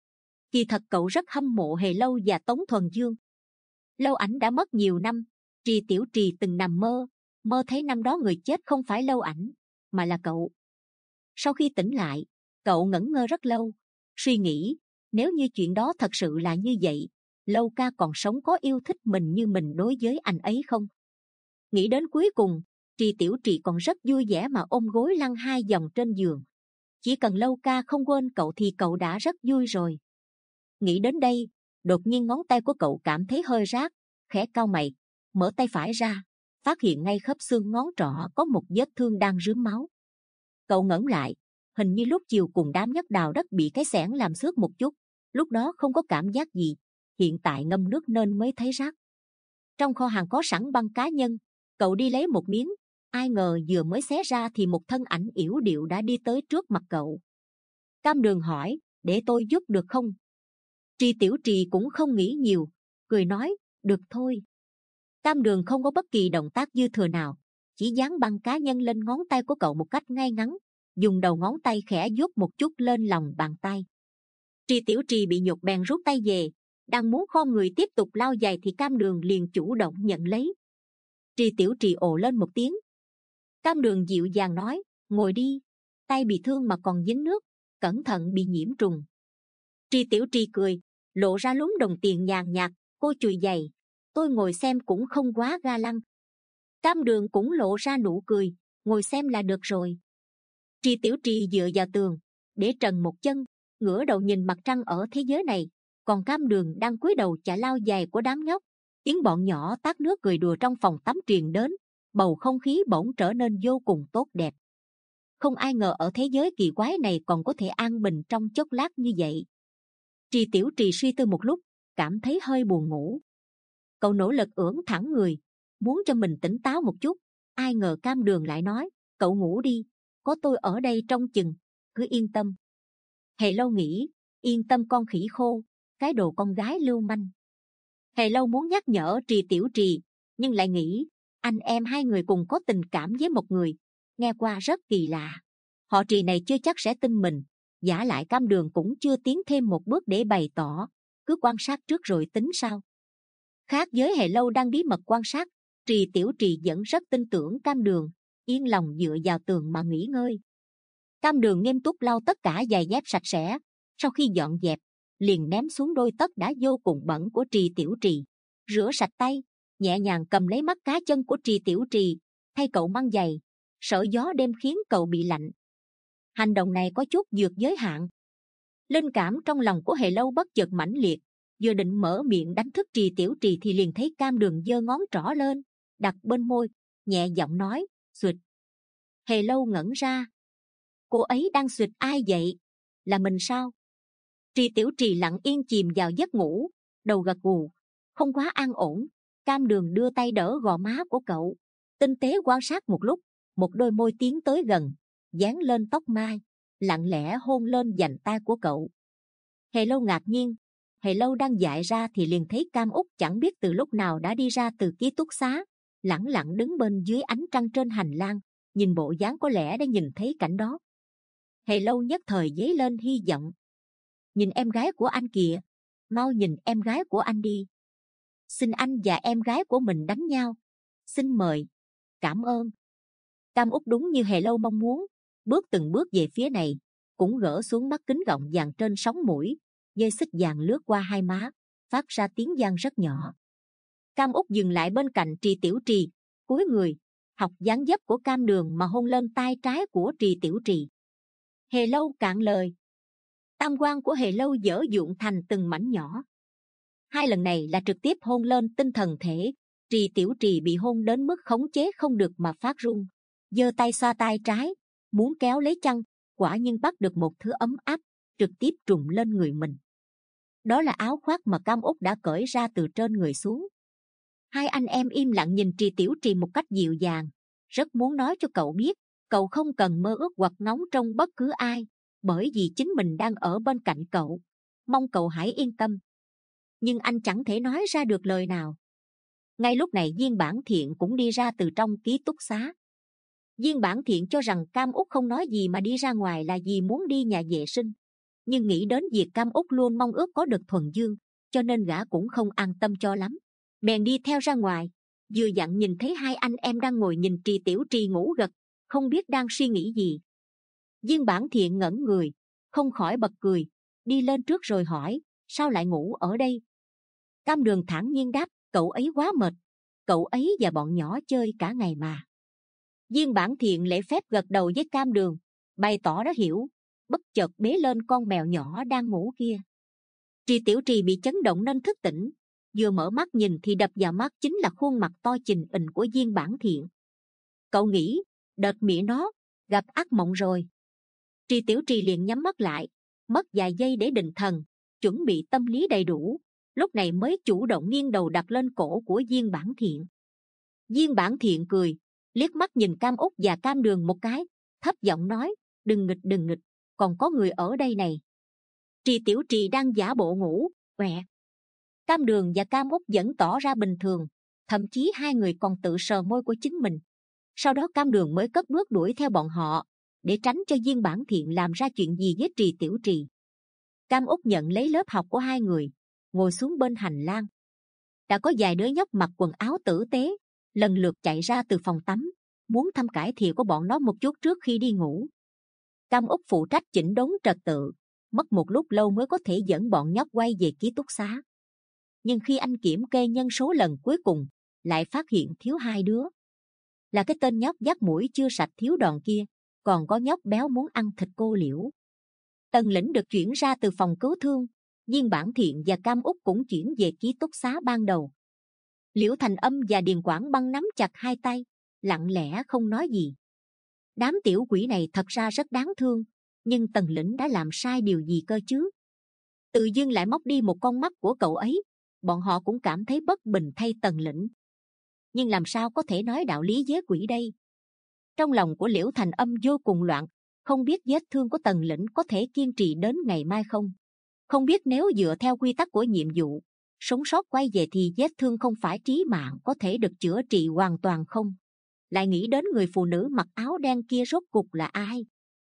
Kỳ thật cậu rất hâm mộ Hề Lâu và Tống Thuần Dương. Lâu Ảnh đã mất nhiều năm, Trì Tiểu Trì từng nằm mơ, mơ thấy năm đó người chết không phải Lâu Ảnh, mà là cậu. Sau khi tỉnh lại, cậu ngẩn ngơ rất lâu, suy nghĩ, nếu như chuyện đó thật sự là như vậy, Lâu ca còn sống có yêu thích mình như mình đối với anh ấy không? Nghĩ đến cuối cùng, Trì Tiểu Trì còn rất vui vẻ mà ôm gối lăn hai vòng trên giường. Chỉ cần Lâu ca không quên cậu thì cậu đã rất vui rồi. Nghĩ đến đây, đột nhiên ngón tay của cậu cảm thấy hơi rát, khẽ cau mày, mở tay phải ra, phát hiện ngay khớp xương ngón trỏ có một vết thương đang rướm máu. Cậu ngẩng lại, hình như lúc chiều cùng đám nhóc đào đất bị cái xẻng làm xước một chút, lúc đó không có cảm giác gì, hiện tại ngâm nước nên mới thấy rát. Trong kho hàng có sẵn băng cá nhân, cậu đi lấy một miếng, ai ngờ vừa mới xé ra thì một thân ảnh yểu điệu đã đi tới trước mặt cậu. Cam Đường hỏi, để tôi giúp được không? Trì Tiểu Trì cũng không nghĩ nhiều, cười nói, được thôi. Cam Đường không có bất kỳ động tác dư thừa nào, chỉ dán băng cá nhân lên ngón tay của cậu một cách ngay ngắn, dùng đầu ngón tay khẽ vuốt một chút lên lòng bàn tay. Trì Tiểu Trì bị nhục bèn rút tay về, đang muốn khom người tiếp tục lau giày thì Cam Đường liền chủ động nhận lấy. Trì Tiểu Trì ồ lên một tiếng. Cam Đường dịu dàng nói, ngồi đi, tay bị thương mà còn dính nước, cẩn thận bị nhiễm trùng. Trì Tiểu Trì cười, lộ ra lúm đồng tiền nhàn nhạt, cô chùi giày, tôi ngồi xem cũng không quá ga lăng. Cam Đường cũng lộ ra nụ cười, ngồi xem là được rồi. Trì Tiểu Trì dựa vào tường, để trần một chân, ngửa đầu nhìn mặt trăng ở thế giới này, còn Cam Đường đang cúi đầu chà lau giày của đám nhóc. Tiếng bọn nhỏ tát nước cười đùa trong phòng tắm truyền đến, bầu không khí bỗng trở nên vô cùng tốt đẹp. Không ai ngờ ở thế giới kỳ quái này còn có thể an bình trong chốc lát như vậy. Trì Tiểu Trì suy tư một lúc, cảm thấy hơi buồn ngủ. Cậu nỗ lực ưỡn thẳng người, muốn cho mình tỉnh táo một chút. Ai ngờ Cam Đường lại nói, cậu ngủ đi, có tôi ở đây trông chừng, cứ yên tâm. Hề Lâu nghĩ, yên tâm con khỉ khô, cái đồ con gái lưu manh. Hề Lâu muốn nhắc nhở Trì Tiểu Trì, nhưng lại nghĩ, anh em hai người cùng có tình cảm với một người, nghe qua rất kỳ lạ. Họ Trì này chưa chắc sẽ tin mình, giả lại Cam Đường cũng chưa tiến thêm một bước để bày tỏ, cứ quan sát trước rồi tính sau. Khác với Hề Lâu đang bí mật quan sát, Trì Tiểu Trì vẫn rất tin tưởng Cam Đường, yên lòng dựa vào tường mà nghỉ ngơi. Cam Đường nghiêm túc lau tất cả giày dép sạch sẽ, sau khi dọn dẹp, liền ném xuống đôi tất đã vô cùng bẩn của Trì Tiểu Trì, rửa sạch tay, nhẹ nhàng cầm lấy mắt cá chân của Trì Tiểu Trì, thay cậu mang giày, sợ gió đêm khiến cậu bị lạnh. Hành động này có chút vượt giới hạn. Linh cảm trong lòng của Hề Lâu bất chợt mãnh liệt, vừa định mở miệng đánh thức Trì Tiểu Trì thì liền thấy Cam Đường giơ ngón trỏ lên, đặt bên môi, nhẹ giọng nói, "Xụt." Hề Lâu ngẩn ra. Cô ấy đang xụt ai vậy? Là mình sao? Trì Tiểu Trì lặng yên chìm vào giấc ngủ, đầu gật gù, không quá an ổn. Cam Đường đưa tay đỡ gò má của cậu, tinh tế quan sát một lúc, một đôi môi tiến tới gần, dán lên tóc mai, lặng lẽ hôn lên vành tai của cậu. Hề Lâu ngạc nhiên. Hề Lâu đang dại ra thì liền thấy Cam Út chẳng biết từ lúc nào đã đi ra từ ký túc xá, lẳng lặng đứng bên dưới ánh trăng trên hành lang, nhìn bộ dáng có lẽ đã nhìn thấy cảnh đó. Hề Lâu nhất thời dấy lên hy vọng. Nhìn em gái của anh kìa, mau nhìn em gái của anh đi. Xin anh và em gái của mình đánh nhau. Xin mời. Cảm ơn. Cam Út đúng như Hề Lâu mong muốn, bước từng bước về phía này, cũng gỡ xuống mắt kính gọng vàng trên sóng mũi, dây xích vàng lướt qua hai má, phát ra tiếng vang rất nhỏ. Cam Út dừng lại bên cạnh Trì Tiểu Trì, cúi người, học dáng dấp của Cam Đường mà hôn lên tay trái của Trì Tiểu Trì. Hề Lâu cạn lời. Tam quan của Hề Lâu dở dụng thành từng mảnh nhỏ. Hai lần này là trực tiếp hôn lên tinh thần thể. Trì Tiểu Trì bị hôn đến mức khống chế không được mà phát run, giơ tay xoa tay trái, muốn kéo lấy chăn, quả nhiên bắt được một thứ ấm áp, trực tiếp trùm lên người mình. Đó là áo khoác mà Cam Út đã cởi ra từ trên người xuống. Hai anh em im lặng nhìn Trì Tiểu Trì một cách dịu dàng, rất muốn nói cho cậu biết, cậu không cần mơ ước hoặc ngóng trông bất cứ ai, bởi vì chính mình đang ở bên cạnh cậu, mong cậu hãy yên tâm. Nhưng anh chẳng thể nói ra được lời nào. Ngay lúc này Viên Bản Thiện cũng đi ra từ trong ký túc xá. Viên Bản Thiện cho rằng Cam Út không nói gì mà đi ra ngoài là vì muốn đi nhà vệ sinh. nhưng nghĩ đến việc Cam Úc luôn mong ước có được thuần dương, cho nên gã cũng không an tâm cho lắm. Bèn đi theo ra ngoài, vừa dặn nhìn thấy hai anh em đang ngồi nhìn Trì Tiểu Trì ngủ gật, không biết đang suy nghĩ gì. Viên Bản Thiện ngẩn người, không khỏi bật cười, đi lên trước rồi hỏi, sao lại ngủ ở đây? Cam Đường thản nhiên đáp, cậu ấy quá mệt, cậu ấy và bọn nhỏ chơi cả ngày mà. Viên Bản Thiện lễ phép gật đầu với Cam Đường, bày tỏ đã hiểu, bất chợt bế lên con mèo nhỏ đang ngủ kia. Trì Tiểu Trì bị chấn động nên thức tỉnh, vừa mở mắt nhìn thì đập vào mắt chính là khuôn mặt to chình ình của Viên Bản Thiện. Cậu nghĩ, đợt mẹ nó gặp ác mộng rồi. Trì Tiểu Trì liền nhắm mắt lại, mất vài giây để định thần, chuẩn bị tâm lý đầy đủ, lúc này mới chủ động nghiêng đầu đặt lên cổ của Viên Bản Thiện. Viên Bản Thiện cười, liếc mắt nhìn Cam Úc và Cam Đường một cái, thấp giọng nói, đừng nghịch đừng nghịch, còn có người ở đây này. Trì Tiểu Trì đang giả bộ ngủ, quẹ. Cam Đường và Cam Úc vẫn tỏ ra bình thường, thậm chí hai người còn tự sờ môi của chính mình. Sau đó Cam Đường mới cất bước đuổi theo bọn họ, để tránh cho Viên Bản Thiện làm ra chuyện gì với Trì Tiểu Trì. Cam Úc nhận lấy lớp học của hai người, ngồi xuống bên hành lang. Đã có vài đứa nhóc mặc quần áo tử tế, lần lượt chạy ra từ phòng tắm, muốn thăm cải thiện của bọn nó một chút trước khi đi ngủ. Cam Úc phụ trách chỉnh đốn trật tự, mất một lúc lâu mới có thể dẫn bọn nhóc quay về ký túc xá. Nhưng khi anh kiểm kê nhân số lần cuối cùng, lại phát hiện thiếu hai đứa. Là cái tên nhóc dắt mũi chưa sạch thiếu đòn kia, còn có nhóc béo muốn ăn thịt cô Liễu. Tần Lĩnh được chuyển ra từ phòng cứu thương, Viên Bản Thiện và Cam Úc cũng chuyển về ký túc xá ban đầu. Liễu Thành Âm và Điền Quảng Băng nắm chặt hai tay, lặng lẽ không nói gì. Đám tiểu quỷ này thật ra rất đáng thương, nhưng Tần Lĩnh đã làm sai điều gì cơ chứ? Tự dưng lại móc đi một con mắt của cậu ấy, bọn họ cũng cảm thấy bất bình thay Tần Lĩnh. Nhưng làm sao có thể nói đạo lý với quỷ đây? Trong lòng của Liễu Thành Âm vô cùng loạn, không biết vết thương của Tần Lĩnh có thể kiên trì đến ngày mai không? Không biết nếu dựa theo quy tắc của nhiệm vụ, sống sót quay về thì vết thương không phải trí mạng có thể được chữa trị hoàn toàn không? Lại nghĩ đến người phụ nữ mặc áo đen kia rốt cuộc là ai?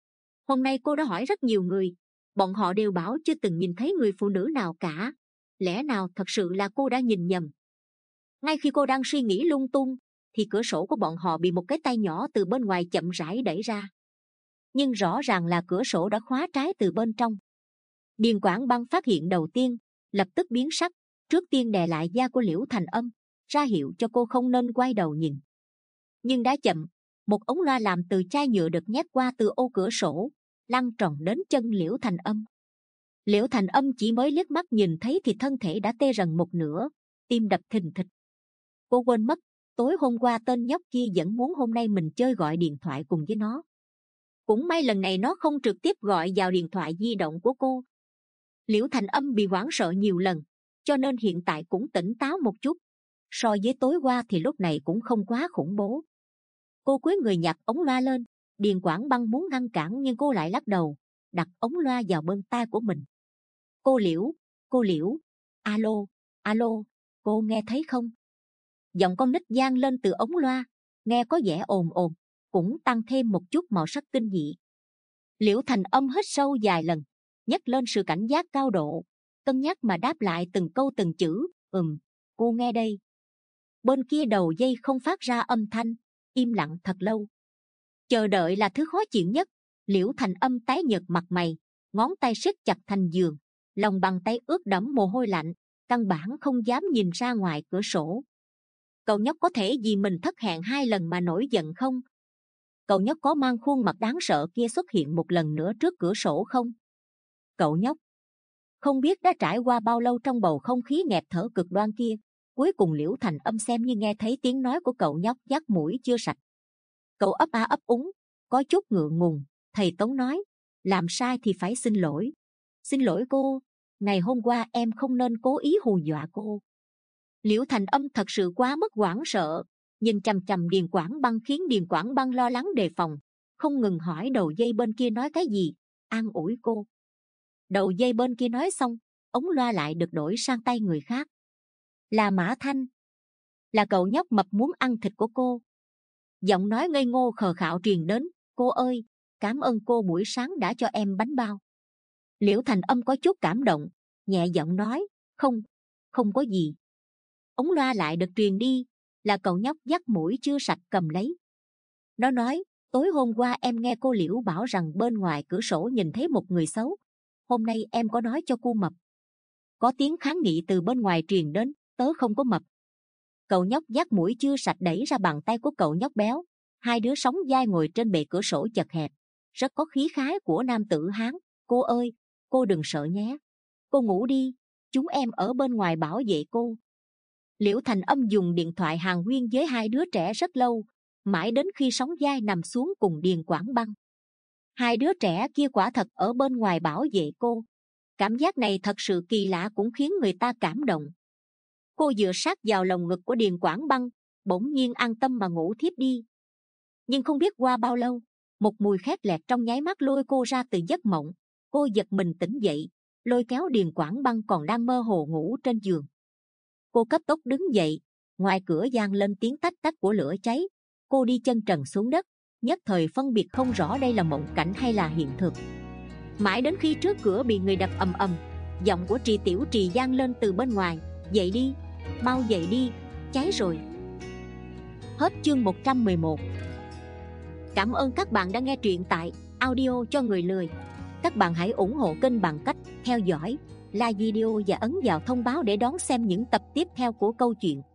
Hôm nay cô đã hỏi rất nhiều người, bọn họ đều bảo chưa từng nhìn thấy người phụ nữ nào cả. Lẽ nào thật sự là cô đã nhìn nhầm? Ngay khi cô đang suy nghĩ lung tung, thì cửa sổ của bọn họ bị một cái tay nhỏ từ bên ngoài chậm rãi đẩy ra. Nhưng rõ ràng là cửa sổ đã khóa trái từ bên trong. Điền Quảng Băng phát hiện đầu tiên, lập tức biến sắc, trước tiên đè lại da của Liễu Thành Âm, ra hiệu cho cô không nên quay đầu nhìn. Nhưng đã chậm, một ống loa làm từ chai nhựa được nhét qua từ ô cửa sổ, lăn tròn đến chân Liễu Thành Âm. Liễu Thành Âm chỉ mới liếc mắt nhìn thấy thì thân thể đã tê rần một nửa, tim đập thình thịch. Cô quên mất, tối hôm qua tên nhóc kia vẫn muốn hôm nay mình chơi gọi điện thoại cùng với nó. Cũng may lần này nó không trực tiếp gọi vào điện thoại di động của cô. Liễu Thành Âm bị hoảng sợ nhiều lần, cho nên hiện tại cũng tỉnh táo một chút. So với tối qua thì lúc này cũng không quá khủng bố. Cô cúi người nhặt ống loa lên, Điền Quảng Băng muốn ngăn cản nhưng cô lại lắc đầu, đặt ống loa vào bên tai của mình. Cô Liễu, cô Liễu, alo, alo, cô nghe thấy không? Giọng con nít vang lên từ ống loa, nghe có vẻ ồn ồn, cũng tăng thêm một chút màu sắc kinh dị. Liễu Thành Âm hít sâu vài lần, nhấc lên sự cảnh giác cao độ, cân nhắc mà đáp lại từng câu từng chữ. Ừm, cô nghe đây. Bên kia đầu dây không phát ra âm thanh, im lặng thật lâu. Chờ đợi là thứ khó chịu nhất. Liễu Thành Âm tái nhợt mặt mày, ngón tay siết chặt thành giường, lòng bàn tay ướt đẫm mồ hôi lạnh, căn bản không dám nhìn ra ngoài cửa sổ. Cậu nhóc có thể vì mình thất hẹn hai lần mà nổi giận không? Cậu nhóc có mang khuôn mặt đáng sợ kia xuất hiện một lần nữa trước cửa sổ không? Cậu nhóc không biết đã trải qua bao lâu trong bầu không khí nghẹt thở cực đoan kia. Cuối cùng Liễu Thành Âm xem như nghe thấy tiếng nói của cậu nhóc dắt mũi chưa sạch. Cậu ấp a ấp úng, có chút ngượng ngùng. Thầy Tống nói, làm sai thì phải xin lỗi. Xin lỗi cô, ngày hôm qua em không nên cố ý hù dọa cô. Liễu Thành Âm thật sự quá mức hoảng sợ, nhìn chằm chằm Điền Quảng Băng khiến Điền Quảng Băng lo lắng đề phòng, không ngừng hỏi đầu dây bên kia nói cái gì, an ủi cô. Đầu dây bên kia nói xong, ống loa lại được đổi sang tay người khác. Là Mã Thanh, là cậu nhóc mập muốn ăn thịt của cô. Giọng nói ngây ngô khờ khạo truyền đến, cô ơi, cảm ơn cô buổi sáng đã cho em bánh bao. Liễu Thành Âm có chút cảm động, nhẹ giọng nói, không, không có gì. Ống loa lại được truyền đi, là cậu nhóc dắt mũi chưa sạch cầm lấy. Nó nói, tối hôm qua em nghe cô Liễu bảo rằng bên ngoài cửa sổ nhìn thấy một người xấu. Hôm nay em có nói cho cô mập. Có tiếng kháng nghị từ bên ngoài truyền đến, tớ không có mập. Cậu nhóc dắt mũi chưa sạch đẩy ra bàn tay của cậu nhóc béo. Hai đứa sóng vai ngồi trên bệ cửa sổ chật hẹp, rất có khí khái của nam tử Hán. Cô ơi, cô đừng sợ nhé. Cô ngủ đi, chúng em ở bên ngoài bảo vệ cô. Liễu Thành Âm dùng điện thoại hàn huyên với hai đứa trẻ rất lâu, mãi đến khi sóng vai nằm xuống cùng Điền Quảng Băng. Hai đứa trẻ kia quả thật ở bên ngoài bảo vệ cô. Cảm giác này thật sự kỳ lạ cũng khiến người ta cảm động. Cô dựa sát vào lồng ngực của Điền Quảng Băng, bỗng nhiên an tâm mà ngủ thiếp đi. Nhưng không biết qua bao lâu, một mùi khét lẹt trong nháy mắt lôi cô ra từ giấc mộng. Cô giật mình tỉnh dậy, lôi kéo Điền Quảng Băng còn đang mơ hồ ngủ trên giường. Cô cấp tốc đứng dậy, ngoài cửa vang lên tiếng tách tách của lửa cháy. Cô đi chân trần xuống đất, nhất thời phân biệt không rõ đây là mộng cảnh hay là hiện thực. Mãi đến khi trước cửa bị người đập ầm ầm, giọng của Trì Tiểu Trì vang lên từ bên ngoài, dậy đi, mau dậy đi, cháy rồi. Hết chương một trăm mười một. Cảm ơn các bạn đã nghe truyện tại Audio cho người lười. Các bạn hãy ủng hộ kênh bằng cách theo dõi, like video và ấn vào thông báo để đón xem những tập tiếp theo của câu chuyện.